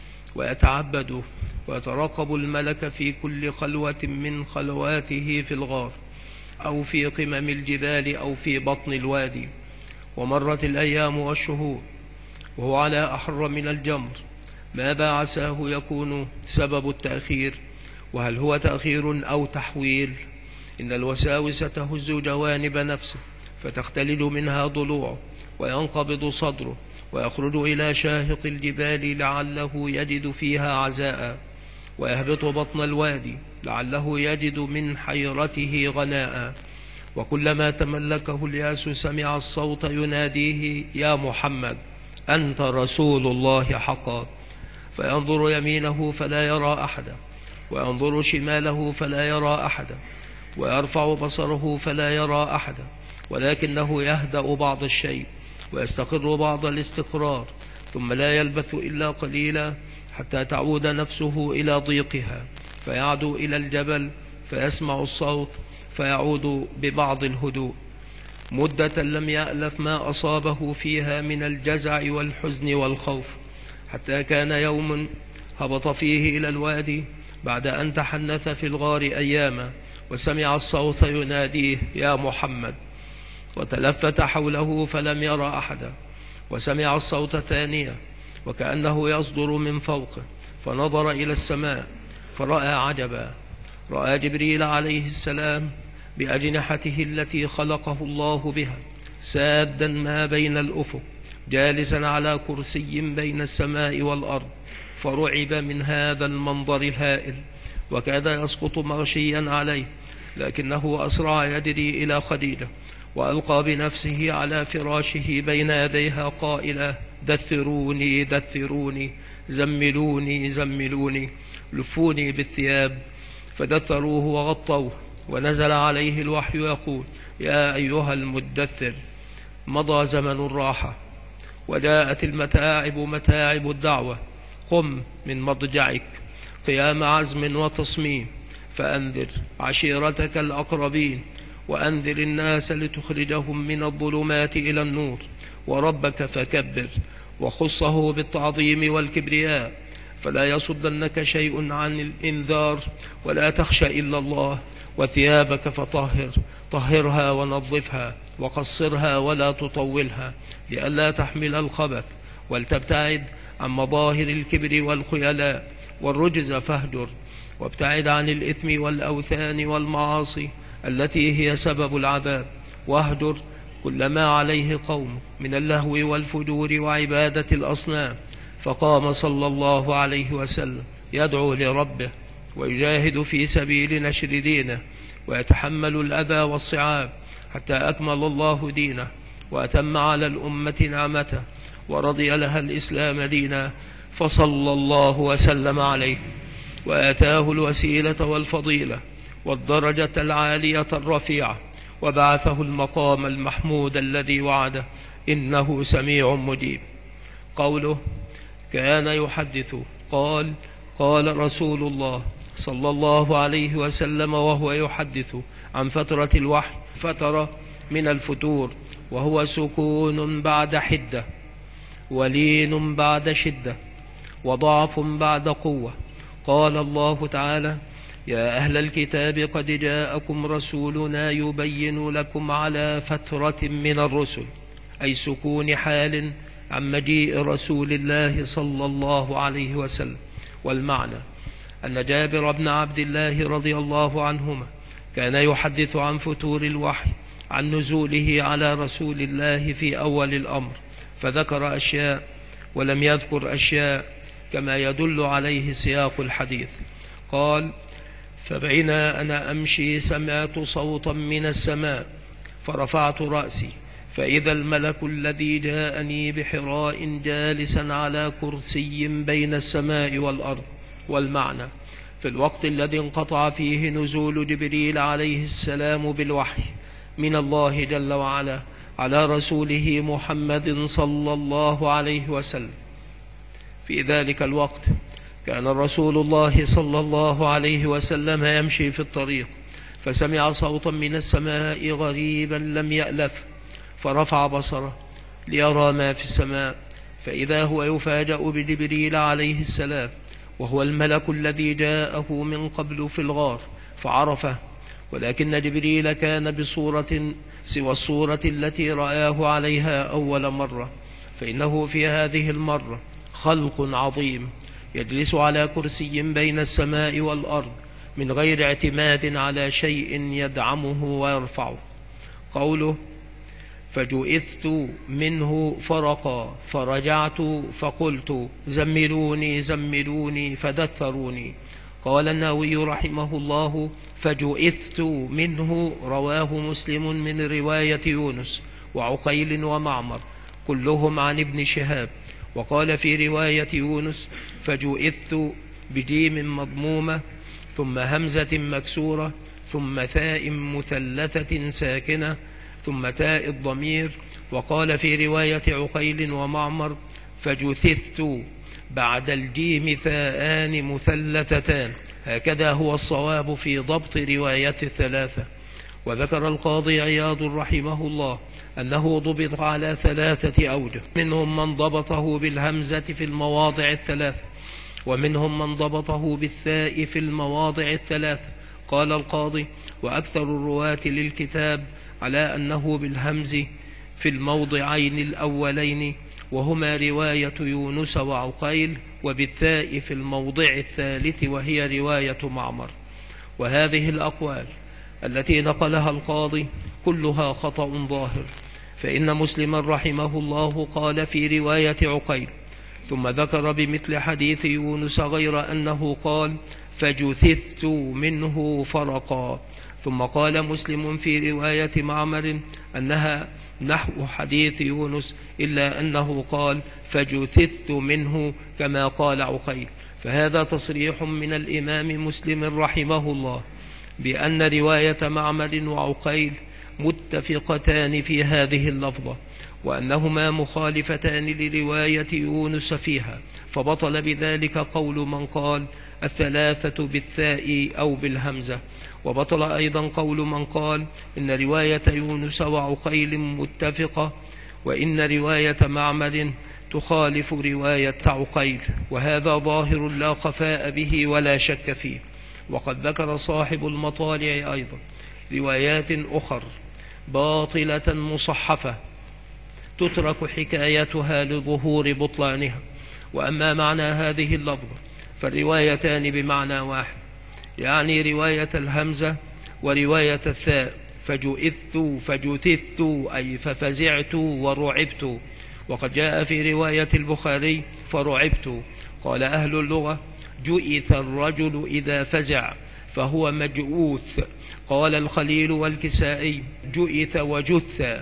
Speaker 1: ويتعبد ويتراقب الملك في كل خلوة من خلواته في الغار أو في قمم الجبال أو في بطن الوادي. ومرت الأيام والشهور وهو على أحر من الجمر. ماذا عساه يكون سبب التأخير؟ وهل هو تأخير أو تحويل؟ إن الوساوس تهز جوانب نفسه فتختلج منها ضلوعه وينقبض صدره ويخرج إلى شاهق الجبال لعله يجد فيها عزاء، ويهبط بطن الوادي لعله يجد من حيرته غناء. وكلما تملكه الياس سمع الصوت يناديه: يا محمد أنت رسول الله حقا. فينظر يمينه فلا يرى أحدا، وينظر شماله فلا يرى أحدا، ويرفع بصره فلا يرى أحدا، ولكنه يهدأ بعض الشيء ويستقر بعض الاستقرار، ثم لا يلبث إلا قليلا حتى تعود نفسه إلى ضيقها، فيعدو إلى الجبل فيسمع الصوت فيعود ببعض الهدوء. مدة لم يألف ما أصابه فيها من الجزع والحزن والخوف، حتى كان يوم هبط فيه إلى الوادي بعد أن تحنث في الغار أياما، وسمع الصوت يناديه: يا محمد. وتلفت حوله فلم يرى أحدا، وسمع الصوت ثانية وكأنه يصدر من فوقه، فنظر إلى السماء فرأى عجبا، رأى جبريل عليه السلام بأجنحته التي خلقه الله بها، سادا ما بين الأفق، جالسا على كرسي بين السماء والأرض، فرعب من هذا المنظر الهائل، وكاد يسقط مغشيا عليه، لكنه أسرع يجري إلى خديجة، وألقى بنفسه على فراشه بين يديها قائلا: دثروني دثروني، زملوني زملوني، لفوني بالثياب. فدثروه وغطوه، ونزل عليه الوحي يقول: يا أيها المدثر، مضى زمن الراحة، وجاءت المتاعب متاعب الدعوة، قم من مضجعك قيام عزم وتصميم، فأنذر عشيرتك الأقربين، وأنذر الناس لتخرجهم من الظلمات إلى النور، وربك فكبر، وخصه بالتعظيم والكبرياء، فلا يصدنك شيء عن الإنذار، ولا تخشى إلا الله. وثيابك فطهر، طهرها ونظفها، وقصرها ولا تطولها، لئلا تحمل الخبث، ولتبتعد عن مظاهر الكبر والخيلاء، والرجز فاهجر، وابتعد عن الإثم والأوثان والمعاصي التي هي سبب العذاب، واهجر كل ما عليه قوم من اللهو والفجور وعبادة الأصنام. فقام صلى الله عليه وسلم يدعو لربه، ويجاهد في سبيل نشر دينه، ويتحمل الأذى والصعاب، حتى أكمل الله دينه، وأتم على الأمة نعمته، ورضي لها الإسلام دينا. فصلى الله وسلم عليه، وآتاه الوسيلة والفضيلة والدرجة العالية الرفيعة، وبعثه المقام المحمود الذي وعده، إنه سميع مجيب. قوله: كان يحدث، قال: قال رسول الله صلى الله عليه وسلم وهو يحدث عن فترة الوحي: فترة من الفتور، وهو سكون بعد حدة، ولين بعد شدة، وضعف بعد قوة. قال الله تعالى: يا أهل الكتاب قد جاءكم رسولنا يبين لكم على فترة من الرسل، أي سكون حال عن مجيء رسول الله صلى الله عليه وسلم. والمعنى أن جابر بن عبد الله رضي الله عنهما كان يحدث عن فتور الوحي، عن نزوله على رسول الله في أول الأمر، فذكر أشياء ولم يذكر أشياء، كما يدل عليه سياق الحديث. قال: فبين أنا أمشي سمعت صوتا من السماء، فرفعت رأسي، فإذا الملك الذي جاءني بحراء جالسا على كرسي بين السماء والأرض. والمعنى: في الوقت الذي انقطع فيه نزول جبريل عليه السلام بالوحي من الله جل وعلا على رسوله محمد صلى الله عليه وسلم، في ذلك الوقت كان رسول الله صلى الله عليه وسلم يمشي في الطريق، فسمع صوتا من السماء غريبا لم يألف، فرفع بصره ليرى ما في السماء، فإذا هو يفاجأ بجبريل عليه السلام، وهو الملك الذي جاءه من قبل في الغار، فعرفه، ولكن جبريل كان بصورة سوى الصورة التي رآه عليها أول مرة، فإنه في هذه المرة خلق عظيم يجلس على كرسي بين السماء والأرض من غير اعتماد على شيء يدعمه ويرفعه. قوله: فجئثت منه فرقا، فرجعت فقلت زملوني زملوني فدثروني. قال النووي رحمه الله: فجئثت منه رواه مسلم من رواية يونس وعقيل ومعمر كلهم عن ابن شهاب. وقال في رواية يونس: فجئثت بجيم مضمومة ثم همزة مكسورة ثم ثاء مثلثة ساكنة ثم تاء الضمير. وقال في رواية عقيل ومعمر: فجثثت بعد الجيم ثاءان مثلثتان. هكذا هو الصواب في ضبط رواية الثلاثة. وذكر القاضي عياض رحمه الله أنه ضبط على 3 أوجه، منهم من ضبطه بالهمزة في المواضع 3، ومنهم من ضبطه بالثاء في المواضع 3. قال القاضي: وأكثر الرواة للكتاب على أنه بالهمز في الموضعين الأولين، وهما رواية يونس وعقيل، وبالثاء في الموضع الثالث وهي رواية معمر. وهذه الأقوال التي نقلها القاضي كلها خطأ ظاهر، فإن مسلما رحمه الله قال في رواية عقيل، ثم ذكر بمثل حديث يونس غير أنه قال فجثثت منه فرقا، ثم قال مسلم في رواية معمر أنها نحو حديث يونس إلا أنه قال فجثثت منه كما قال عقيل. فهذا تصريح من الإمام مسلم رحمه الله بأن رواية معمر وعقيل متفقتان في هذه اللفظة، وأنهما مخالفتان لرواية يونس فيها، فبطل بذلك قول من قال الثلاثة بالثاء أو بالهمزة، وبطل أيضا قول من قال إن رواية يونس وعقيل متفقة، وإن رواية معمر تخالف رواية عقيل، وهذا ظاهر لا خفاء به ولا شك فيه. وقد ذكر صاحب المطالع أيضا روايات أخر باطلة مصحفة تترك حكايتها لظهور بطلانها. وأما معنى هذه اللفظة فالروايتان بمعنى واحد، يعني رواية الهمزة ورواية الثاء، فجثثت أي ففزعت ورعبت. وقد جاء في رواية البخاري فرعبت. قال أهل اللغة جئث الرجل إذا فزع فهو مجؤوث. قال الخليل والكسائي جئث وجث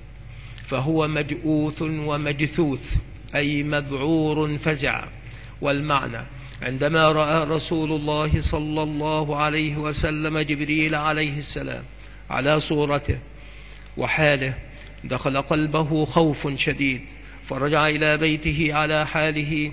Speaker 1: فهو مجؤوث ومجثوث أي مذعور فزع. والمعنى عندما رأى رسول الله صلى الله عليه وسلم جبريل عليه السلام على صورته وحاله دخل قلبه خوف شديد، فرجع إلى بيته على حاله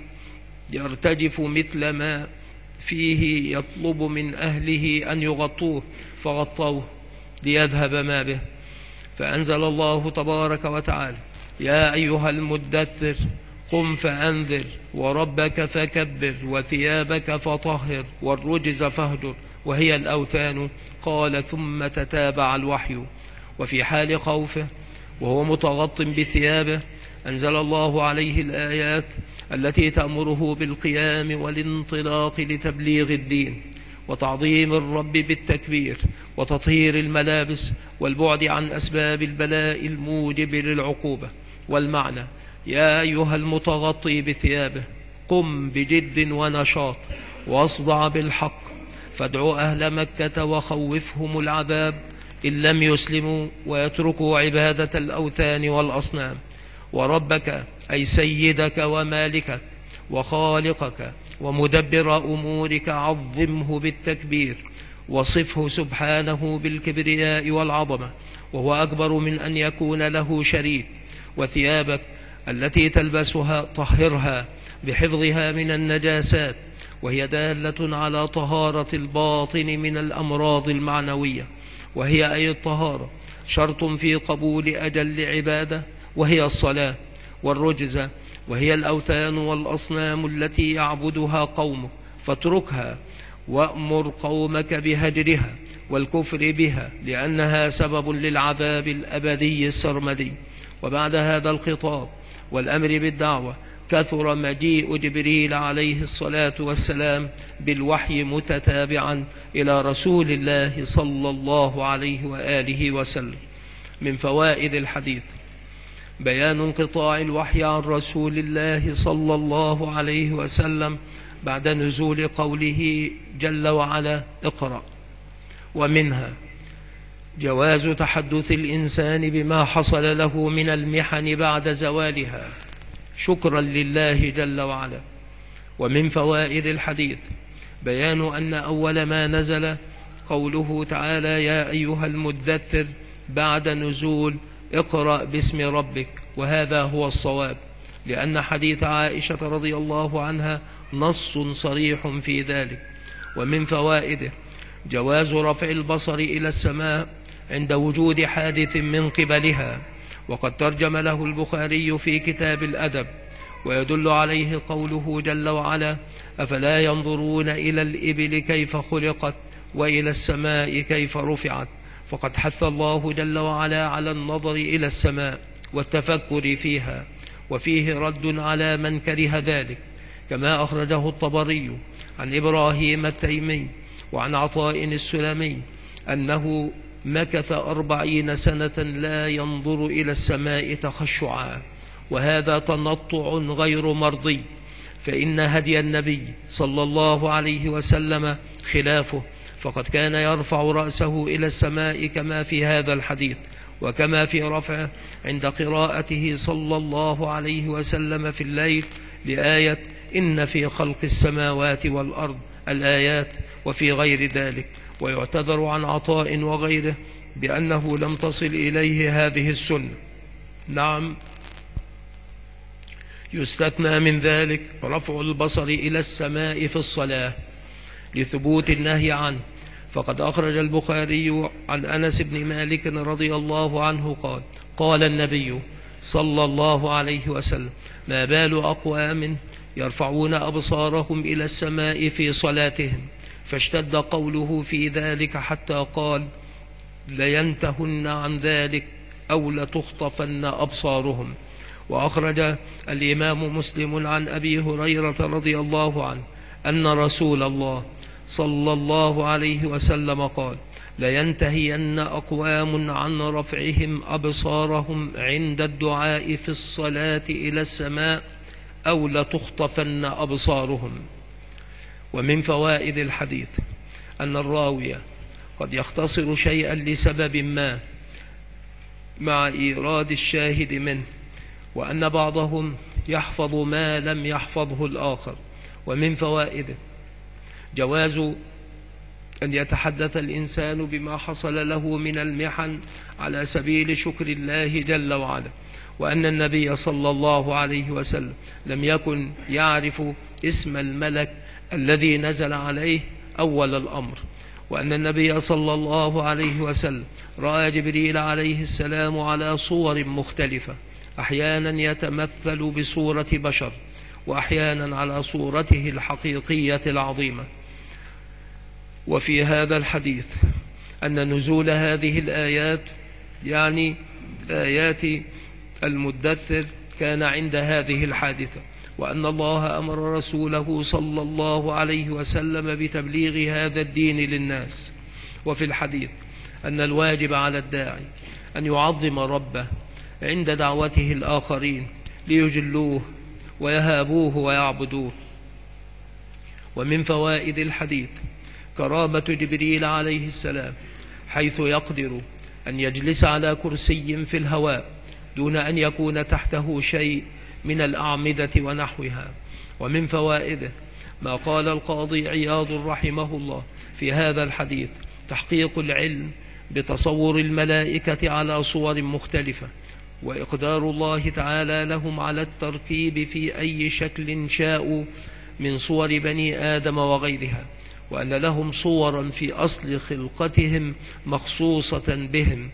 Speaker 1: يرتجف مثل ما فيه، يطلب من أهله أن يغطوه فغطوه ليذهب ما به. فأنزل الله تبارك وتعالى يا أيها المدثر قم فأنذر وربك فكبر وثيابك فطهر والرجز فاهجر وهي الأوثان. قال ثم تتابع الوحي. وفي حال خوفه وهو متغط بثيابه أنزل الله عليه الآيات التي تأمره بالقيام والانطلاق لتبليغ الدين وتعظيم الرب بالتكبير وتطهير الملابس والبعد عن أسباب البلاء الموجب للعقوبة. والمعنى يا أيها المتغطي بثيابه قم بجد ونشاط واصدع بالحق، فادعوا أهل مكة وخوفهم العذاب إن لم يسلموا ويتركوا عبادة الأوثان والأصنام. وربك أي سيدك ومالكك وخالقك ومدبر أمورك عظمه بالتكبير وصفه سبحانه بالكبرياء والعظمة، وهو أكبر من أن يكون له شريك. وثيابك التي تلبسها طهرها بحفظها من النجاسات، وهي دالة على طهارة الباطن من الأمراض المعنوية، وهي أي الطهارة شرط في قبول أجل عبادة وهي الصلاة. والرجز وهي الأوثان والأصنام التي يعبدها قومك فاتركها وأمر قومك بهجرها والكفر بها لأنها سبب للعذاب الأبدي السرمدي. وبعد هذا الخطاب والأمر بالدعوة كثر مجيء جبريل عليه الصلاة والسلام بالوحي متتابعا إلى رسول الله صلى الله عليه وآله وسلم. من فوائد الحديث بيان انقطاع الوحي عن رسول الله صلى الله عليه وسلم بعد نزول قوله جل وعلا اقرأ. ومنها جواز تحدث الإنسان بما حصل له من المحن بعد زوالها شكرا لله جل وعلا. ومن فوائد الحديث بيان أن أول ما نزل قوله تعالى يا أيها المدثر بعد نزول اقرأ باسم ربك، وهذا هو الصواب، لأن حديث عائشة رضي الله عنها نص صريح في ذلك. ومن فوائده جواز رفع البصر إلى السماء عند وجود حادث من قبلها، وقد ترجم له البخاري في كتاب الأدب، ويدل عليه قوله جل وعلا أفلا ينظرون إلى الإبل كيف خلقت وإلى السماء كيف رفعت. فقد حث الله جل وعلا على النظر إلى السماء والتفكر فيها، وفيه رد على من كره ذلك، كما أخرجه الطبري عن إبراهيم التيمي وعن عطاء السلمي أنه مكث 40 سنة لا ينظر إلى السماء تخشعا، وهذا تنطع غير مرضي، فإن هدي النبي صلى الله عليه وسلم خلافه، فقد كان يرفع رأسه إلى السماء كما في هذا الحديث، وكما في رفعه عند قراءته صلى الله عليه وسلم في الليل لآية إن في خلق السماوات والأرض الآيات، وفي غير ذلك. ويعتذر عن عطاء وغيره بأنه لم تصل إليه هذه السنة. نعم، يستثنى من ذلك رفع البصر إلى السماء في الصلاة لثبوت النهي عنه، فقد أخرج البخاري عن أنس بن مالك رضي الله عنه قال: قال النبي صلى الله عليه وسلم: ما بال أقوام يرفعون أبصارهم إلى السماء في صلاتهم، فاشتد قوله في ذلك حتى قال: لينتهن عن ذلك أو لتخطفن أبصارهم. وأخرج الإمام مسلم عن أبي هريرة رضي الله عنه أن رسول الله صلى الله عليه وسلم قال: لينتهين أقوام عن رفعهم أبصارهم عند الدعاء في الصلاة إلى السماء أو لتخطفن أبصارهم. ومن فوائد الحديث أن الراوي قد يختصر شيئا لسبب ما مع إيراد الشاهد منه، وأن بعضهم يحفظ ما لم يحفظه الآخر. ومن فوائده جواز أن يتحدث الإنسان بما حصل له من المحن على سبيل شكر الله جل وعلا، وأن النبي صلى الله عليه وسلم لم يكن يعرف اسم الملك الذي نزل عليه أول الأمر، وأن النبي صلى الله عليه وسلم رأى جبريل عليه السلام على صور مختلفة، أحيانا يتمثل بصورة بشر، وأحيانا على صورته الحقيقية العظيمة. وفي هذا الحديث أن نزول هذه الآيات يعني آيات المدثر كان عند هذه الحادثة، وأن الله أمر رسوله صلى الله عليه وسلم بتبليغ هذا الدين للناس. وفي الحديث أن الواجب على الداعي أن يعظم ربه عند دعوته الآخرين ليجلوه ويهابوه ويعبدوه. ومن فوائد الحديث كرامة جبريل عليه السلام، حيث يقدر أن يجلس على كرسي في الهواء دون أن يكون تحته شيء من الأعمدة ونحوها. ومن فوائده ما قال القاضي عياض رحمه الله في هذا الحديث: تحقيق العلم بتصور الملائكة على صور مختلفة، وإقدار الله تعالى لهم على التركيب في أي شكل شاءوا من صور بني آدم وغيرها، وأن لهم صورا في أصل خلقتهم مخصوصة بهم،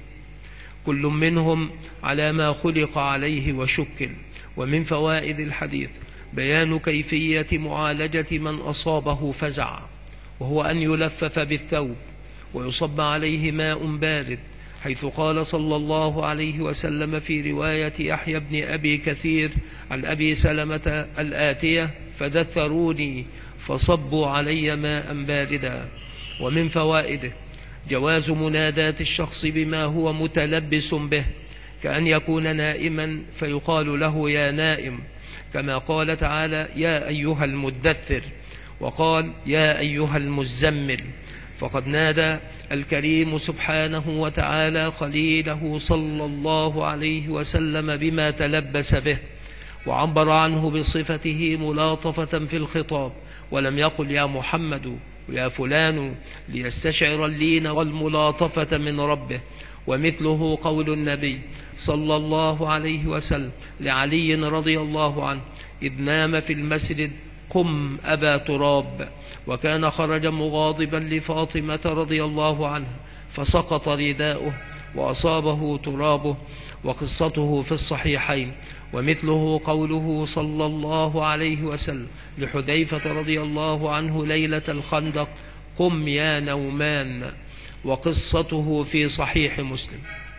Speaker 1: كل منهم على ما خلق عليه وشكل. ومن فوائد الحديث بيان كيفية معالجة من أصابه فزع، وهو أن يلفف بالثوب ويصب عليه ماء بارد، حيث قال صلى الله عليه وسلم في رواية يحيى بن أبي كثير عن أبي سلمة الآتية: فدثروني فصبوا علي ماء باردا. ومن فوائده جواز منادات الشخص بما هو متلبس به، كأن يكون نائما فيقال له يا نائم، كما قال تعالى: يا أيها المدثر، وقال: يا أيها المزمل. فقد نادى الكريم سبحانه وتعالى خليله صلى الله عليه وسلم بما تلبس به، وعبر عنه بصفته ملاطفة في الخطاب، ولم يقل يا محمد يا فلان، ليستشعر اللين والملاطفة من ربه. ومثله قول النبي صلى الله عليه وسلم لعلي رضي الله عنه إذ نام في المسجد: قم أبا تراب. وكان خرج مغاضبا لفاطمة رضي الله عنها فسقط رداؤه وأصابه ترابه، وقصته في الصحيحين. ومثله قوله صلى الله عليه وسلم لحذيفة رضي الله عنه ليلة الخندق: قم يا نومان، وقصته في صحيح مسلم.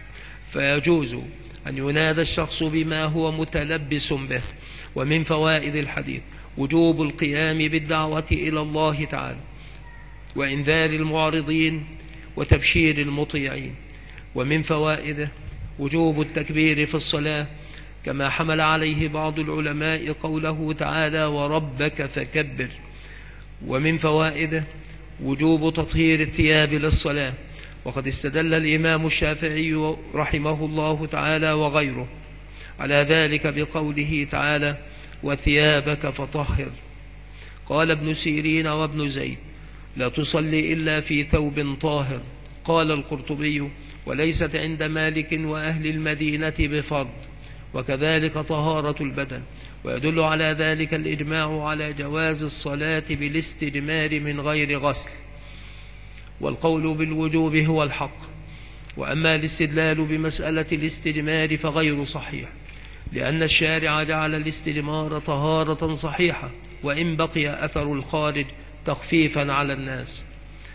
Speaker 1: فيجوز أن ينادى الشخص بما هو متلبس به. ومن فوائد الحديث وجوب القيام بالدعوة إلى الله تعالى وإنذار المعرضين وتبشير المطيعين. ومن فوائده وجوب التكبير في الصلاة، كما حمل عليه بعض العلماء قوله تعالى وربك فكبر. ومن فوائده وجوب تطهير الثياب للصلاة، وقد استدل الإمام الشافعي رحمه الله تعالى وغيره على ذلك بقوله تعالى وثيابك فطهر. قال ابن سيرين وابن زيد لا تصلي إلا في ثوب طاهر. قال القرطبي وليست عند مالك وأهل المدينة بفرض، وكذلك طهارة البدن. ويدل على ذلك الإجماع على جواز الصلاة بالاستجمار من غير غسل، والقول بالوجوب هو الحق. وأما الاستدلال بمسألة الاستجمار فغير صحيح، لأن الشارع جعل الاستجمار طهارة صحيحة، وإن بقي أثر الخارج تخفيفا على الناس.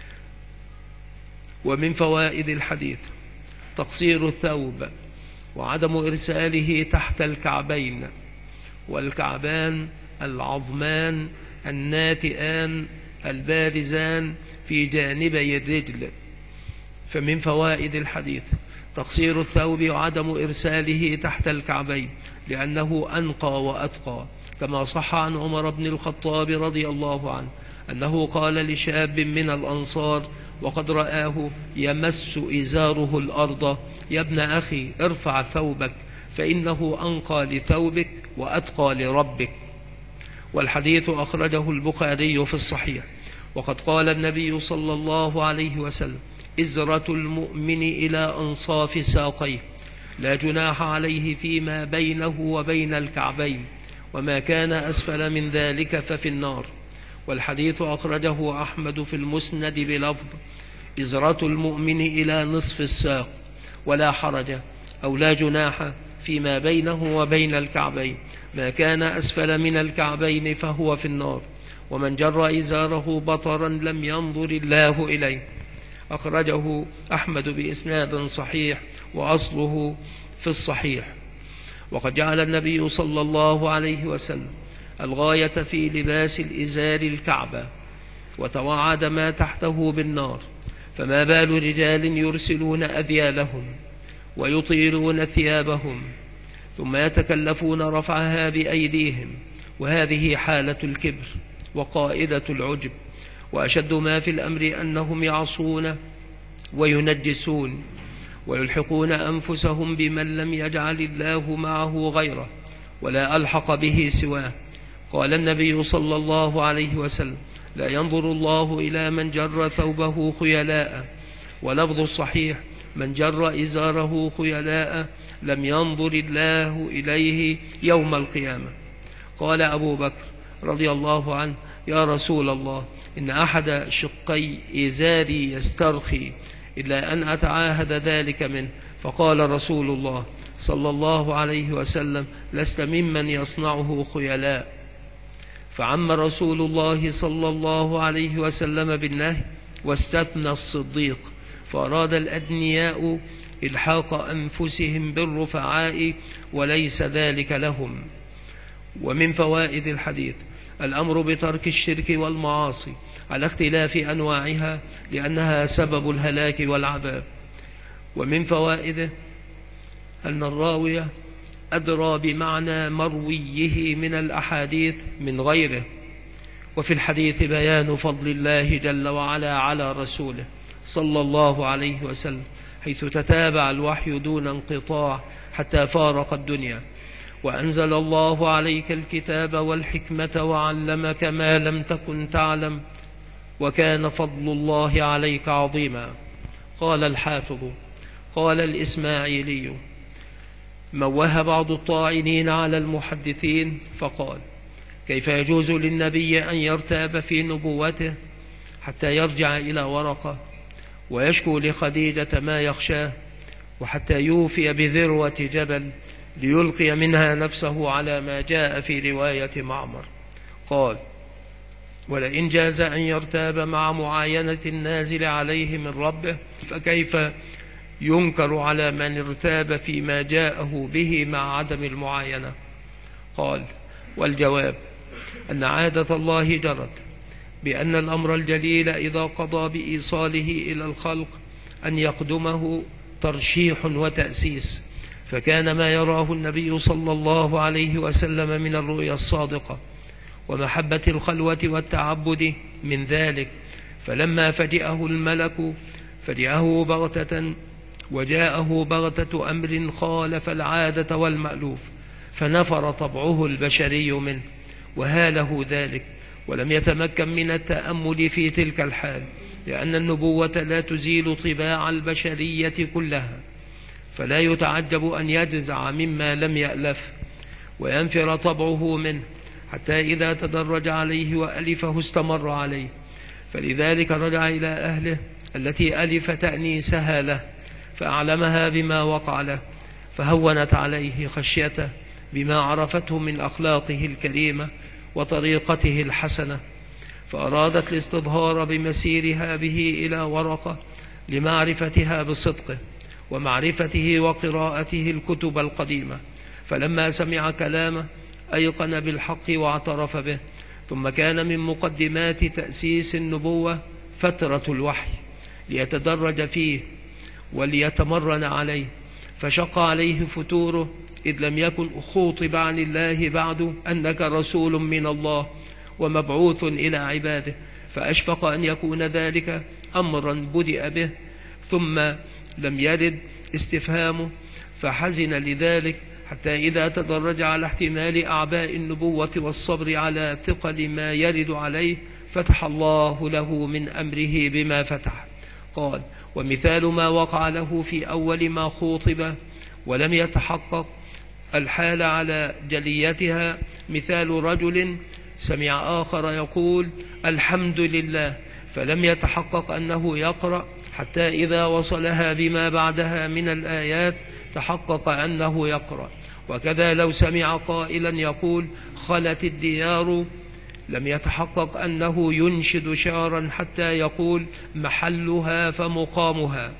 Speaker 1: ومن فوائد الحديث تقصير الثوب، وعدم إرساله تحت الكعبين، والكعبان العظمان الناتئان البارزان في جانبي الرجل. فمن فوائد الحديث تقصير الثوب وعدم إرساله تحت الكعبين، لأنه أنقى وأتقى، كما صح عن عمر بن الخطاب رضي الله عنه أنه قال لشاب من الأنصار وقد رآه يمس إزاره الأرض يا ابن أخي ارفع ثوبك فإنه أنقى لثوبك وأتقى لربك. والحديث أخرجه البخاري في الصحيح. وقد قال النبي صلى الله عليه وسلم إزرة المؤمن إلى أنصاف ساقيه، لا جناح عليه فيما بينه وبين الكعبين، وما كان أسفل من ذلك ففي النار. والحديث أخرجه أحمد في المسند بلفظ إزرة المؤمن إلى نصف الساق، ولا حرج أو لا جناح فيما بينه وبين الكعبين، ما كان أسفل من الكعبين فهو في النار، ومن جر إزاره بطرا لم ينظر الله إليه. أخرجه أحمد بإسناد صحيح، وأصله في الصحيح. وقد جعل النبي صلى الله عليه وسلم الغاية في لباس الإزار الكعبة، وتوعد ما تحته بالنار، فما بال رجال يرسلون أذيالهم ويطيلون ثيابهم ثم يتكلفون رفعها بأيديهم، وهذه حالة الكبر وقائدة العجب. وأشد ما في الأمر أنهم يعصون وينجسون ويلحقون أنفسهم بمن لم يجعل الله معه غيره ولا ألحق به سواه. قال النبي صلى الله عليه وسلم لا ينظر الله إلى من جر ثوبه خيلاء، ولفظ الصحيح من جر إزاره خيلاء لم ينظر الله إليه يوم القيامة. قال أبو بكر رضي الله عنه يا رسول الله إن أحد شقي إزاري يسترخي إلا أن أتعاهد ذلك منه، فقال رسول الله صلى الله عليه وسلم لست ممن يصنعه خيلاء. فعم رسول الله صلى الله عليه وسلم بالنهي، واستثنى الصديق، فأراد الأدنياء إلحاق أنفسهم بالرفعاء وليس ذلك لهم. ومن فوائد الحديث الأمر بترك الشرك والمعاصي على اختلاف أنواعها، لأنها سبب الهلاك والعذاب. ومن فوائده أن الراوي أدرى بمعنى مرويه من الأحاديث من غيره. وفي الحديث بيان فضل الله جل وعلا على رسوله صلى الله عليه وسلم، حيث تتابع الوحي دون انقطاع حتى فارق الدنيا، وأنزل الله عليك الكتاب والحكمة وعلمك ما لم تكن تعلم وكان فضل الله عليك عظيما. قال الحافظ قال الإسماعيلي موه بعض الطاعنين على المحدثين فقال كيف يجوز للنبي أن يرتاب في نبوته حتى يرجع إلى ورقة ويشكو لخديجة ما يخشاه، وحتى يوفي بذروة جبل ليلقي منها نفسه على ما جاء في رواية معمر. قال ولئن جاز أن يرتاب مع معاينة النازل عليه من ربه فكيف ينكر على من ارتاب فيما جاءه به مع عدم المعاينة؟ قال والجواب أن عادة الله جرت بأن الأمر الجليل إذا قضى بإيصاله إلى الخلق أن يقدمه ترشيح وتأسيس، فكان ما يراه النبي صلى الله عليه وسلم من الرؤيا الصادقة ومحبة الخلوة والتعبد من ذلك. فلما فجأه الملك فجأه بغتة، وجاءه بغتة أمر خالف العادة والمألوف، فنفر طبعه البشري منه وهاله ذلك، ولم يتمكن من التأمل في تلك الحال، لأن النبوة لا تزيل طباع البشرية كلها، فلا يتعجب أن يجزع مما لم يألف وينفر طبعه منه، حتى إذا تدرج عليه وألفه استمر عليه. فلذلك رجع إلى أهله التي ألف تأنيسها له، فأعلمها بما وقع له، فهونت عليه خشيته بما عرفته من أخلاقه الكريمة وطريقته الحسنة، فأرادت الاستظهار بمسيرها به إلى ورقة لمعرفتها بصدقه ومعرفته وقراءته الكتب القديمة. فلما سمع كلامه أيقن بالحق واعترف به. ثم كان من مقدمات تأسيس النبوة فترة الوحي ليتدرج فيه وليتمرن عليه، فشق عليه فتوره، إذ لم يكن خُوطب عن الله بعد أنك رسول من الله ومبعوث إلى عباده، فأشفق أن يكون ذلك أمرا بدأ به ثم لم يرد استفهامه، فحزن لذلك، حتى إذا تدرج على احتمال أعباء النبوة والصبر على ثقل ما يرد عليه، فتح الله له من أمره بما فتح. قال: ومثال ما وقع له في أول ما خوطب ولم يتحقق الحال على جليتها، مثال رجل سمع آخر يقول الحمد لله، فلم يتحقق أنه يقرأ، حتى إذا وصلها بما بعدها من الآيات تحقق أنه يقرأ. وكذا لو سمع قائلا يقول خلت الديار، لم يتحقق أنه ينشد شعرا حتى يقول محلها فمقامها.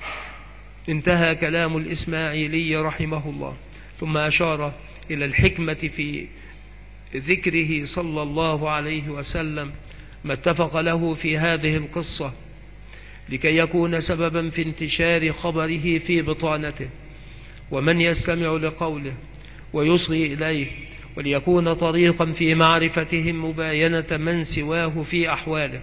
Speaker 1: انتهى كلام الإسماعيلي رحمه الله، ثم أشار إلى الحكمة في ذكره صلى الله عليه وسلم ما اتفق له في هذه القصة، لكي يكون سببا في انتشار خبره في بطانته ومن يستمع لقوله ويصغي إليه، وليكون طريقا في معرفتهم مباينة من سواه في أحواله،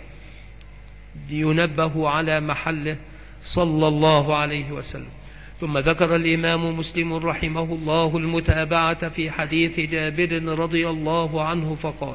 Speaker 1: لينبه على محله صلى الله عليه وسلم. ثم ذكر الإمام مسلم رحمه الله المتابعة في حديث جابر رضي الله عنه فقال: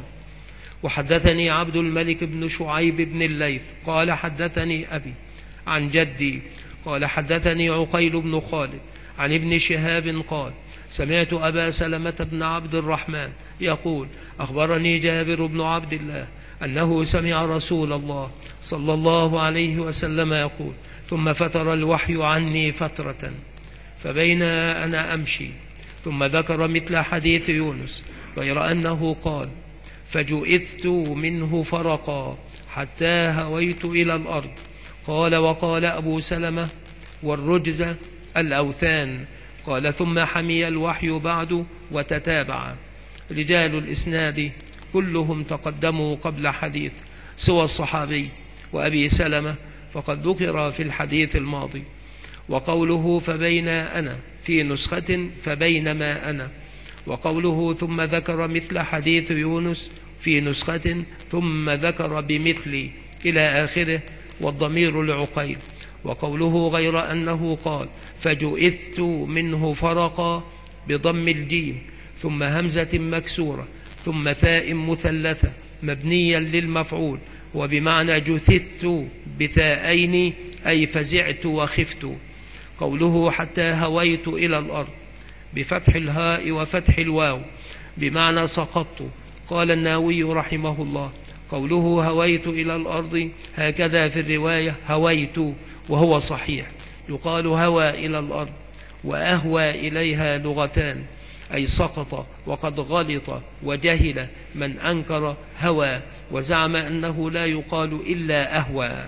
Speaker 1: وحدثني عبد الملك بن شعيب بن الليث قال حدثني أبي عن جدي قال حدثني عقيل بن خالد عن ابن شهاب قال: سمعت أبا سلمة بن عبد الرحمن يقول: أخبرني جابر بن عبد الله أنه سمع رسول الله صلى الله عليه وسلم يقول: ثم فتر الوحي عني فترة، فبين أنا أمشي، ثم ذكر مثل حديث يونس، غير أنه قال: فجئثت منه فرقا حتى هويت إلى الأرض. قال: وقال أبو سلمة: والرجز الأوثان. قال: ثم حمي الوحي بعد وتتابع. رجال الإسناد كلهم تقدموا قبل حديث سوى الصحابي وأبي سلمة، فقد ذكر في الحديث الماضي. وقوله فبين أنا في نسخة فبينما أنا، وقوله ثم ذكر مثل حديث يونس في نسخة ثم ذكر بمثل إلى آخره، والضمير لعقيل. وقوله غير أنه قال: فجئثت منه فرقا بضم الجيم ثم همزة مكسورة ثم ثاء مثلثة مبنيا للمفعول، وبمعنى جثثت بثاءين أي فزعت وخفت. قوله حتى هويت إلى الأرض بفتح الهاء وفتح الواو بمعنى سقطت. قال الناوي رحمه الله: قوله هويت إلى الأرض هكذا في الرواية هويت، وهو صحيح، يقال هوى إلى الأرض وأهوى إليها لغتان، أي سقط وقد غلط وجهل من أنكر هوى وزعم أنه لا يقال إلا أهوى.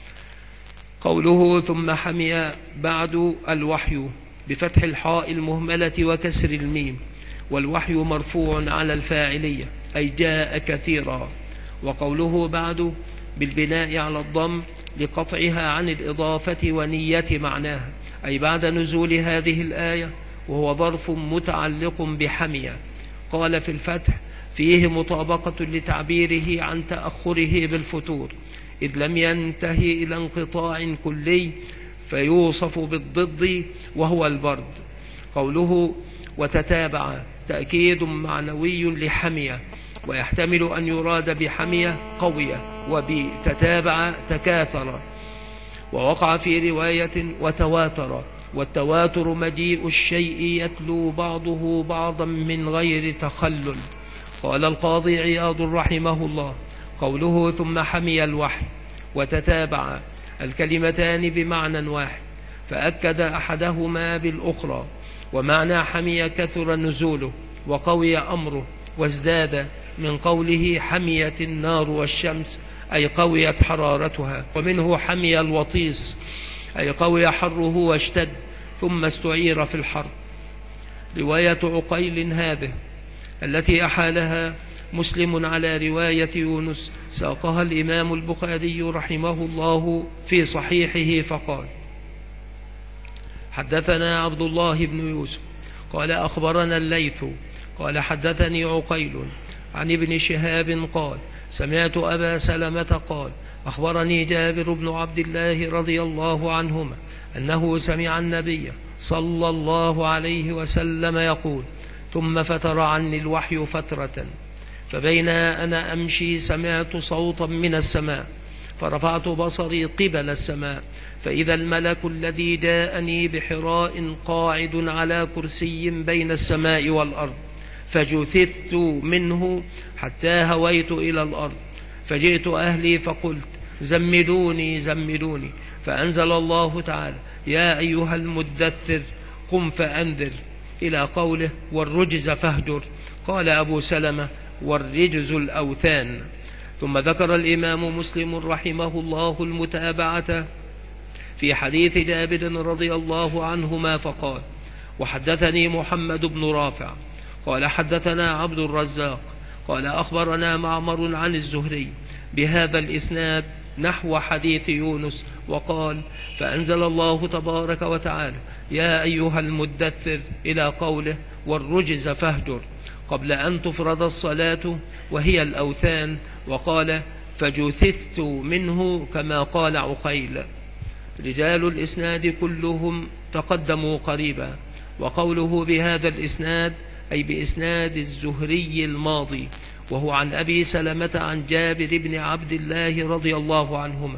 Speaker 1: قوله ثم حمي بعد الوحي بفتح الحاء المهملة وكسر الميم، والوحي مرفوع على الفاعلية أي جاء كثيرا. وقوله بعد بالبناء على الضم لقطعها عن الإضافة ونية معناها، أي بعد نزول هذه الآية، وهو ظرف متعلق بحمية. قال في الفتح: فيه مطابقة لتعبيره عن تأخره بالفتور، إذ لم ينتهي إلى انقطاع كلي فيوصف بالضد وهو البرد. قوله وتتابع تأكيد معنوي لحمية، ويحتمل أن يراد بحمية قوية، وبتتابع تكاثر. ووقع في رواية وتواتر، والتواتر مجيء الشيء يتلو بعضه بعضا من غير تخلل. قال القاضي عياض رحمه الله: قوله ثم حمي الوحي وتتابع الكلمتان بمعنى واحد، فأكد أحدهما بالأخرى. ومعنى حمي كثر نزوله وقوي أمره وازداد، من قوله حميت النار والشمس، أي قويت حرارتها. ومنه حمي الوطيس، أي قوي حره واشتد، ثم استعير في الحرب. رواية عقيل هذه التي أحالها مسلم على رواية يونس ساقها الإمام البخاري رحمه الله في صحيحه فقال: حدثنا عبد الله بن يوسف قال أخبرنا الليث قال حدثني عقيل عن ابن شهاب قال: سمعت أبا سلمة قال: أخبرني جابر بن عبد الله رضي الله عنهما أنه سمع النبي صلى الله عليه وسلم يقول: ثم فتر عني الوحي فترة، فبين أنا أمشي سمعت صوتا من السماء، فرفعت بصري قبل السماء، فإذا الملك الذي جاءني بحراء قاعد على كرسي بين السماء والأرض، فجثثت منه حتى هويت إلى الأرض، فجئت أهلي فقلت: زملوني زملوني، فأنزل الله تعالى: يا أيها المدثر قم فأنذر، إلى قوله: والرجز فاهجر. قال أبو سلمة: والرجز الأوثان. ثم ذكر الإمام مسلم رحمه الله المتابعة في حديث جابر رضي الله عنهما فقال: وحدثني محمد بن رافع قال حدثنا عبد الرزاق قال أخبرنا معمر عن الزهري بهذا الإسناد نحو حديث يونس، وقال: فأنزل الله تبارك وتعالى: يا أيها المدثر، إلى قوله: والرجز فاهجر، قبل أن تفرض الصلاة وهي الأوثان. وقال: فجثثت منه، كما قال عقيل. رجال الإسناد كلهم تقدموا قريبا. وقوله بهذا الإسناد أي بإسناد الزهري الماضي، وهو عن أبي سلمة عن جابر بن عبد الله رضي الله عنهما.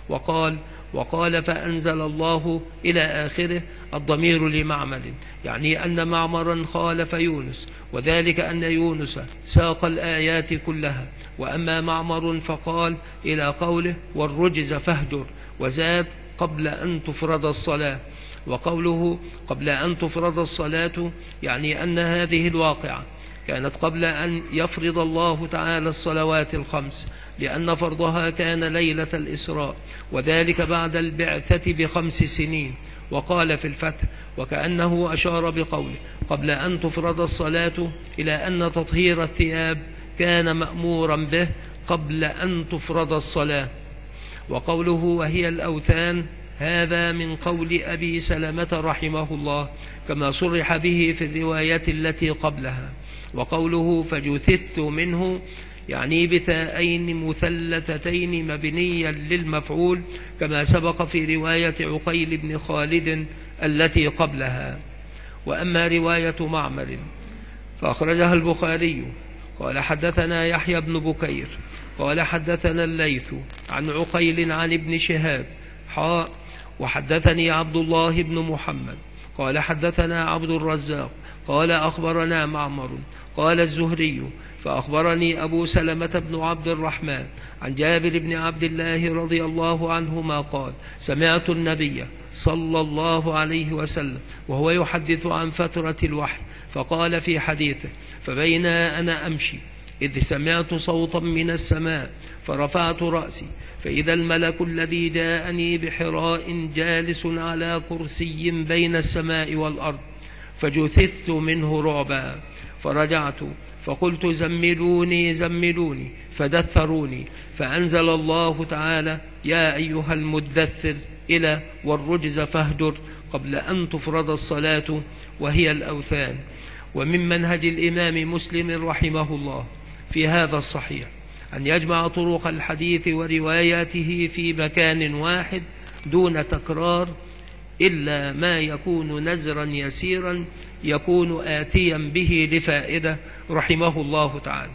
Speaker 1: وقال فأنزل الله إلى آخره، الضمير لمعمر، يعني أن معمرا خالف يونس، وذلك أن يونس ساق الآيات كلها، وأما معمر فقال إلى قوله: والرجز فاهجر، وزاد: قبل أن تفرض الصلاة. وقوله قبل أن تفرض الصلاة يعني أن هذه الواقعة كانت قبل أن يفرض الله تعالى الصلوات الخمس، لأن فرضها كان ليلة الإسراء، وذلك بعد البعثة ب5 سنين. وقال في الفتح: وكأنه أشار بقوله قبل أن تفرض الصلاة إلى أن تطهير الثياب كان مأمورا به قبل أن تفرض الصلاة. وقوله وهي الأوثان هذا من قول أبي سلمة رحمه الله، كما صرح به في الرواية التي قبلها. وقوله فجثثت منه يعني بثاءين مثلثتين مبنيا للمفعول، كما سبق في رواية عقيل بن خالد التي قبلها. وأما رواية معمر فأخرجها البخاري قال حدثنا يحيى بن بكير قال حدثنا الليث عن عقيل عن ابن شهاب وحدثني عبد الله بن محمد قال حدثنا عبد الرزاق قال أخبرنا معمر قال الزهري فأخبرني أبو سلمة بن عبد الرحمن عن جابر بن عبد الله رضي الله عنهما قال: سمعت النبي صلى الله عليه وسلم وهو يحدث عن فترة الوحي، فقال في حديثه: فبين أنا أمشي إذ سمعت صوتا من السماء، فرفعت رأسي فإذا الملك الذي جاءني بحراء جالس على كرسي بين السماء والأرض، فجثثت منه رعبا، فرجعت فقلت: زملوني زملوني، فدثروني، فأنزل الله تعالى: يا أيها المدثر إلى والرجز فاهجر قبل أن تفرض الصلاة وهي الأوثان. ومن منهج الإمام مسلم رحمه الله في هذا الصحيح أن يجمع طرق الحديث ورواياته في مكان واحد دون تكرار إلا ما يكون نزرا يسيرا يكون آتيا به لفائدة رحمه الله تعالى.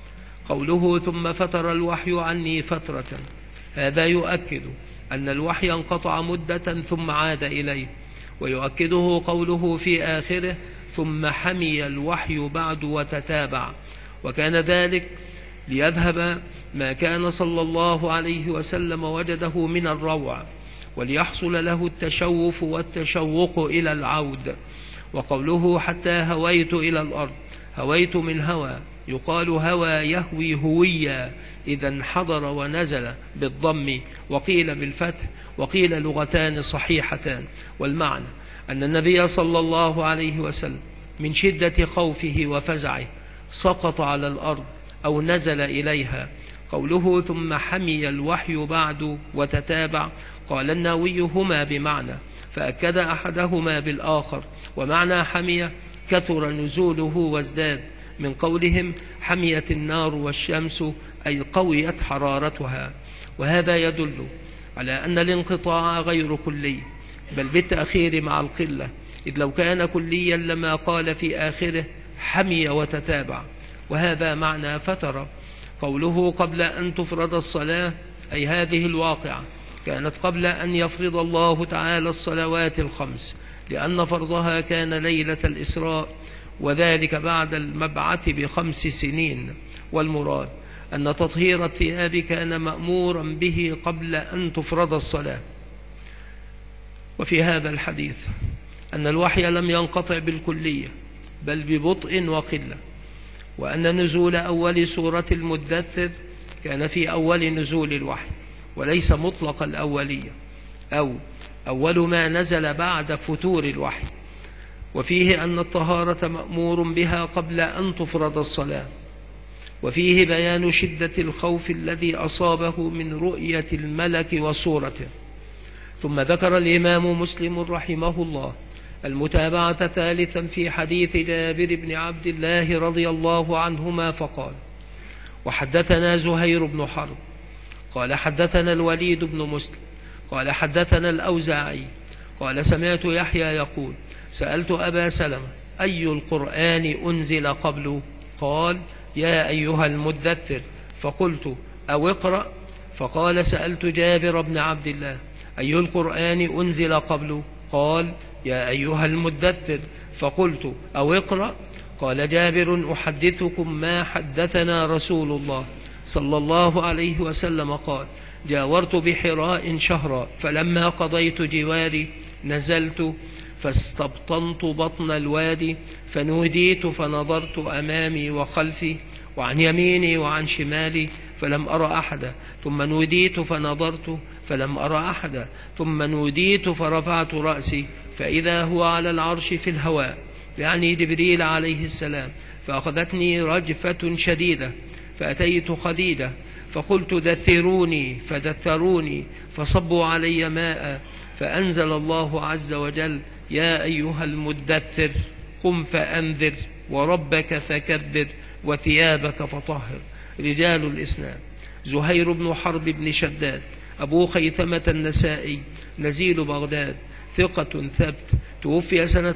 Speaker 1: قوله ثم فتر الوحي عني فترة، هذا يؤكد أن الوحي انقطع مدة ثم عاد إليه، ويؤكده قوله في آخره ثم حمي الوحي بعد وتتابع، وكان ذلك ليذهب ما كان صلى الله عليه وسلم وجده من الروع، وليحصل له التشوف والتشوق إلى العود. وقوله حتى هويت إلى الأرض، هويت من هوى، يقال هوى يهوي هويا إذا انحدر ونزل بالضم، وقيل بالفتح، وقيل لغتان صحيحتان. والمعنى أن النبي صلى الله عليه وسلم من شدة خوفه وفزعه سقط على الأرض أو نزل إليها. قوله ثم حمي الوحي بعد وتتابع، قال النووي هما بمعنى، فأكد أحدهما بالآخر، ومعنى حمي كثر نزوله وازداد، من قولهم حميت النار والشمس أي قويت حرارتها. وهذا يدل على أن الانقطاع غير كلي، بل بالتأخير مع القلة، إذ لو كان كليا لما قال في آخره حمي وتتابع، وهذا معنى فترة. قوله قبل أن تفرض الصلاة، أي هذه الواقعة كانت قبل أن يفرض الله تعالى الصلوات الخمس، لأن فرضها كان ليلة الإسراء، وذلك بعد المبعث ب5 سنين. والمراد أن تطهير الثياب كان مأمورا به قبل أن تفرض الصلاة. وفي هذا الحديث أن الوحي لم ينقطع بالكلية بل ببطء وقلة، وأن نزول أول سورة المدثر كان في أول نزول الوحي وليس مطلق الأولية، أو أول ما نزل بعد فتور الوحي. وفيه أن الطهارة مأمور بها قبل أن تفرض الصلاة. وفيه بيان شدة الخوف الذي أصابه من رؤية الملك وصورته. ثم ذكر الإمام مسلم رحمه الله المتابعة ثالثا في حديث جابر بن عبد الله رضي الله عنهما فقال: وحدثنا زهير بن حرب قال حدثنا الوليد بن مسلم قال حدثنا الأوزاعي قال سمعت يحيى يقول: سألت أبا سلمة أي القرآن أنزل قبله؟ قال: يا أيها المدثر. فقلت: أو اقرأ. فقال: سألت جابر بن عبد الله أي القرآن أنزل قبله؟ قال: يا أيها المدثر. فقلت: أو اقرأ. قال جابر: أحدثكم ما حدثنا رسول الله صلى الله عليه وسلم قال: جاورت بحراء شهرا، فلما قضيت جواري نزلت فاستبطنت بطن الوادي، فنوديت فنظرت أمامي وخلفي وعن يميني وعن شمالي فلم أرى أحدا، ثم نوديت فنظرت فلم أرى أحدا، ثم نوديت فرفعت رأسي فإذا هو على العرش في الهواء، يعني جبريل عليه السلام، فأخذتني رجفة شديدة، فأتيت خديجة فقلت: دثروني، فدثروني، فصبوا علي ماء، فأنزل الله عز وجل: يا أيها المدثر قم فأنذر وربك فكبر وثيابك فطهر. رجال الإسناد: زهير بن حرب بن شداد أبو خيثمة النسائي نزيل بغداد، ثقة ثبت، توفي سنة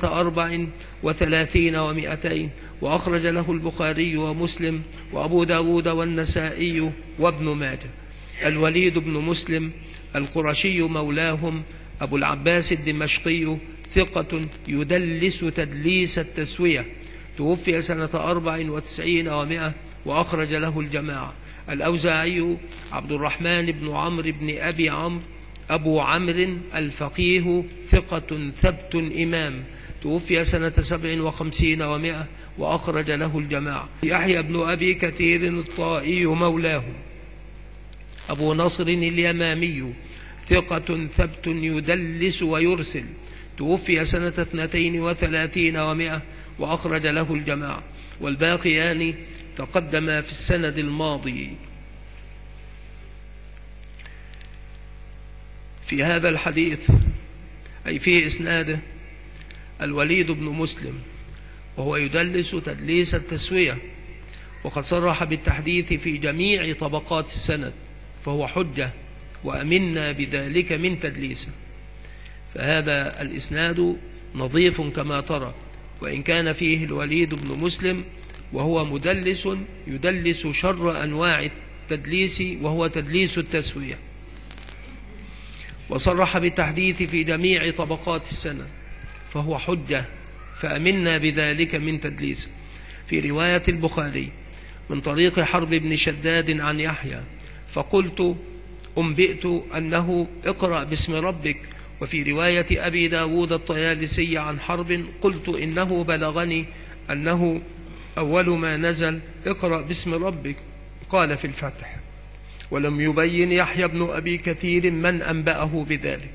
Speaker 1: 34 و200، وأخرج له البخاري ومسلم وأبو داود والنسائي وابن ماجه. الوليد بن مسلم القرشي مولاهم أبو العباس الدمشقي، ثقة يدلس تدليس التسوية، توفي سنة 94 و100، وأخرج له الجماعة. الأوزاعي عبد الرحمن بن عمرو بن أبي عمرو أبو عمرو الفقيه، ثقة ثبت إمام، توفي سنة 57 و100، وأخرج له الجماعة. يحيى بن أبي كثير الطائي مولاه أبو نصر اليمامي، ثقة ثبت يدلس ويرسل، توفي سنة 32 و100، وأخرج له الجماعة. والباقيان تقدم في السند الماضي. في هذا الحديث أي في إسناده الوليد بن مسلم، وهو يدلس تدليس التسوية، وقد صرح بالتحديث في جميع طبقات السند، فهو حجة وأمنا بذلك من تدليسه. فهذا الإسناد نظيف كما ترى، وإن كان فيه الوليد بن مسلم وهو مدلس يدلس شر أنواع التدليس، وهو تدليس التسوية. وصرح بالتحديث في جميع طبقات السند، فهو حجة فأمنا بذلك من تدليسه. في رواية البخاري من طريق حرب بن شداد عن يحيى فقلت أنبئت أنه اقرأ باسم ربك. وفي رواية أبي داود الطيالسي عن حرب قلت إنه بلغني أنه أول ما نزل اقرأ باسم ربك. قال في الفتح: ولم يبين يحيى بن أبي كثير من أنبأه بذلك،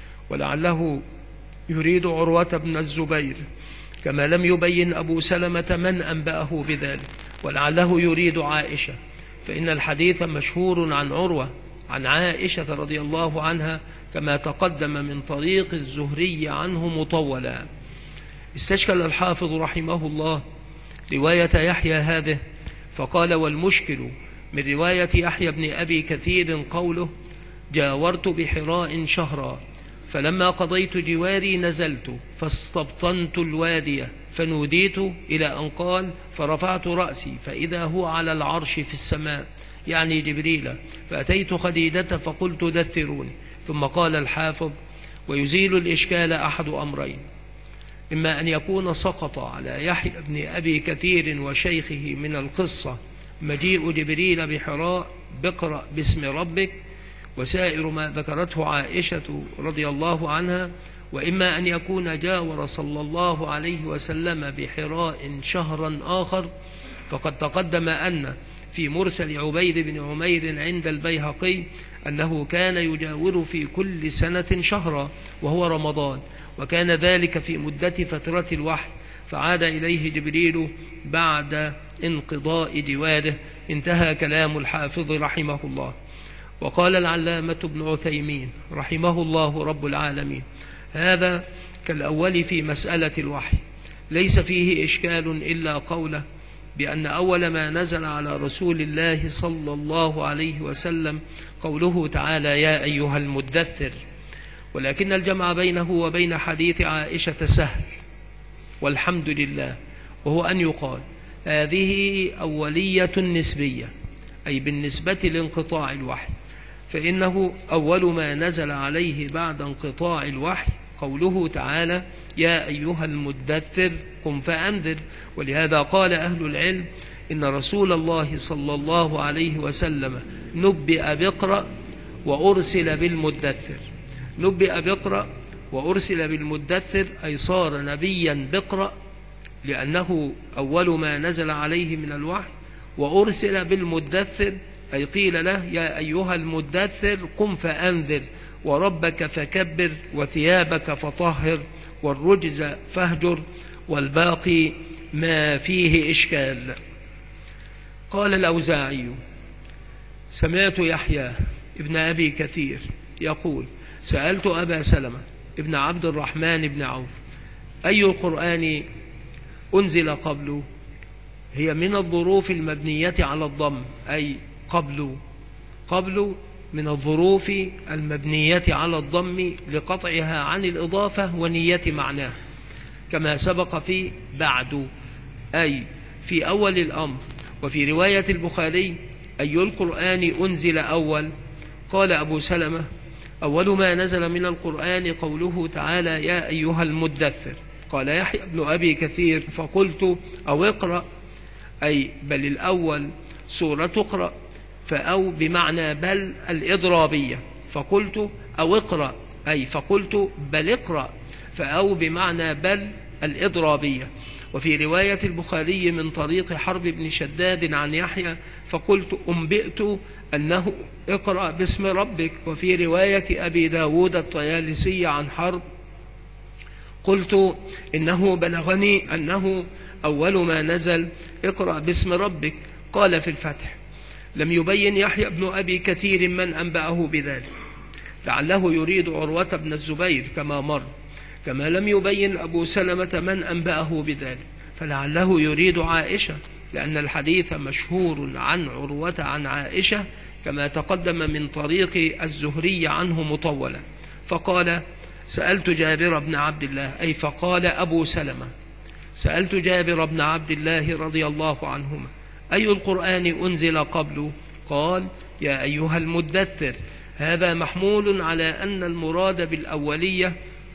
Speaker 1: ولعله يريد عروة بن الزبير، كما لم يبين أبو سلمة من أنبأه بذلك، ولعله يريد عائشة، فإن الحديث مشهور عن عروة عن عائشة رضي الله عنها كما تقدم من طريق الزهري عنه مطولا. استشكل الحافظ رحمه الله رواية يحيى هذه فقال: والمشكل من رواية يحيى بن أبي كثير قوله: جاورت بحراء شهرا، فلما قضيت جواري نزلت فاستبطنت الوادية فنوديت، إلى أن قال: فرفعت رأسي فإذا هو على العرش في السماء، يعني جبريل، فأتيت خديجة فقلت: دثروني. ثم قال الحافظ: ويزيل الإشكال أحد أمرين: إما أن يكون سقط على يحيى بن أبي كثير وشيخه من القصة مجيء جبريل بحراء بقرأ باسم ربك وسائر ما ذكرته عائشة رضي الله عنها، وإما أن يكون جاور صلى الله عليه وسلم بحراء شهرا آخر، فقد تقدم أن في مرسل عبيد بن عمير عند البيهقي أنه كان يجاور في كل سنة شهرا وهو رمضان، وكان ذلك في مدة فترة الوحي، فعاد إليه جبريل بعد انقضاء جواره. انتهى كلام الحافظ رحمه الله. وقال العلامة ابن عثيمين رحمه الله رب العالمين: هذا كالأول في مسألة الوحي، ليس فيه إشكال إلا قوله بأن أول ما نزل على رسول الله صلى الله عليه وسلم قوله تعالى: يا أيها المدثر، ولكن الجمع بينه وبين حديث عائشة سهل والحمد لله، وهو أن يقال هذه أولية نسبية، أي بالنسبة لانقطاع الوحي، فإنه أول ما نزل عليه بعد انقطاع الوحي قوله تعالى: يا أيها المدثر قم فأنذر. ولهذا قال أهل العلم إن رسول الله صلى الله عليه وسلم نبئ بقرأ وأرسل بالمدثر. نبئ بقرأ وأرسل بالمدثر أي صار نبيا بقرأ لأنه أول ما نزل عليه من الوحي، وأرسل بالمدثر أي قيل له: يا أيها المدثر قم فأنذر، وربك فكبر، وثيابك فطهر، والرجز فاهجر، والباقي ما فيه إشكال. قال الأوزاعي: سمعت يحيى ابن أبي كثير يقول: سألت أبا سلمة ابن عبد الرحمن بن عوف: أي القرآن أنزل قبله؟ هي من الظروف المبنية على الضم، أي قبل من الظروف المبنية على الضم لقطعها عن الإضافة ونية معناه، كما سبق في بعد، أي في أول الأمر. وفي رواية البخاري: أي القرآن أنزل أول؟ قال أبو سلمة: أول ما نزل من القرآن قوله تعالى: يا أيها المدثر. قال يحيى بن أبي كثير: فقلت: أو اقرأ، أي بل الأول سورة اقرأ، فأو بمعنى بل الإضرابية، فقلت: أو اقرأ، أي فقلت بل اقرأ، فأو بمعنى بل الإضرابية. وفي رواية البخاري من طريق حرب بن شداد عن يحيى فقلت: أنبئت أنه اقرأ باسم ربك. وفي رواية أبي داود الطيالسي عن حرب قلت: إنه بلغني أنه أول ما نزل اقرأ باسم ربك. قال في الفتح: لم يبين يحيى بن أبي كثير من أنبأه بذلك، لعله يريد عروة بن الزبير كما مر، كما لم يبين أبو سلمة من أنبأه بذلك، فلعله يريد عائشة، لأن الحديث مشهور عن عروة عن عائشة كما تقدم من طريق الزهري عنه مطولا. فقال: سألت جابر بن عبد الله، أي فقال أبو سلمة: سألت جابر بن عبد الله رضي الله عنهما: أي القرآن أنزل قبله؟ قال: يا أيها المدثر. هذا محمول على أن المراد بالأولية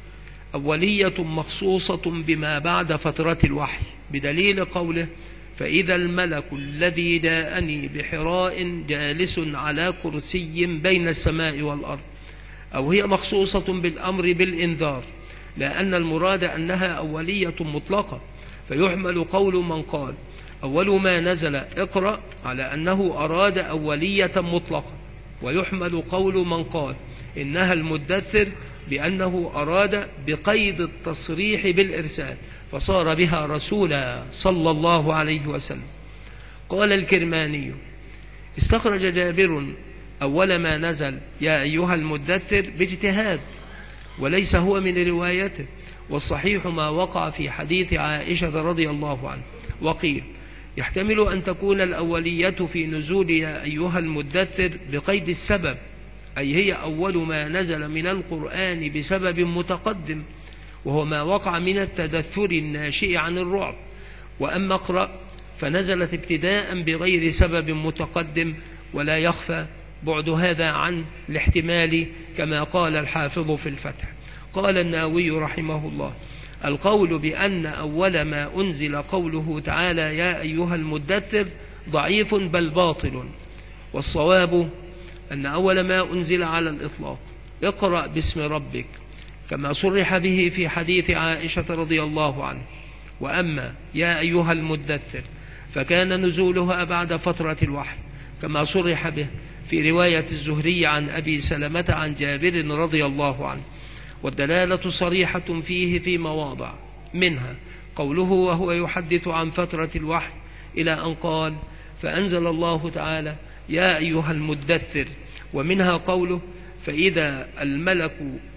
Speaker 1: أولية مخصوصة بما بعد فترة الوحي، بدليل قوله: فإذا الملك الذي جاءني بحراء جالس على كرسي بين السماء والأرض. أو هي مخصوصة بالأمر بالإنذار، لأن المراد أنها أولية مطلقة، فيحمل قول من قال: أول ما نزل اقرأ على أنه أراد أولية مطلقة، ويحمل قول من قال إنها المدثر بأنه أراد بقيد التصريح بالإرسال، فصار بها رسولا صلى الله عليه وسلم. قال الكرماني: استخرج جابر أول ما نزل يا أيها المدثر باجتهاد، وليس هو من روايته، والصحيح ما وقع في حديث عائشة رضي الله عنه. وقيل: يحتمل أن تكون الأولية في نزول يا أيها المدثر بقيد السبب، أي هي أول ما نزل من القرآن بسبب متقدم، وهو ما وقع من التدثر الناشئ عن الرعب. وأما اقرأ فنزلت ابتداء بغير سبب متقدم، ولا يخفى بعد هذا عن الاحتمال كما قال الحافظ في الفتح. قال النووي رحمه الله: القول بأن أول ما أنزل قوله تعالى يا أيها المدثر ضعيف بل باطل، والصواب أن أول ما أنزل على الإطلاق اقرأ باسم ربك، كما صرح به في حديث عائشة رضي الله عنه. وأما يا أيها المدثر فكان نزولها بعد فترة الوحي، كما صرح به في رواية الزهري عن أبي سلمة عن جابر رضي الله عنه، والدلالة صريحة فيه في مواضع، منها قوله وهو يحدث عن فترة الوحي إلى أن قال فأنزل الله تعالى يا أيها المدثر، ومنها قوله فإذا الملك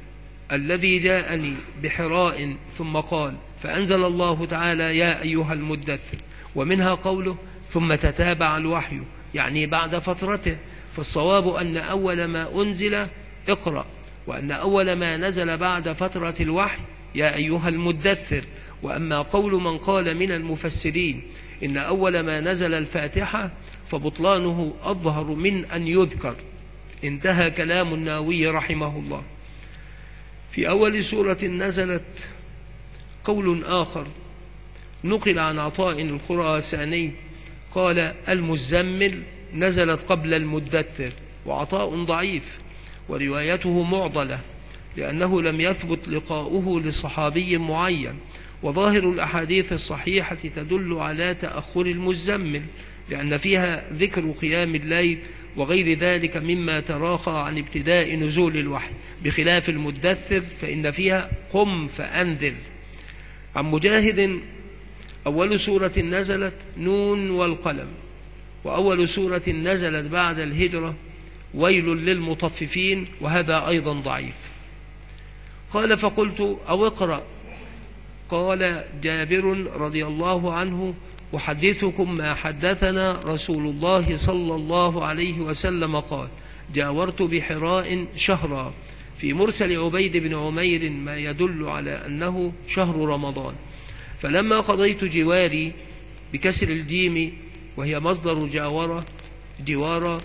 Speaker 1: الذي جاءني بحراء، ثم قال فأنزل الله تعالى يا أيها المدثر، ومنها قوله ثم تتابع الوحي، يعني بعد فترته. فالصواب أن أول ما أنزل اقرأ، وأن أول ما نزل بعد فترة الوحي يا أيها المدثر. وأما قول من قال من المفسرين إن أول ما نزل الفاتحة فبطلانه أظهر من أن يذكر. انتهى كلام النووي رحمه الله. في أول سورة نزلت قول آخر نقل عن عطاء الخراساني قال المزمل نزلت قبل المدثر، وعطاء ضعيف وروايته معضلة، لأنه لم يثبت لقاؤه لصحابي معين، وظاهر الأحاديث الصحيحة تدل على تأخر المزمل، لأن فيها ذكر قيام الليل وغير ذلك مما تراخى عن ابتداء نزول الوحي، بخلاف المدثر فإن فيها قم فأنذر. عن مجاهد أول سورة نزلت نون والقلم، وأول سورة نزلت بعد الهجرة ويل للمطففين، وهذا أيضا ضعيف. قال فقلت أو اقرأ. قال جابر رضي الله عنه أحدثكم ما حدثنا رسول الله صلى الله عليه وسلم قال جاورت بحراء شهرا، في مرسل عبيد بن عمير ما يدل على أنه شهر رمضان. فلما قضيت جواري بكسر الجيم وهي مصدر جوارة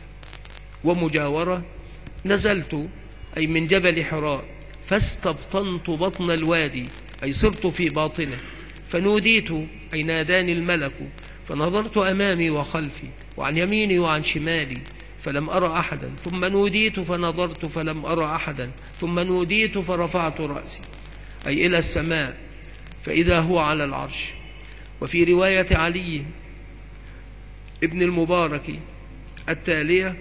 Speaker 1: ومجاورة، نزلت أي من جبل حراء، فاستبطنت بطن الوادي أي صرت في باطنه، فنوديت أي ناداني الملك، فنظرت أمامي وخلفي وعن يميني وعن شمالي فلم أرى أحدا، ثم نوديت فنظرت فلم أرى أحدا، ثم نوديت فرفعت رأسي أي إلى السماء فإذا هو على العرش. وفي رواية علي ابن المبارك التالية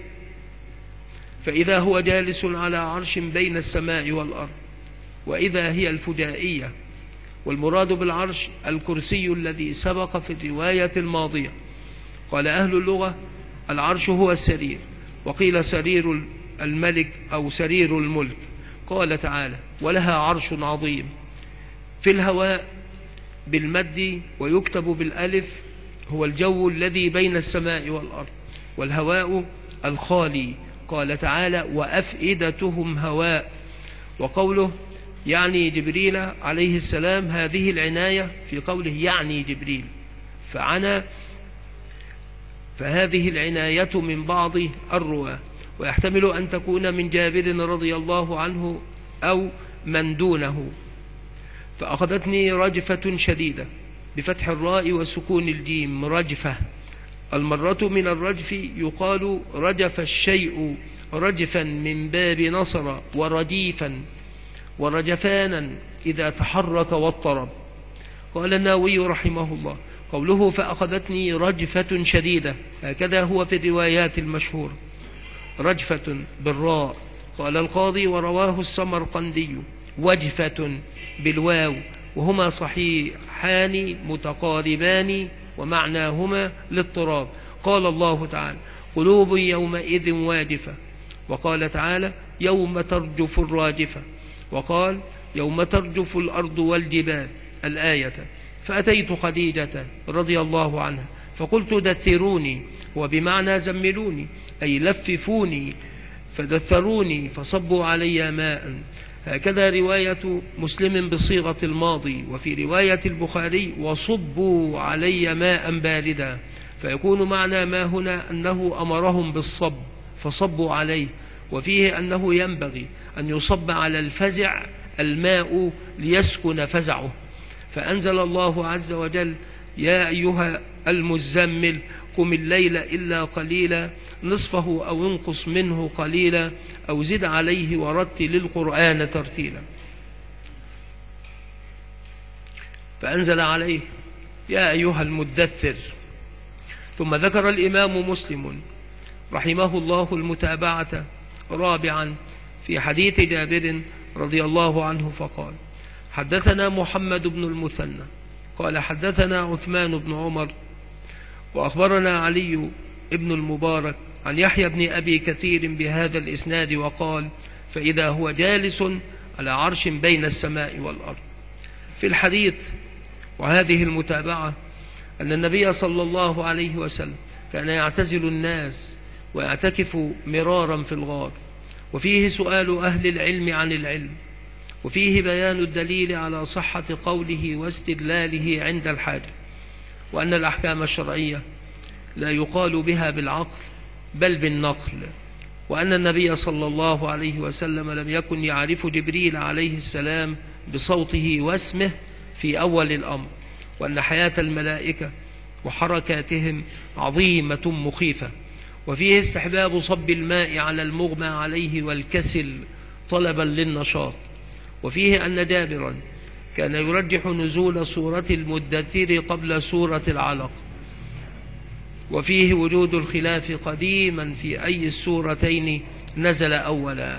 Speaker 1: فإذا هو جالس على عرش بين السماء والأرض، وإذا هي الفجائية، والمراد بالعرش الكرسي الذي سبق في الرواية الماضية. قال أهل اللغة العرش هو السرير، وقيل سرير الملك أو سرير الملك. قال تعالى: ولها عرش عظيم. في الهواء بالمد ويكتب بالألف هو الجو الذي بين السماء والأرض، والهواء الخالي. قال تعالى: وأفئدتهم هواء. وقوله يعني جبريل عليه السلام، هذه العناية في قوله يعني جبريل، فهذه العناية من بعض الرواة، ويحتمل أن تكون من جابر رضي الله عنه أو من دونه. فأخذتني رجفة شديدة بفتح الراء وسكون الجيم، رجفة. المرة من الرجف يقال رجف الشيء رجفا من باب نصر، ورجيفا ورجفانا إذا تحرك واضطرب. قال النووي رحمه الله: قوله فأخذتني رجفة شديدة هكذا هو في الروايات المشهورة، رجفة بالراء. قال القاضي: ورواه السمرقندي وجفة بالواو، وهما صحيحان متقاربان ومعناهما الاضطراب. قال الله تعالى: قلوب يومئذ واجفة. وقال تعالى: يوم ترجف الراجفة. وقال: يوم ترجف الأرض والجبال الآية. فأتيت خديجة رضي الله عنها فقلت: دثروني، وبمعنى زملوني أي لففوني، فدثروني فصبوا علي ماء. هكذا رواية مسلم بصيغة الماضي، وفي رواية البخاري: وصبوا علي ماء باردا. فيكون معنى ما هنا أنه أمرهم بالصب فصبوا عليه، وفيه أنه ينبغي أن يصب على الفزع الماء ليسكن فزعه. فأنزل الله عز وجل: يا أيها المزمل قم الليل إلا قليلا نصفه أو انقص منه قليلا أو زد عليه ورتل القرآن ترتيلا. فأنزل عليه: يا أيها المدثر. ثم ذكر الإمام مسلم رحمه الله المتابعة رابعا في حديث جابر رضي الله عنه فقال: حدثنا محمد بن المثنى قال حدثنا عثمان بن عمر وأخبرنا علي بن المبارك عن يحيى بن أبي كثير بهذا الإسناد وقال: فإذا هو جالس على عرش بين السماء والأرض. في الحديث وهذه المتابعة أن النبي صلى الله عليه وسلم كان يعتزل الناس ويعتكف مرارا في الغار، وفيه سؤال أهل العلم عن العلم، وفيه بيان الدليل على صحة قوله واستدلاله عند الحاجة، وأن الأحكام الشرعية لا يقال بها بالعقل بل بالنقل، وأن النبي صلى الله عليه وسلم لم يكن يعرف جبريل عليه السلام بصوته واسمه في أول الأمر، وأن حياة الملائكة وحركاتهم عظيمة مخيفة. وفيه استحباب صب الماء على المغمى عليه والكسل طلبا للنشاط. وفيه أن جابرا كان يرجح نزول سورة المدثر قبل سورة العلق. وفيه وجود الخلاف قديما في أي السورتين نزل أولا.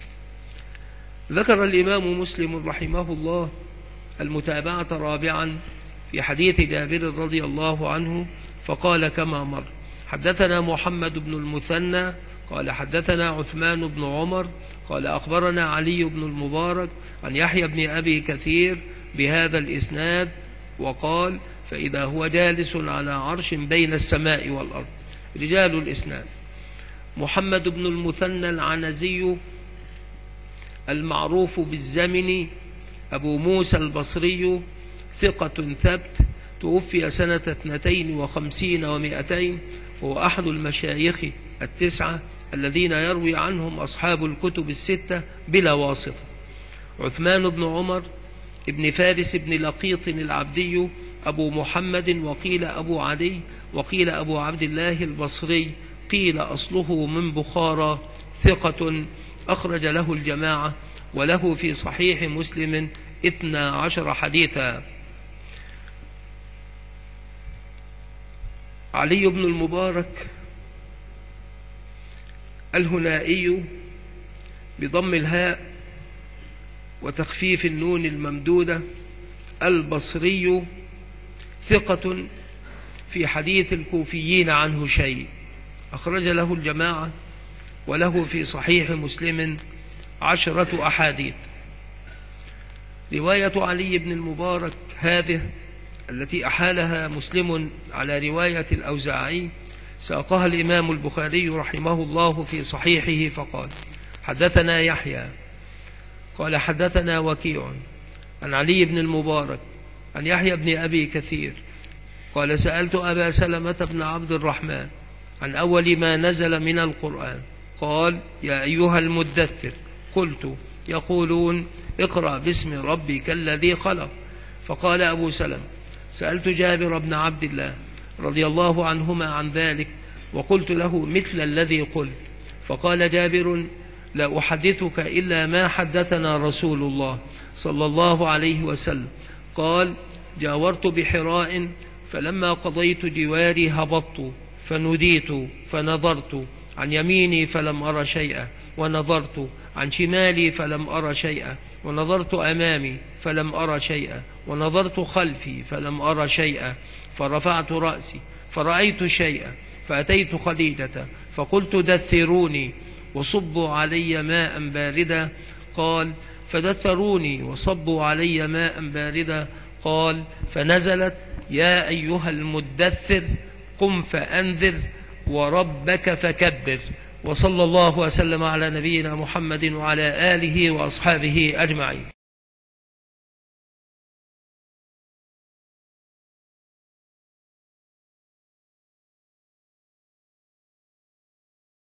Speaker 1: ذكر الإمام مسلم رحمه الله المتابعة رابعا في حديث جابر رضي الله عنه فقال كما مر: حدثنا محمد بن المثنى قال حدثنا عثمان بن عمر قال أخبرنا علي بن المبارك عن يحيى بن أبي كثير بهذا الإسناد وقال: فإذا هو جالس على عرش بين السماء والأرض. رجال الإسناد: محمد بن المثنى العنزي المعروف بالزمن أبو موسى البصري، ثقة ثبت، توفي سنة 52 و200، وهو أحد المشايخ التسعة الذين يروي عنهم أصحاب الكتب الستة بلا واسطة. عثمان بن عمر ابن فارس بن لقيط العبدي أبو محمد، وقيل أبو عدي، وقيل أبو عبد الله البصري، قيل أصله من بخارى، ثقة أخرج له الجماعة، وله في صحيح مسلم 12 حديثا. علي بن المبارك الهنائي بضم الهاء وتخفيف النون الممدودة، البصري، ثقة في حديث الكوفيين عنه شيء، أخرج له الجماعة وله في صحيح مسلم 10 أحاديث. رواية علي بن المبارك هذه التي أحالها مسلم على رواية الأوزاعي ساقها الإمام البخاري رحمه الله في صحيحه فقال: حدثنا يحيى قال حدثنا وكيع عن علي بن المبارك عن يحيى بن أبي كثير قال: سألت أبا سلمة بن عبد الرحمن عن أول ما نزل من القرآن، قال: يا أيها المدثر. قلت: يقولون اقرأ باسم ربك الذي خلق. فقال أبو سلمة: سألت جابر بن عبد الله رضي الله عنهما عن ذلك، وقلت له مثل الذي قلت. فقال جابر: لا أحدثك إلا ما حدثنا رسول الله صلى الله عليه وسلم. قال: جاورت بحراء، فلما قضيت جواري هبطت فنوديت فنظرت عن يميني فلم أر شيئا، ونظرت عن شمالي فلم أر شيئا، ونظرت أمامي فلم أر شيئا، ونظرت خلفي فلم أر شيئا، فرفعت رأسي فرأيت شيئا، فأتيت خديجة فقلت: دثروني وصبوا علي ماء باردا. قال: فدثروني وصبوا علي ماء باردا. قال: فنزلت: يا أيها المدثر قم فأنذر وربك فكبر. وصلى الله وسلم على نبينا محمد وعلى آله وأصحابه أجمعين.